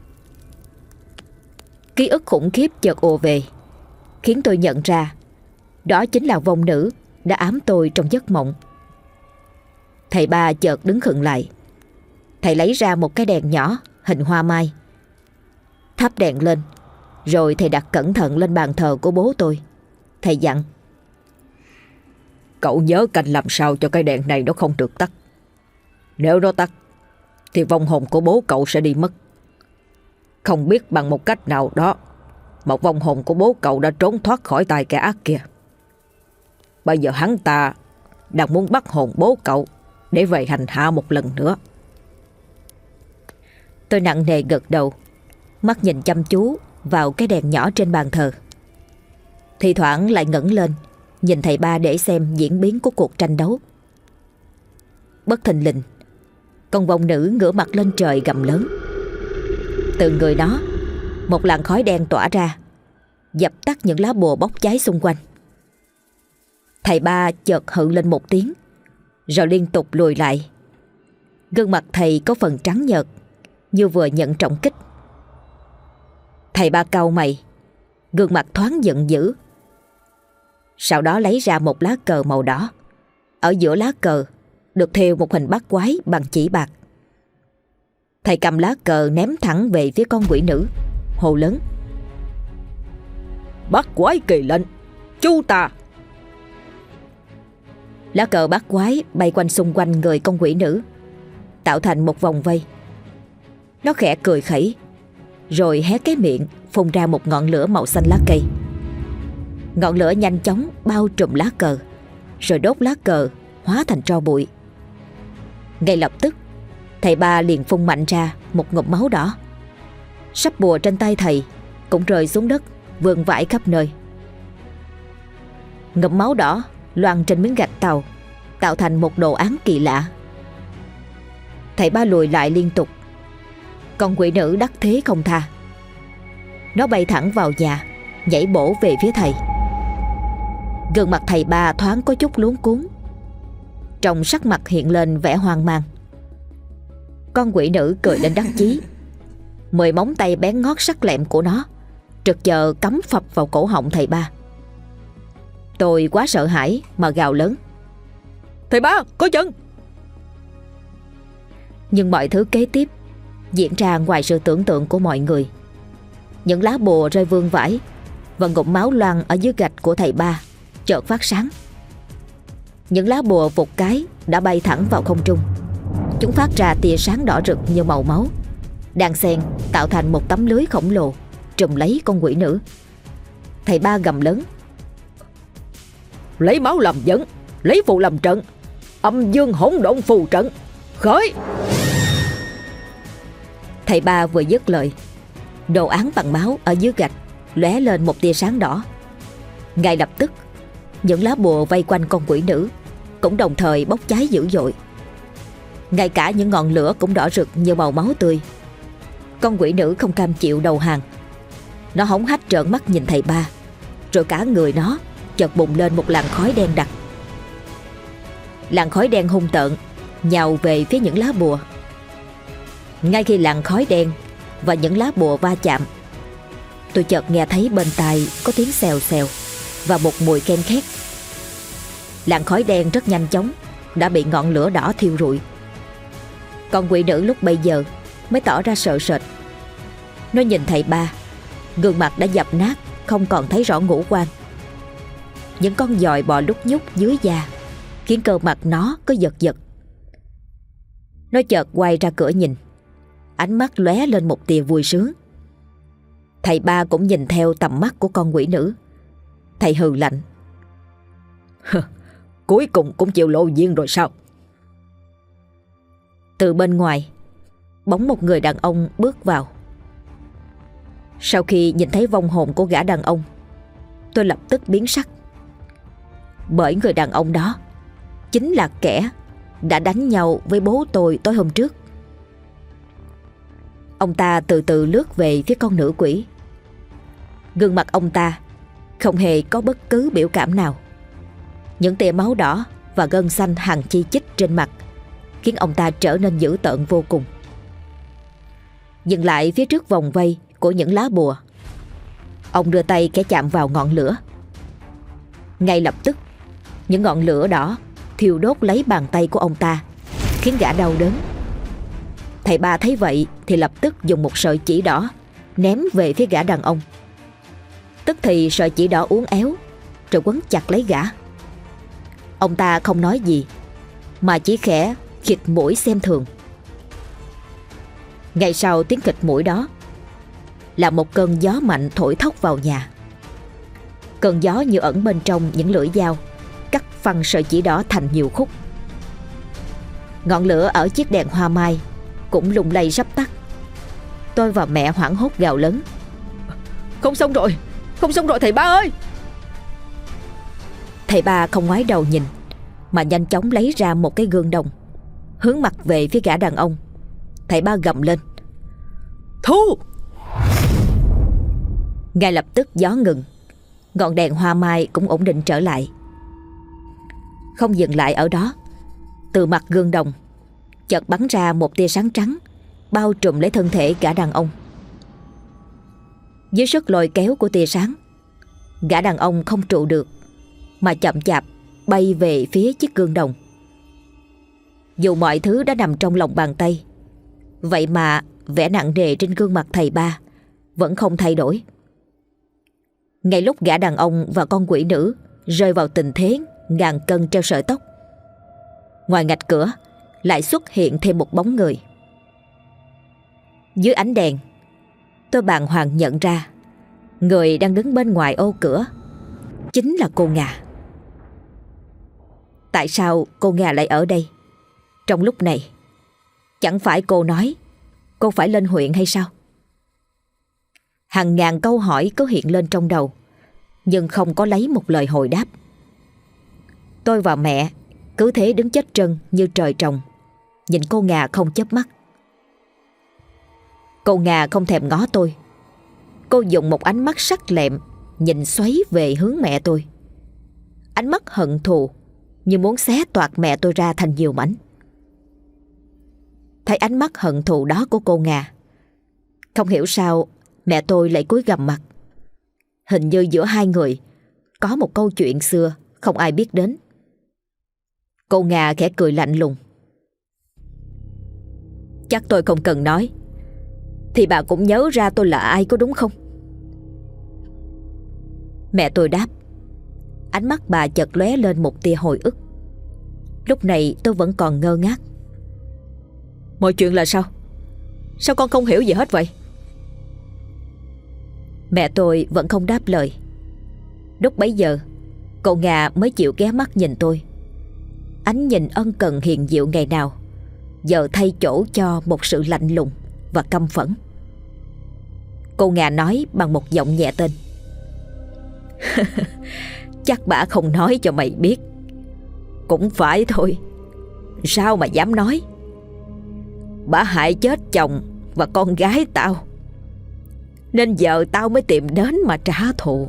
Ký ức khủng khiếp chợt ùa về, khiến tôi nhận ra đó chính là vong nữ đã ám tôi trong giấc mộng. Thầy Ba chợt đứng khựng lại. Thầy lấy ra một cái đèn nhỏ hình hoa mai, thắp đèn lên, rồi thầy đặt cẩn thận lên bàn thờ của bố tôi. Thầy dặn: "Cậu nhớ canh làm sao cho cái đèn này nó không được tắt. Nếu nó tắt thì vong hồn của bố cậu sẽ đi mất. Không biết bằng một cách nào đó mà vong hồn của bố cậu đã trốn thoát khỏi tay kẻ ác kia. Bây giờ hắn ta đang muốn bắt hồn bố cậu để về hành hạ một lần nữa." Tôi nặng nề gật đầu, mắt nhìn chăm chú vào cái đèn nhỏ trên bàn thờ. Thì thoảng lại ngẩng lên nhìn thầy Ba để xem diễn biến của cuộc tranh đấu. Bất thình lình, con vong nữ ngửa mặt lên trời gầm lớn. Từ người đó, một làn khói đen tỏa ra, dập tắt những lá bùa bốc cháy xung quanh. Thầy Ba chợt hự lên một tiếng, rồi liên tục lùi lại. Gương mặt thầy có phần trắng nhợt, như vừa nhận trọng kích. Thầy Ba cau mày, gương mặt thoáng giận dữ. Sau đó lấy ra một lá cờ màu đỏ. Ở giữa lá cờ được thêu một hình bát quái bằng chỉ bạc. Thầy cầm lá cờ ném thẳng về phía con quỷ nữ, hô lớn: "Bát quái kỳ lệnh, chu tà!" Lá cờ bát quái bay quanh xung quanh người con quỷ nữ, tạo thành một vòng vây. Nó khẽ cười khẩy, rồi hé cái miệng phun ra một ngọn lửa màu xanh lá cây. Ngọn lửa nhanh chóng bao trùm lá cờ, rồi đốt lá cờ hóa thành tro bụi. Ngay lập tức, thầy Ba liền phun mạnh ra một ngụm máu đỏ. Sắp bùa trên tay thầy cũng rơi xuống đất, vương vãi khắp nơi. Ngụm máu đỏ loang trên miếng gạch tàu, tạo thành một đồ án kỳ lạ. Thầy Ba lùi lại liên tục. Con quỷ nữ đắc thế không tha. Nó bay thẳng vào nhà, nhảy bổ về phía thầy. Gương mặt thầy Ba thoáng có chút luống cuống, trong sắc mặt hiện lên vẻ hoang mang. Con quỷ nữ cười lên đắc chí. 10 móng tay bén ngót sắc lẹm của nó trực chờ cắm phập vào cổ họng thầy Ba. Tôi quá sợ hãi mà gào lớn: "Thầy Ba, có chân!" Nhưng mọi thứ kế tiếp diễn ra ngoài sự tưởng tượng của mọi người. Những lá bùa rơi vương vãi và ngụm máu loang ở dưới gạch của thầy Ba chợt phát sáng. Những lá bùa vụt cái đã bay thẳng vào không trung. Chúng phát ra tia sáng đỏ rực như màu máu, đan xen tạo thành một tấm lưới khổng lồ trùm lấy con quỷ nữ. Thầy Ba gầm lớn: "Lấy máu làm dẫn, lấy phù làm trận, âm dương hỗn độn phù trận, khởi!" Thầy Ba vừa dứt lời, đồ án bằng máu ở dưới gạch lóe lên một tia sáng đỏ. Ngay lập tức, những lá bùa vây quanh con quỷ nữ cũng đồng thời bốc cháy dữ dội. Ngay cả những ngọn lửa cũng đỏ rực như màu máu tươi. Con quỷ nữ không cam chịu đầu hàng. Nó hống hách trợn mắt nhìn thầy ba, rồi cả người nó chợt bùng lên một làn khói đen đặc. Làn khói đen hung tợn nhào về phía những lá bùa. Ngay khi làn khói đen và những lá bùa va chạm, tôi chợt nghe thấy bên tai có tiếng xèo xèo và một mùi ken khét. Làn khói đen rất nhanh chóng đã bị ngọn lửa đỏ thiêu rụi. Con quỷ nữ lúc bấy giờ mới tỏ ra sợ sệt. Nó nhìn thầy ba, gương mặt đã dập nát, không còn thấy rõ ngũ quan. Những con giòi bò lúc nhúc dưới da khiến cơ mặt nó có giật giật. Nó chợt quay ra cửa nhìn, ánh mắt lóe lên một tia vui sướng. Thầy ba cũng nhìn theo tầm mắt của con quỷ nữ. Thầy hừ lạnh: Cuối cùng cũng chịu lộ diện rồi sao? Từ bên ngoài, bóng một người đàn ông bước vào. Sau khi nhìn thấy vong hồn của gã đàn ông, tôi lập tức biến sắc. Bởi người đàn ông đó chính là kẻ đã đánh nhau với bố tôi tối hôm trước. Ông ta từ từ lướt về phía con nữ quỷ. Gương mặt ông ta không hề có bất cứ biểu cảm nào. Những tia máu đỏ và gân xanh hằn chi chít trên mặt khiến ông ta trở nên dữ tợn vô cùng. Dừng lại phía trước vòng vây của những lá bùa, ông đưa tay khẽ chạm vào ngọn lửa. Ngay lập tức, những ngọn lửa đỏ thiêu đốt lấy bàn tay của ông ta, khiến gã đau đớn. Thầy ba thấy vậy thì lập tức dùng một sợi chỉ đỏ ném về phía gã đàn ông. Tức thì sợi chỉ đỏ uốn éo rồi quấn chặt lấy gã. Ông ta không nói gì mà chỉ khẽ khịt mũi xem thường. Ngay sau tiếng khịt mũi đó là một cơn gió mạnh thổi thốc vào nhà. Cơn gió như ẩn bên trong những lưỡi dao, cắt phăng sợi chỉ đỏ thành nhiều khúc. Ngọn lửa ở chiếc đèn hoa mai cũng lung lay sắp tắt. Tôi và mẹ hoảng hốt gào lớn: Không xong rồi, không xong rồi thầy ba ơi! Thầy ba không ngoái đầu nhìn mà nhanh chóng lấy ra một cái gương đồng, hướng mặt về phía gã đàn ông. Thầy ba gầm lên: Thu! Ngay lập tức gió ngừng, ngọn đèn hoa mai cũng ổn định trở lại. Không dừng lại ở đó, từ mặt gương đồng chợt bắn ra một tia sáng trắng bao trùm lấy thân thể gã đàn ông. Dưới sức lôi kéo của tia sáng, gã đàn ông không trụ được mà chậm chạp bay về phía chiếc gương đồng. Dù mọi thứ đã nằm trong lòng bàn tay, vậy mà vẻ nặng nề trên gương mặt thầy ba vẫn không thay đổi. Ngay lúc gã đàn ông và con quỷ nữ rơi vào tình thế ngàn cân treo sợi tóc, ngoài ngạch cửa lại xuất hiện thêm một bóng người. Dưới ánh đèn, tôi bàng hoàng nhận ra người đang đứng bên ngoài ô cửa chính là cô Nga. Tại sao cô Nga lại ở đây trong lúc này? Chẳng phải cô nói cô phải lên huyện hay sao? Hàng ngàn câu hỏi cứ hiện lên trong đầu, nhưng không có lấy một lời hồi đáp. Tôi và mẹ cứ thế đứng chết trân như trời trồng, nhìn cô Nga không chớp mắt. Cô Nga không thèm ngó tôi. Cô dùng một ánh mắt sắc lẹm nhìn xoáy về hướng mẹ tôi. Ánh mắt hận thù như muốn xé toạc mẹ tôi ra thành nhiều mảnh. Thấy ánh mắt hận thù đó của cô Nga, không hiểu sao mẹ tôi lại cúi gằm mặt. Hình như giữa hai người có một câu chuyện xưa không ai biết đến. Cô Nga khẽ cười lạnh lùng: Chắc tôi không cần nói thì bà cũng nhớ ra tôi là ai có đúng không? Mẹ tôi đáp. Ánh mắt bà chợt lóe lên một tia hồi ức. Lúc này tôi vẫn còn ngơ ngác. Mọi chuyện là sao? Sao con không hiểu gì hết vậy? Mẹ tôi vẫn không đáp lời. Lúc bấy giờ cô Nga mới chịu ghé mắt nhìn tôi. Ánh nhìn ân cần hiền diệu ngày nào giờ thay chỗ cho một sự lạnh lùng và căm phẫn. Cô Nga nói bằng một giọng nhẹ tên: Chắc bả không nói cho mày biết. Cũng phải thôi, sao mà dám nói. Bả hại chết chồng và con gái tao. nên giờ tao mới tìm đến mà trả thù.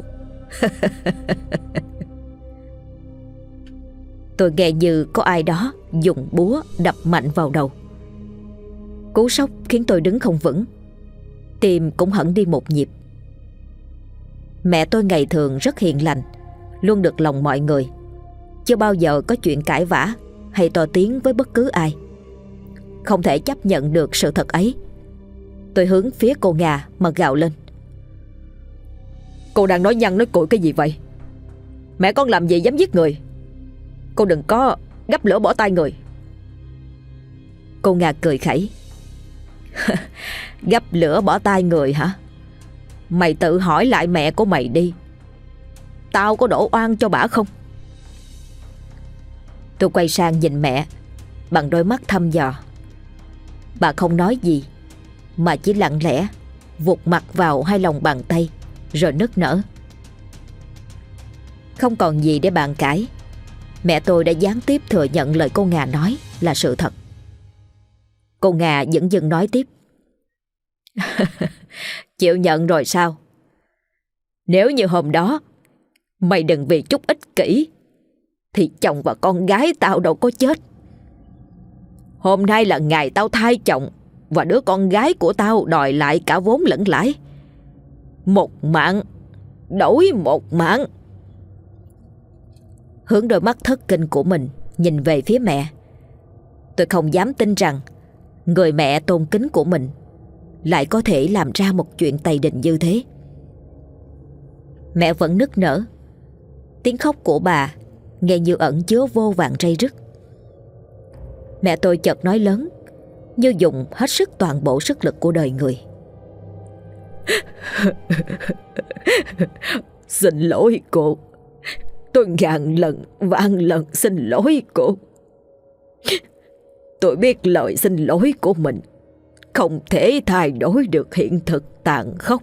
Tôi nghe như có ai đó dùng búa đập mạnh vào đầu. Cú sốc khiến tôi đứng không vững, tim cũng hẳn đi một nhịp. Mẹ tôi ngày thường rất hiền lành, luôn được lòng mọi người, chưa bao giờ có chuyện cãi vã hay to tiếng với bất cứ ai. Không thể chấp nhận được sự thật ấy, tôi hướng phía cô Nga mà gào lên: Cô đang nói nhăng nói cuội cái gì vậy? Mẹ con làm gì dám giết người? Cô đừng có gắp lửa bỏ tay người. Cô Nga cười khẩy: Gắp lửa bỏ tay người hả? Mày tự hỏi lại mẹ của mày đi, tao có đổ oan cho bả không? Tôi quay sang nhìn mẹ bằng đôi mắt thăm dò. Bà không nói gì, mà chỉ lặng lẽ vụt mặt vào hai lòng bàn tay rồi nức nở. Không còn gì để bàn cãi, mẹ tôi đã gián tiếp thừa nhận lời cô Nga nói là sự thật. Cô Nga dửng dưng nói tiếp: Chịu nhận rồi sao? Nếu như hôm đó mày đừng vì chút ích kỷ thì chồng và con gái tao đâu có chết. Hôm nay là ngày tao thay chồng và đứa con gái của tao đòi lại cả vốn lẫn lãi. Một mạng đổi một mạng. Hướng đôi mắt thất kinh của mình nhìn về phía mẹ, tôi không dám tin rằng người mẹ tôn kính của mình lại có thể làm ra một chuyện tày đình như thế. Mẹ vẫn nức nở. Tiếng khóc của bà nghe như ẩn chứa vô vàn ray rứt. Mẹ tôi chợt nói lớn, như dùng hết sức toàn bộ sức lực của đời người: Xin lỗi cô. Tôi ngàn lần vạn lần xin lỗi cô. Tôi biết lời xin lỗi của mình không thể thay đổi được hiện thực tàn khốc.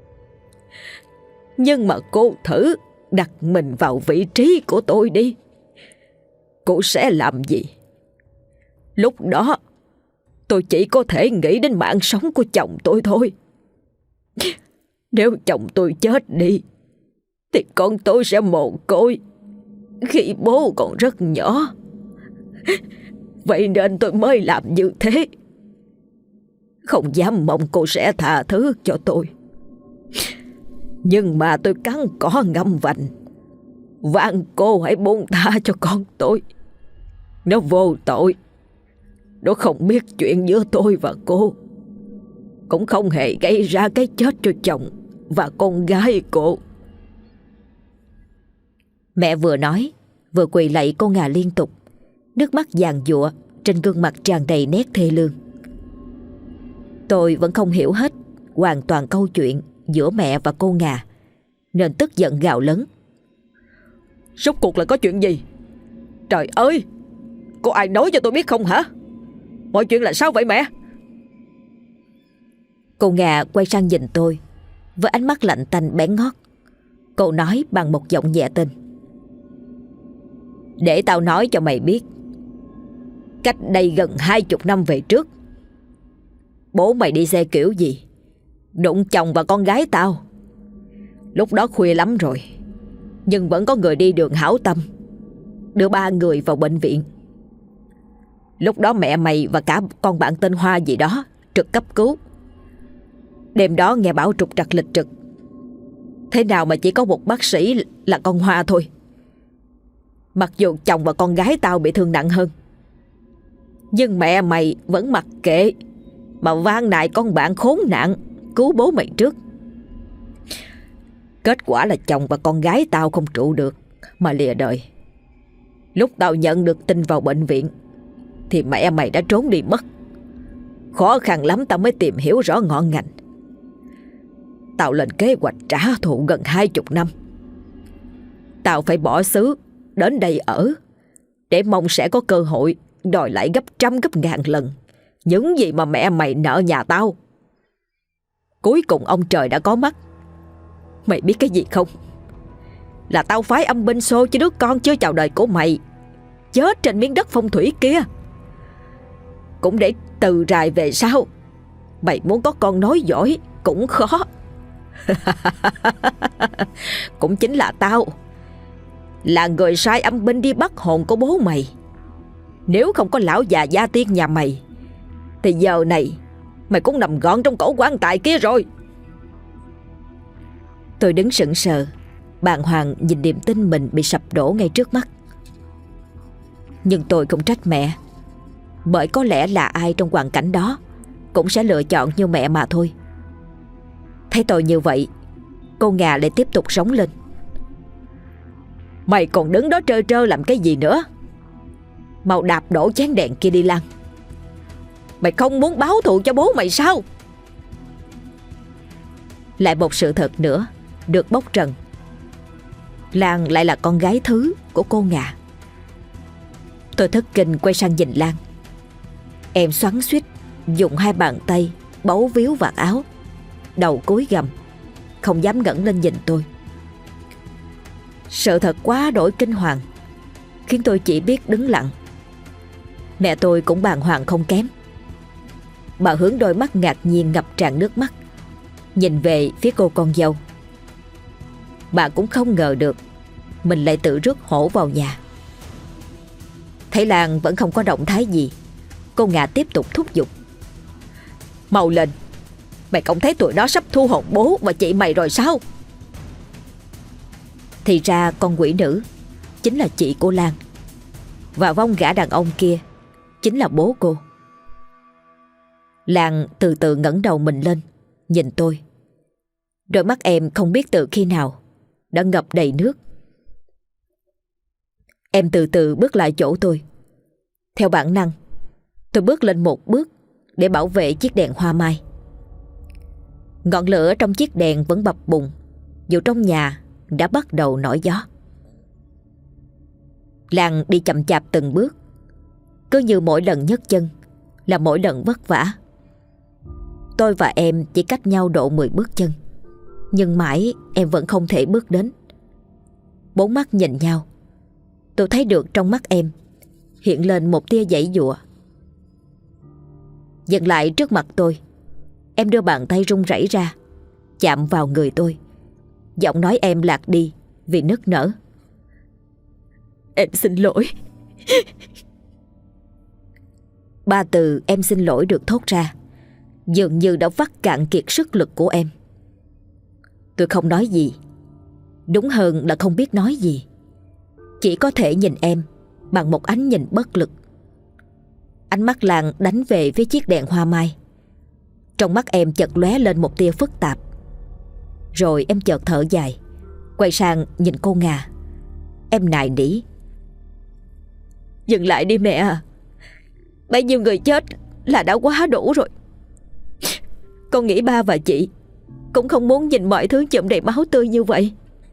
Nhưng mà cô thử đặt mình vào vị trí của tôi đi. Cô sẽ làm gì? Lúc đó tôi chỉ có thể nghĩ đến mạng sống của chồng tôi thôi. Nếu chồng tôi chết đi thì con tôi sẽ mồ côi khi bố còn rất nhỏ. Vậy nên tôi mới làm như thế. Không dám mong cô sẽ tha thứ cho tôi. Nhưng mà tôi cắn cỏ ngậm vành, van cô hãy buông tha cho con tôi. Nó vô tội. Nó không biết chuyện giữa tôi và cô, cũng không hề gây ra cái chết cho chồng và con gái cô. Mẹ vừa nói vừa quỳ lạy cô Nga liên tục, nước mắt giàn giụa trên gương mặt tràn đầy nét thê lương. Tôi vẫn không hiểu hết hoàn toàn câu chuyện giữa mẹ và cô Nga, nên tức giận gào lớn: Rốt cuộc là có chuyện gì? Trời ơi, có ai nói cho tôi biết không hả? Mọi chuyện là sao vậy mẹ? Cô Nga quay sang nhìn tôi với ánh mắt lạnh tanh bén ngót. Cô nói bằng một giọng nhẹ tênh: Để tao nói cho mày biết, cách đây gần 20 năm về trước, bố mày đi xe kiểu gì đụng chồng và con gái tao. Lúc đó khuya lắm rồi, nhưng vẫn có người đi đường hảo tâm đưa 3 người vào bệnh viện. Lúc đó mẹ mày và cả con bạn tên Hoa gì đó trực cấp cứu. Đêm đó nghe bảo trục trặc lịch trực, thế nào mà chỉ có một bác sĩ là con Hoa thôi. Mặc dù chồng và con gái tao bị thương nặng hơn, nhưng mẹ mày vẫn mặc kệ mà van nài con bạn khốn nạn cứu bố mày trước. Kết quả là chồng và con gái tao không trụ được mà lìa đời. Lúc tao nhận được tin vào bệnh viện thì mẹ mày đã trốn đi mất. Khó khăn lắm tao mới tìm hiểu rõ ngọn ngành. Tao lên kế hoạch trả thù gần 20 năm. Tao phải bỏ xứ đến đây ở để mong sẽ có cơ hội đòi lại gấp trăm gấp ngàn lần những gì mà mẹ mày nợ nhà tao. Cuối cùng ông trời đã có mắt. Mày biết cái gì không? Là tao phái âm binh xô cho đứa con chưa chào đời của mày chết trên miếng đất phong thủy kia, cũng để từ rài về sau mày muốn có con nối dõi cũng khó. Cũng chính là tao, là người sai âm binh đi bắt hồn của bố mày. Nếu không có lão già gia tiên nhà mày thì giờ này mày cũng nằm gọn trong cổ quan tài kia rồi. Tôi đứng sững sờ, bàng hoàng nhìn niềm tin mình bị sập đổ ngay trước mắt. Nhưng tôi không trách mẹ, bởi có lẽ là ai trong hoàn cảnh đó cũng sẽ lựa chọn như mẹ mà thôi. Thấy tôi như vậy, cô Ngà lại tiếp tục sống lên. Mày còn đứng đó trơ trơ làm cái gì nữa? Mau đạp đổ chén đèn kia đi Lan. Mày không muốn báo thù cho bố mày sao? Lại một sự thật nữa được bóc trần. Lan lại là con gái thứ của cô Ngà. Tôi thất kinh quay sang nhìn Lan. Em xoắn xuýt dùng hai bàn tay bấu víu vạt áo, đầu cúi gằm, không dám ngẩng lên nhìn tôi. Sự thật quá đổi kinh hoàng khiến tôi chỉ biết đứng lặng. Mẹ tôi cũng bàng hoàng không kém. Bà hướng đôi mắt ngạc nhiên ngập tràn nước mắt nhìn về phía cô con dâu. Bà cũng không ngờ được mình lại tự rước hổ vào nhà. Thấy Lan vẫn không có động thái gì, cô Ngà tiếp tục thúc giục. Mau lên, mày không thấy tụi nó sắp thu hồn bố và chị mày rồi sao? Thì ra con quỷ nữ chính là chị của Lan, và vong gã đàn ông kia chính là bố cô. Lan từ từ ngẩng đầu mình lên nhìn tôi. Đôi mắt em không biết từ khi nào đã ngập đầy nước. Em từ từ bước lại chỗ tôi. Theo bản năng, tôi bước lên một bước để bảo vệ chiếc đèn hoa mai. Ngọn lửa trong chiếc đèn vẫn bập bùng dù trong nhà đã bắt đầu nổi gió. Lan đi chậm chạp từng bước, cứ như mỗi lần nhấc chân là mỗi lần vất vả. Tôi và em chỉ cách nhau độ 10 bước chân, nhưng mãi em vẫn không thể bước đến. Bốn mắt nhìn nhau, tôi thấy được trong mắt em hiện lên một tia giãy giụa. Dừng lại trước mặt tôi, em đưa bàn tay run rẩy ra, chạm vào người tôi. Giọng nói em lạc đi vì nức nở. Em xin lỗi. Ba từ em xin lỗi được thốt ra dường như đã vắt cạn kiệt sức lực của em. Tôi không nói gì, đúng hơn là không biết nói gì. Chỉ có thể nhìn em bằng một ánh nhìn bất lực. Ánh mắt Lan đánh về phía chiếc đèn hoa mai. Trong mắt em chợt lóe lên một tia phức tạp. Rồi em chợt thở dài, quay sang nhìn cô Ngà. Em nài nỉ. Dừng lại đi mẹ à. Bấy nhiêu người chết là đã quá đủ rồi. Con nghĩ ba và chị cũng không muốn nhìn mọi thứ chụm đầy máu tươi như vậy.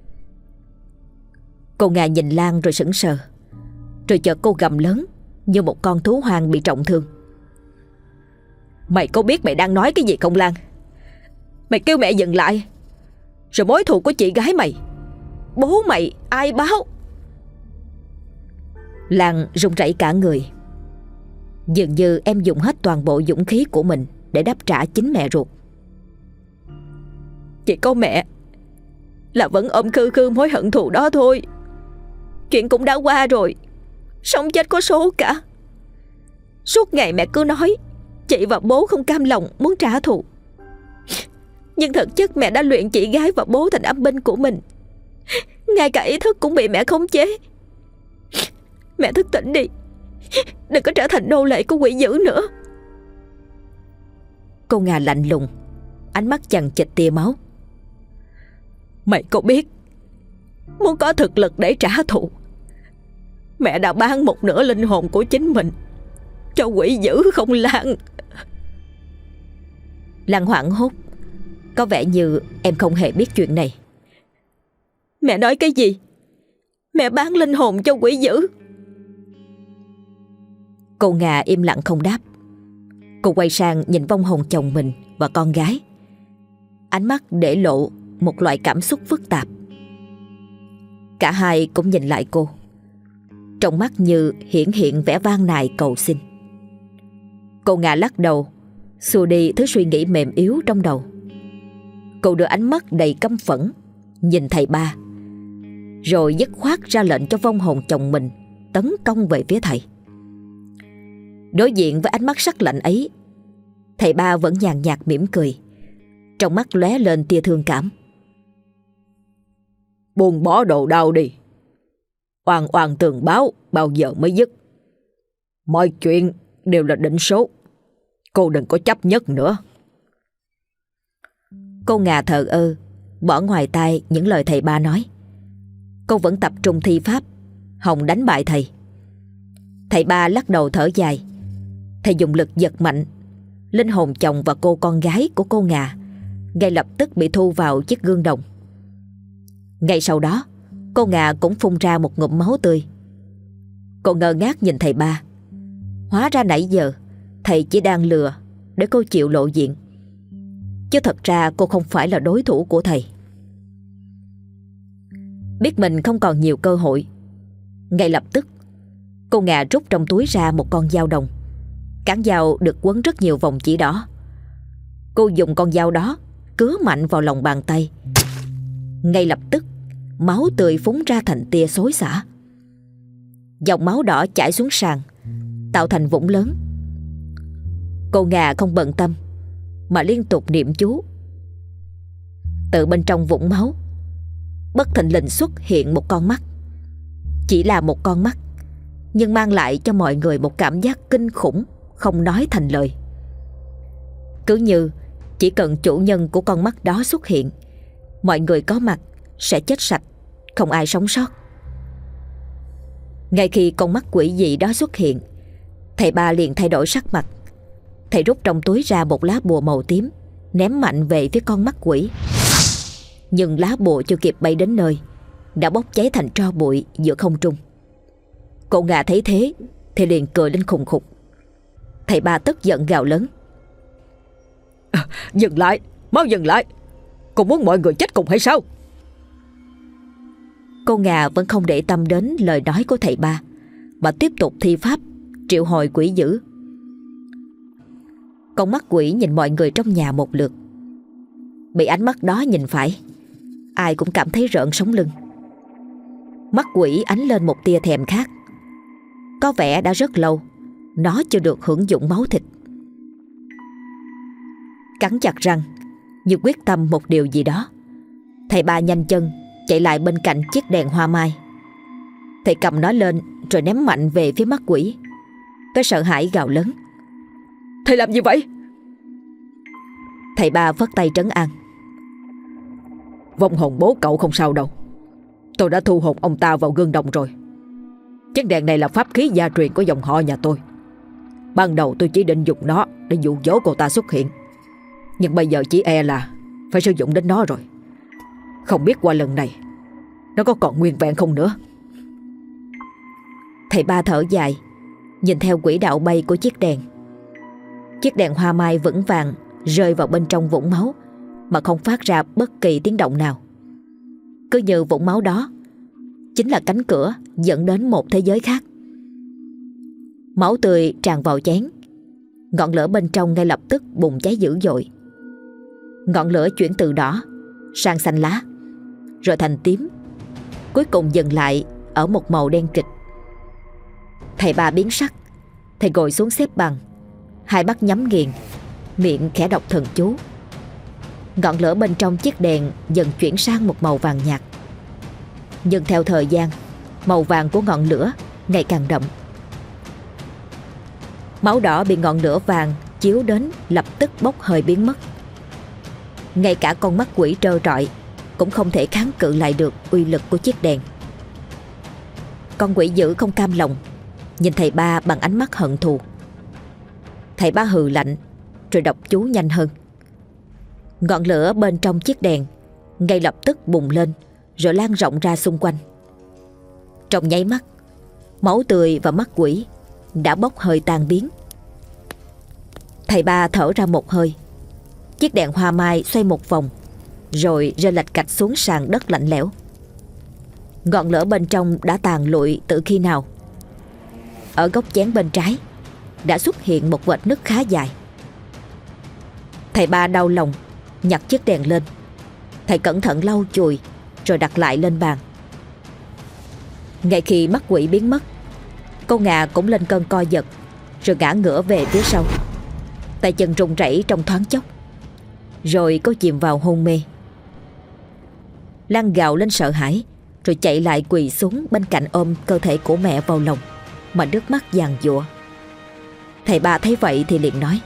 Cô Ngà nhìn Lan rồi sững sờ. Rồi chợt cô gầm lớn như một con thú hoang bị trọng thương. Mày có biết mày đang nói cái gì không Lan? Mày kêu mẹ dừng lại, rồi mối thù của chị gái mày, bố mày ai báo? Lan run rẩy cả người. Dường như em dùng hết toàn bộ dũng khí của mình để đáp trả chính mẹ ruột. Chỉ có mẹ là vẫn ôm khư khư mối hận thù đó thôi. Chuyện cũng đã qua rồi, sống chết có số cả. Suốt ngày mẹ cứ nói chị và bố không cam lòng muốn trả thù, nhưng thực chất mẹ đã luyện chị gái và bố thành âm binh của mình. Ngay cả ý thức cũng bị mẹ khống chế. Mẹ thức tỉnh đi, đừng có trở thành nô lệ của quỷ dữ nữa. Cô Ngà lạnh lùng, ánh mắt chằng chịt tia máu. Mày có biết, muốn có thực lực để trả thù, mẹ đã bán một nửa linh hồn của chính mình cho quỷ dữ không Lan? Lan hoảng hốt, có vẻ như em không hề biết chuyện này. Mẹ nói cái gì? Mẹ bán linh hồn cho quỷ dữ? Cô Ngà im lặng không đáp. Cô quay sang nhìn vong hồn chồng mình và con gái. Ánh mắt để lộ một loại cảm xúc phức tạp. Cả hai cũng nhìn lại cô, trong mắt như hiện vẻ van nài cầu xin. Cô Ngà lắc đầu, xua đi thứ suy nghĩ mềm yếu trong đầu. Cô đưa ánh mắt đầy căm phẫn nhìn thầy ba, rồi dứt khoát ra lệnh cho vong hồn chồng mình tấn công về phía thầy. Đối diện với ánh mắt sắc lạnh ấy, thầy ba vẫn nhàn nhạt mỉm cười, trong mắt lóe lên tia thương cảm. Buông bỏ đồ đau đi, oan oan tường báo bao giờ mới dứt. Mọi chuyện đều là định số, cô đừng có chấp nhất nữa. Cô Ngà thờ ơ, bỏ ngoài tai những lời thầy ba nói. Cô vẫn tập trung thi pháp, hòng đánh bại thầy. Thầy ba lắc đầu thở dài. Thầy dùng lực giật mạnh, linh hồn chồng và cô con gái của cô Ngà ngay lập tức bị thu vào chiếc gương đồng. Ngay sau đó, cô Ngà cũng phun ra một ngụm máu tươi. Cô ngơ ngác nhìn thầy ba. Hóa ra nãy giờ thầy chỉ đang lừa để cô chịu lộ diện, chứ thật ra cô không phải là đối thủ của thầy. Biết mình không còn nhiều cơ hội, ngay lập tức cô Ngà rút trong túi ra một con dao đồng. Cán dao được quấn rất nhiều vòng chỉ đỏ. Cô dùng con dao đó cứa mạnh vào lòng bàn tay. Ngay lập tức máu tươi phúng ra thành tia xối xả. Dòng máu đỏ chảy xuống sàn, tạo thành vũng lớn. Cô Ngà không bận tâm mà liên tục niệm chú. Từ bên trong vũng máu, bất thình lình xuất hiện một con mắt. Chỉ là một con mắt, nhưng mang lại cho mọi người một cảm giác kinh khủng không nói thành lời. Cứ như chỉ cần chủ nhân của con mắt đó xuất hiện, mọi người có mặt sẽ chết sạch, không ai sống sót. Ngay khi con mắt quỷ dị đó xuất hiện, thầy ba liền thay đổi sắc mặt. Thầy rút trong túi ra một lá bùa màu tím, ném mạnh về phía con mắt quỷ. Nhưng lá bùa chưa kịp bay đến nơi, đã bốc cháy thành tro bụi giữa không trung. Cô Ngà thấy thế thì liền cười lên khùng khục. Thầy ba tức giận gào lớn: Dừng lại, mau dừng lại, cô muốn mọi người chết cùng hay sao? Cô Ngà vẫn không để tâm đến lời nói của thầy ba, mà tiếp tục thi pháp triệu hồi quỷ dữ. Con mắt quỷ nhìn mọi người trong nhà một lượt. Bị ánh mắt đó nhìn phải, ai cũng cảm thấy rợn sống lưng. Mắt quỷ ánh lên một tia thèm khát. Có vẻ đã rất lâu nó chưa được hưởng dụng máu thịt. Cắn chặt răng, như quyết tâm một điều gì đó, thầy ba nhanh chân chạy lại bên cạnh chiếc đèn hoa mai. Thầy cầm nó lên rồi ném mạnh về phía mắt quỷ. Tôi sợ hãi gào lớn: Thầy làm gì vậy? Thầy ba phất tay trấn an: Vong hồn bố cậu không sao đâu, tôi đã thu hồn ông ta vào gương đồng rồi. Chiếc đèn này là pháp khí gia truyền của dòng họ nhà tôi. Ban đầu tôi chỉ định dùng nó để dụ dỗ cô ta xuất hiện, nhưng bây giờ chỉ e là phải sử dụng đến nó rồi. Không biết qua lần này nó có còn nguyên vẹn không nữa. Thầy ba thở dài, nhìn theo quỹ đạo bay của chiếc đèn. Chiếc đèn hoa mai vững vàng rơi vào bên trong vũng máu mà không phát ra bất kỳ tiếng động nào. Cứ như vũng máu đó chính là cánh cửa dẫn đến một thế giới khác. Máu tươi tràn vào chén. Ngọn lửa bên trong ngay lập tức bùng cháy dữ dội. Ngọn lửa chuyển từ đỏ sang xanh lá, rồi thành tím, cuối cùng dừng lại ở một màu đen kịt. Thầy ba biến sắc. Thầy ngồi xuống xếp bằng, hai mắt nhắm nghiền, miệng khẽ đọc thần chú. Ngọn lửa bên trong chiếc đèn dần chuyển sang một màu vàng nhạt. Nhưng theo thời gian, màu vàng của ngọn lửa ngày càng đậm. Máu đỏ bị ngọn lửa vàng chiếu đến lập tức bốc hơi biến mất. Ngay cả con mắt quỷ trơ trọi cũng không thể kháng cự lại được uy lực của chiếc đèn. Con quỷ dữ không cam lòng, nhìn thầy ba bằng ánh mắt hận thù. Thầy ba hừ lạnh rồi đọc chú nhanh hơn. Ngọn lửa bên trong chiếc đèn ngay lập tức bùng lên rồi lan rộng ra xung quanh. Trong nháy mắt, máu tươi và mắt quỷ đã bốc hơi tan biến. Thầy ba thở ra một hơi. Chiếc đèn hoa mai xoay một vòng rồi rơi lạch cạch xuống sàn đất lạnh lẽo. Ngọn lửa bên trong đã tàn lụi từ khi nào. Ở góc chén bên trái đã xuất hiện một vệt nứt khá dài. Thầy ba đau lòng nhặt chiếc đèn lên, Thầy cẩn thận lau chùi rồi đặt lại lên bàn. Ngay khi mắt quỷ biến mất, con Ngà cũng lên cơn co giật rồi ngã ngửa về phía sau. Tay chân run rẩy trong thoáng chốc, rồi cô chìm vào hôn mê. Lan gào lên sợ hãi rồi chạy lại quỳ xuống bên cạnh ôm cơ thể của mẹ vào lòng mà nước mắt giàn giụa. Thầy Ba thấy vậy thì liền nói: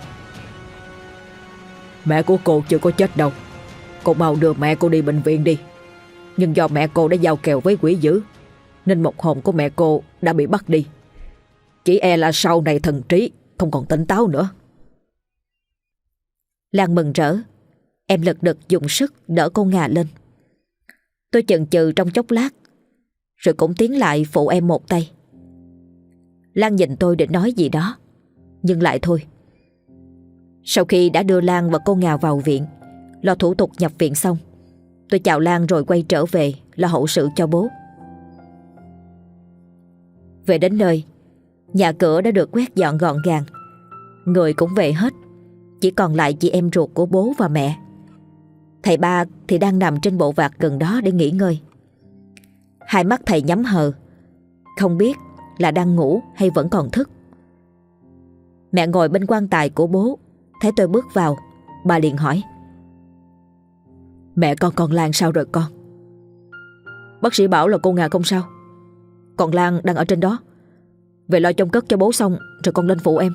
Mẹ của cô chưa có chết đâu. Cô mau đưa mẹ cô đi bệnh viện đi. Nhưng do mẹ cô đã giao kèo với quỷ dữ nên một hồn của mẹ cô đã bị bắt đi. Chỉ e là sau này thần trí không còn tỉnh táo nữa. Lan mừng rỡ. Em lật đật dùng sức đỡ cô Ngà lên. Tôi chần chừ trong chốc lát rồi cũng tiến lại phụ em một tay. Lan nhìn tôi định nói gì đó nhưng lại thôi. Sau khi đã đưa Lan và cô Ngà vào viện, lo thủ tục nhập viện xong, tôi chào Lan rồi quay trở về lo hậu sự cho bố. Về đến nơi, nhà cửa đã được quét dọn gọn gàng, người cũng về hết, chỉ còn lại chị em ruột của bố và mẹ. Thầy Ba thì đang nằm trên bộ vạc gần đó để nghỉ ngơi. Hai mắt thầy nhắm hờ, không biết là đang ngủ hay vẫn còn thức. Mẹ ngồi bên quan tài của bố, thấy tôi bước vào, bà liền hỏi: Mẹ con Lan sao rồi con? Bác sĩ bảo là cô Ngà không sao, còn Lan đang ở trên đó. Về lo chông cất cho bố xong rồi con lên phụ em.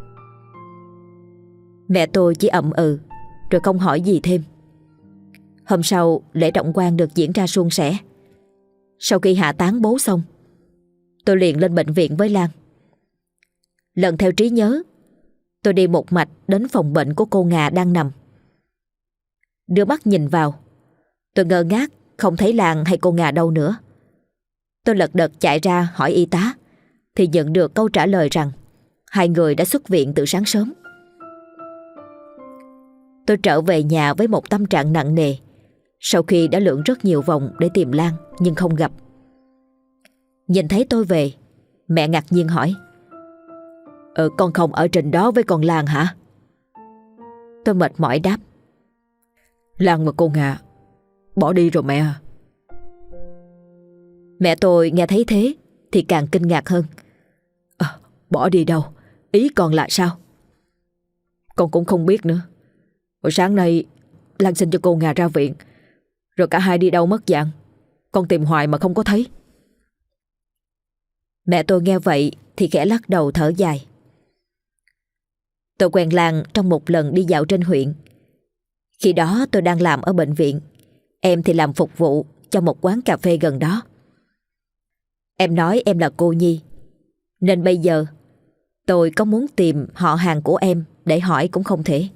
Mẹ tôi chỉ ậm ừ rồi không hỏi gì thêm. Hôm sau lễ trọng quan được diễn ra suôn sẻ. Sau khi hạ táng bố xong, tôi liền lên bệnh viện với Lan. Lần theo trí nhớ, tôi đi một mạch đến phòng bệnh của cô Ngà đang nằm. Đưa mắt nhìn vào, tôi ngơ ngác không thấy Lan hay cô Ngà đâu nữa. Tôi lật đật chạy ra hỏi y tá thì nhận được câu trả lời rằng hai người đã xuất viện từ sáng sớm. Tôi trở về nhà với một tâm trạng nặng nề sau khi đã lượn rất nhiều vòng để tìm Lan nhưng không gặp. Nhìn thấy tôi về, mẹ ngạc nhiên hỏi: Con không ở trên đó với con Lan hả? Tôi mệt mỏi đáp: Lan và cô Ngà bỏ đi rồi mẹ à? Mẹ tôi nghe thấy thế thì càng kinh ngạc hơn. Bỏ đi đâu? Ý con là sao? Con cũng không biết nữa. Hồi sáng nay Lan xin cho cô Ngà ra viện, rồi cả hai đi đâu mất dạng. Con tìm hoài mà không có thấy. Mẹ tôi nghe vậy thì khẽ lắc đầu thở dài. Tôi quen Lan trong một lần đi dạo trên huyện. Khi đó tôi đang làm ở bệnh viện, em thì làm phục vụ cho một quán cà phê gần đó. Em nói em là cô Nhi, nên bây giờ tôi có muốn tìm họ hàng của em để hỏi cũng không thể.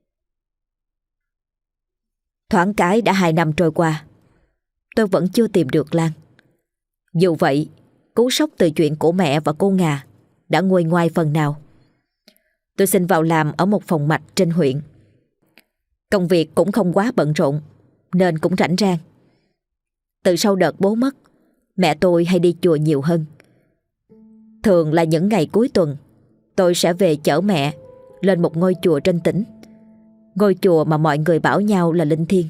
Thoáng cái đã 2 năm trôi qua, tôi vẫn chưa tìm được Lan. Dù vậy, cú sốc từ chuyện của mẹ và cô Ngà đã nguôi ngoai phần nào. Tôi xin vào làm ở một phòng mạch trên huyện. Công việc cũng không quá bận rộn nên cũng rảnh rang. Từ sau đợt bố mất, mẹ tôi hay đi chùa nhiều hơn. Thường là những ngày cuối tuần, tôi sẽ về chở mẹ lên một ngôi chùa trên tỉnh. Ngôi chùa mà mọi người bảo nhau là linh thiêng.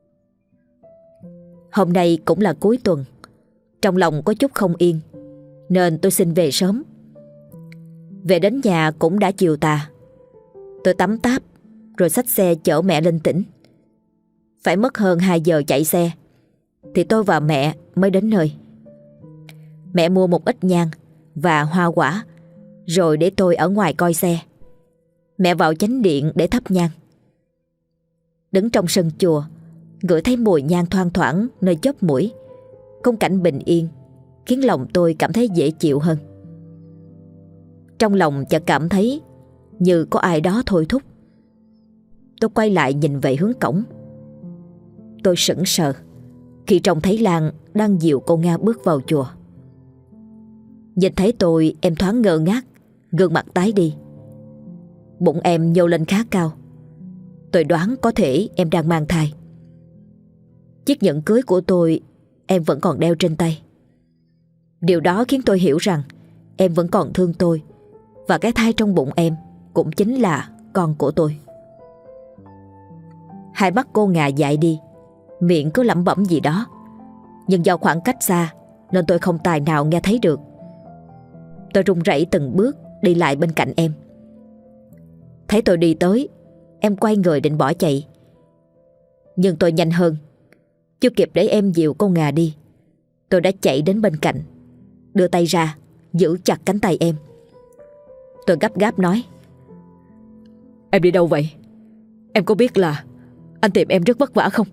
Hôm nay cũng là cuối tuần, trong lòng có chút không yên nên tôi xin về sớm. Về đến nhà cũng đã chiều tà. Tôi tắm táp rồi xách xe chở mẹ lên tỉnh. Phải mất hơn 2 giờ chạy xe thì tôi và mẹ mới đến nơi. Mẹ mua một ít nhang và hoa quả rồi để tôi ở ngoài coi xe. Mẹ vào chánh điện để thắp nhang. Đứng trong sân chùa, ngửi thấy mùi nhang thoang thoảng nơi chóp mũi, khung cảnh bình yên khiến lòng tôi cảm thấy dễ chịu hơn. Trong lòng chợt cảm thấy như có ai đó thôi thúc. Tôi quay lại nhìn về hướng cổng. Tôi sững sờ khi trông thấy Lan đang dìu cô Nga bước vào chùa. Nhìn thấy tôi, em thoáng ngơ ngác, gương mặt tái đi. Bụng em nhô lên khá cao. Tôi đoán có thể em đang mang thai. Chiếc nhẫn cưới của tôi em vẫn còn đeo trên tay. Điều đó khiến tôi hiểu rằng em vẫn còn thương tôi, và cái thai trong bụng em cũng chính là con của tôi. Hai mắt cô Ngà dại đi, miệng cứ lẩm bẩm gì đó, nhưng do khoảng cách xa nên tôi không tài nào nghe thấy được. Tôi run rẩy từng bước đi lại bên cạnh em. Thấy tôi đi tới, em quay người định bỏ chạy, nhưng tôi nhanh hơn. Chưa kịp để em dìu con Ngà đi, tôi đã chạy đến bên cạnh, đưa tay ra giữ chặt cánh tay em. Tôi gấp gáp nói: Em đi đâu vậy? Em có biết là anh tìm em rất vất vả không?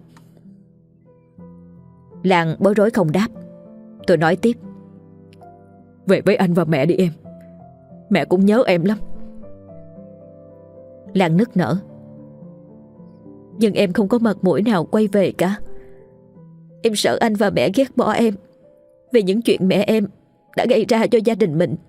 Lan bối rối không đáp. Tôi nói tiếp: Về với anh và mẹ đi em. Mẹ cũng nhớ em lắm. Lan nức nở: Nhưng em không có mặt mũi nào quay về cả. Em sợ anh và mẹ ghét bỏ em vì những chuyện mẹ em đã gây ra cho gia đình mình.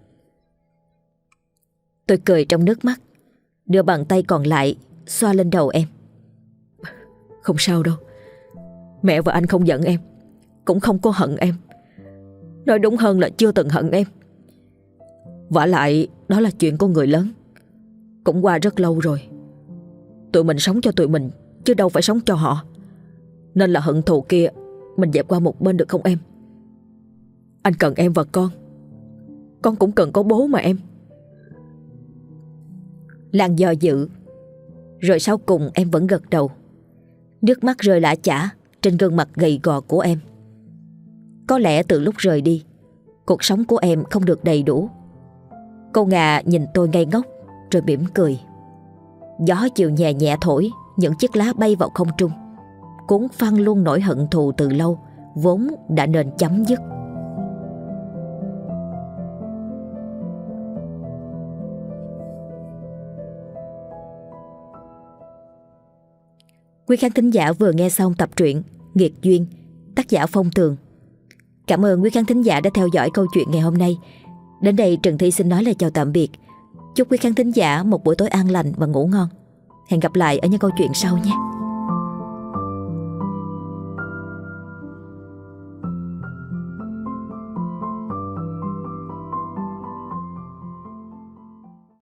Tôi cười trong nước mắt, đưa bàn tay còn lại xoa lên đầu em. Không sao đâu. Mẹ và anh không giận em, cũng không có hận em. Nói đúng hơn là chưa từng hận em. Vả lại đó là chuyện của người lớn, cũng qua rất lâu rồi. Tụi mình sống cho tụi mình, chứ đâu phải sống cho họ. Nên là hận thù kia mình dẹp qua một bên được không em? Anh cần em và con cũng cần có bố mà em. Lan do dự, rồi sau cùng em vẫn gật đầu. Nước mắt rơi lã chã trên gương mặt gầy gò của em. Có lẽ từ lúc rời đi, cuộc sống của em không được đầy đủ. Cô Ngà nhìn tôi ngây ngốc rồi mỉm cười. Gió chiều nhẹ nhẹ thổi, những chiếc lá bay vào không trung, cuốn phăng luôn nỗi hận thù từ lâu vốn đã nên chấm dứt. Quý khán thính giả vừa nghe xong tập truyện Nghiệt Duyên, tác giả Phong Tường. Cảm ơn quý khán thính giả đã theo dõi câu chuyện ngày hôm nay. Đến đây Trần Thi xin nói lời chào tạm biệt. Chúc quý khán thính giả một buổi tối an lành và ngủ ngon. Hẹn gặp lại ở những câu chuyện sau nhé.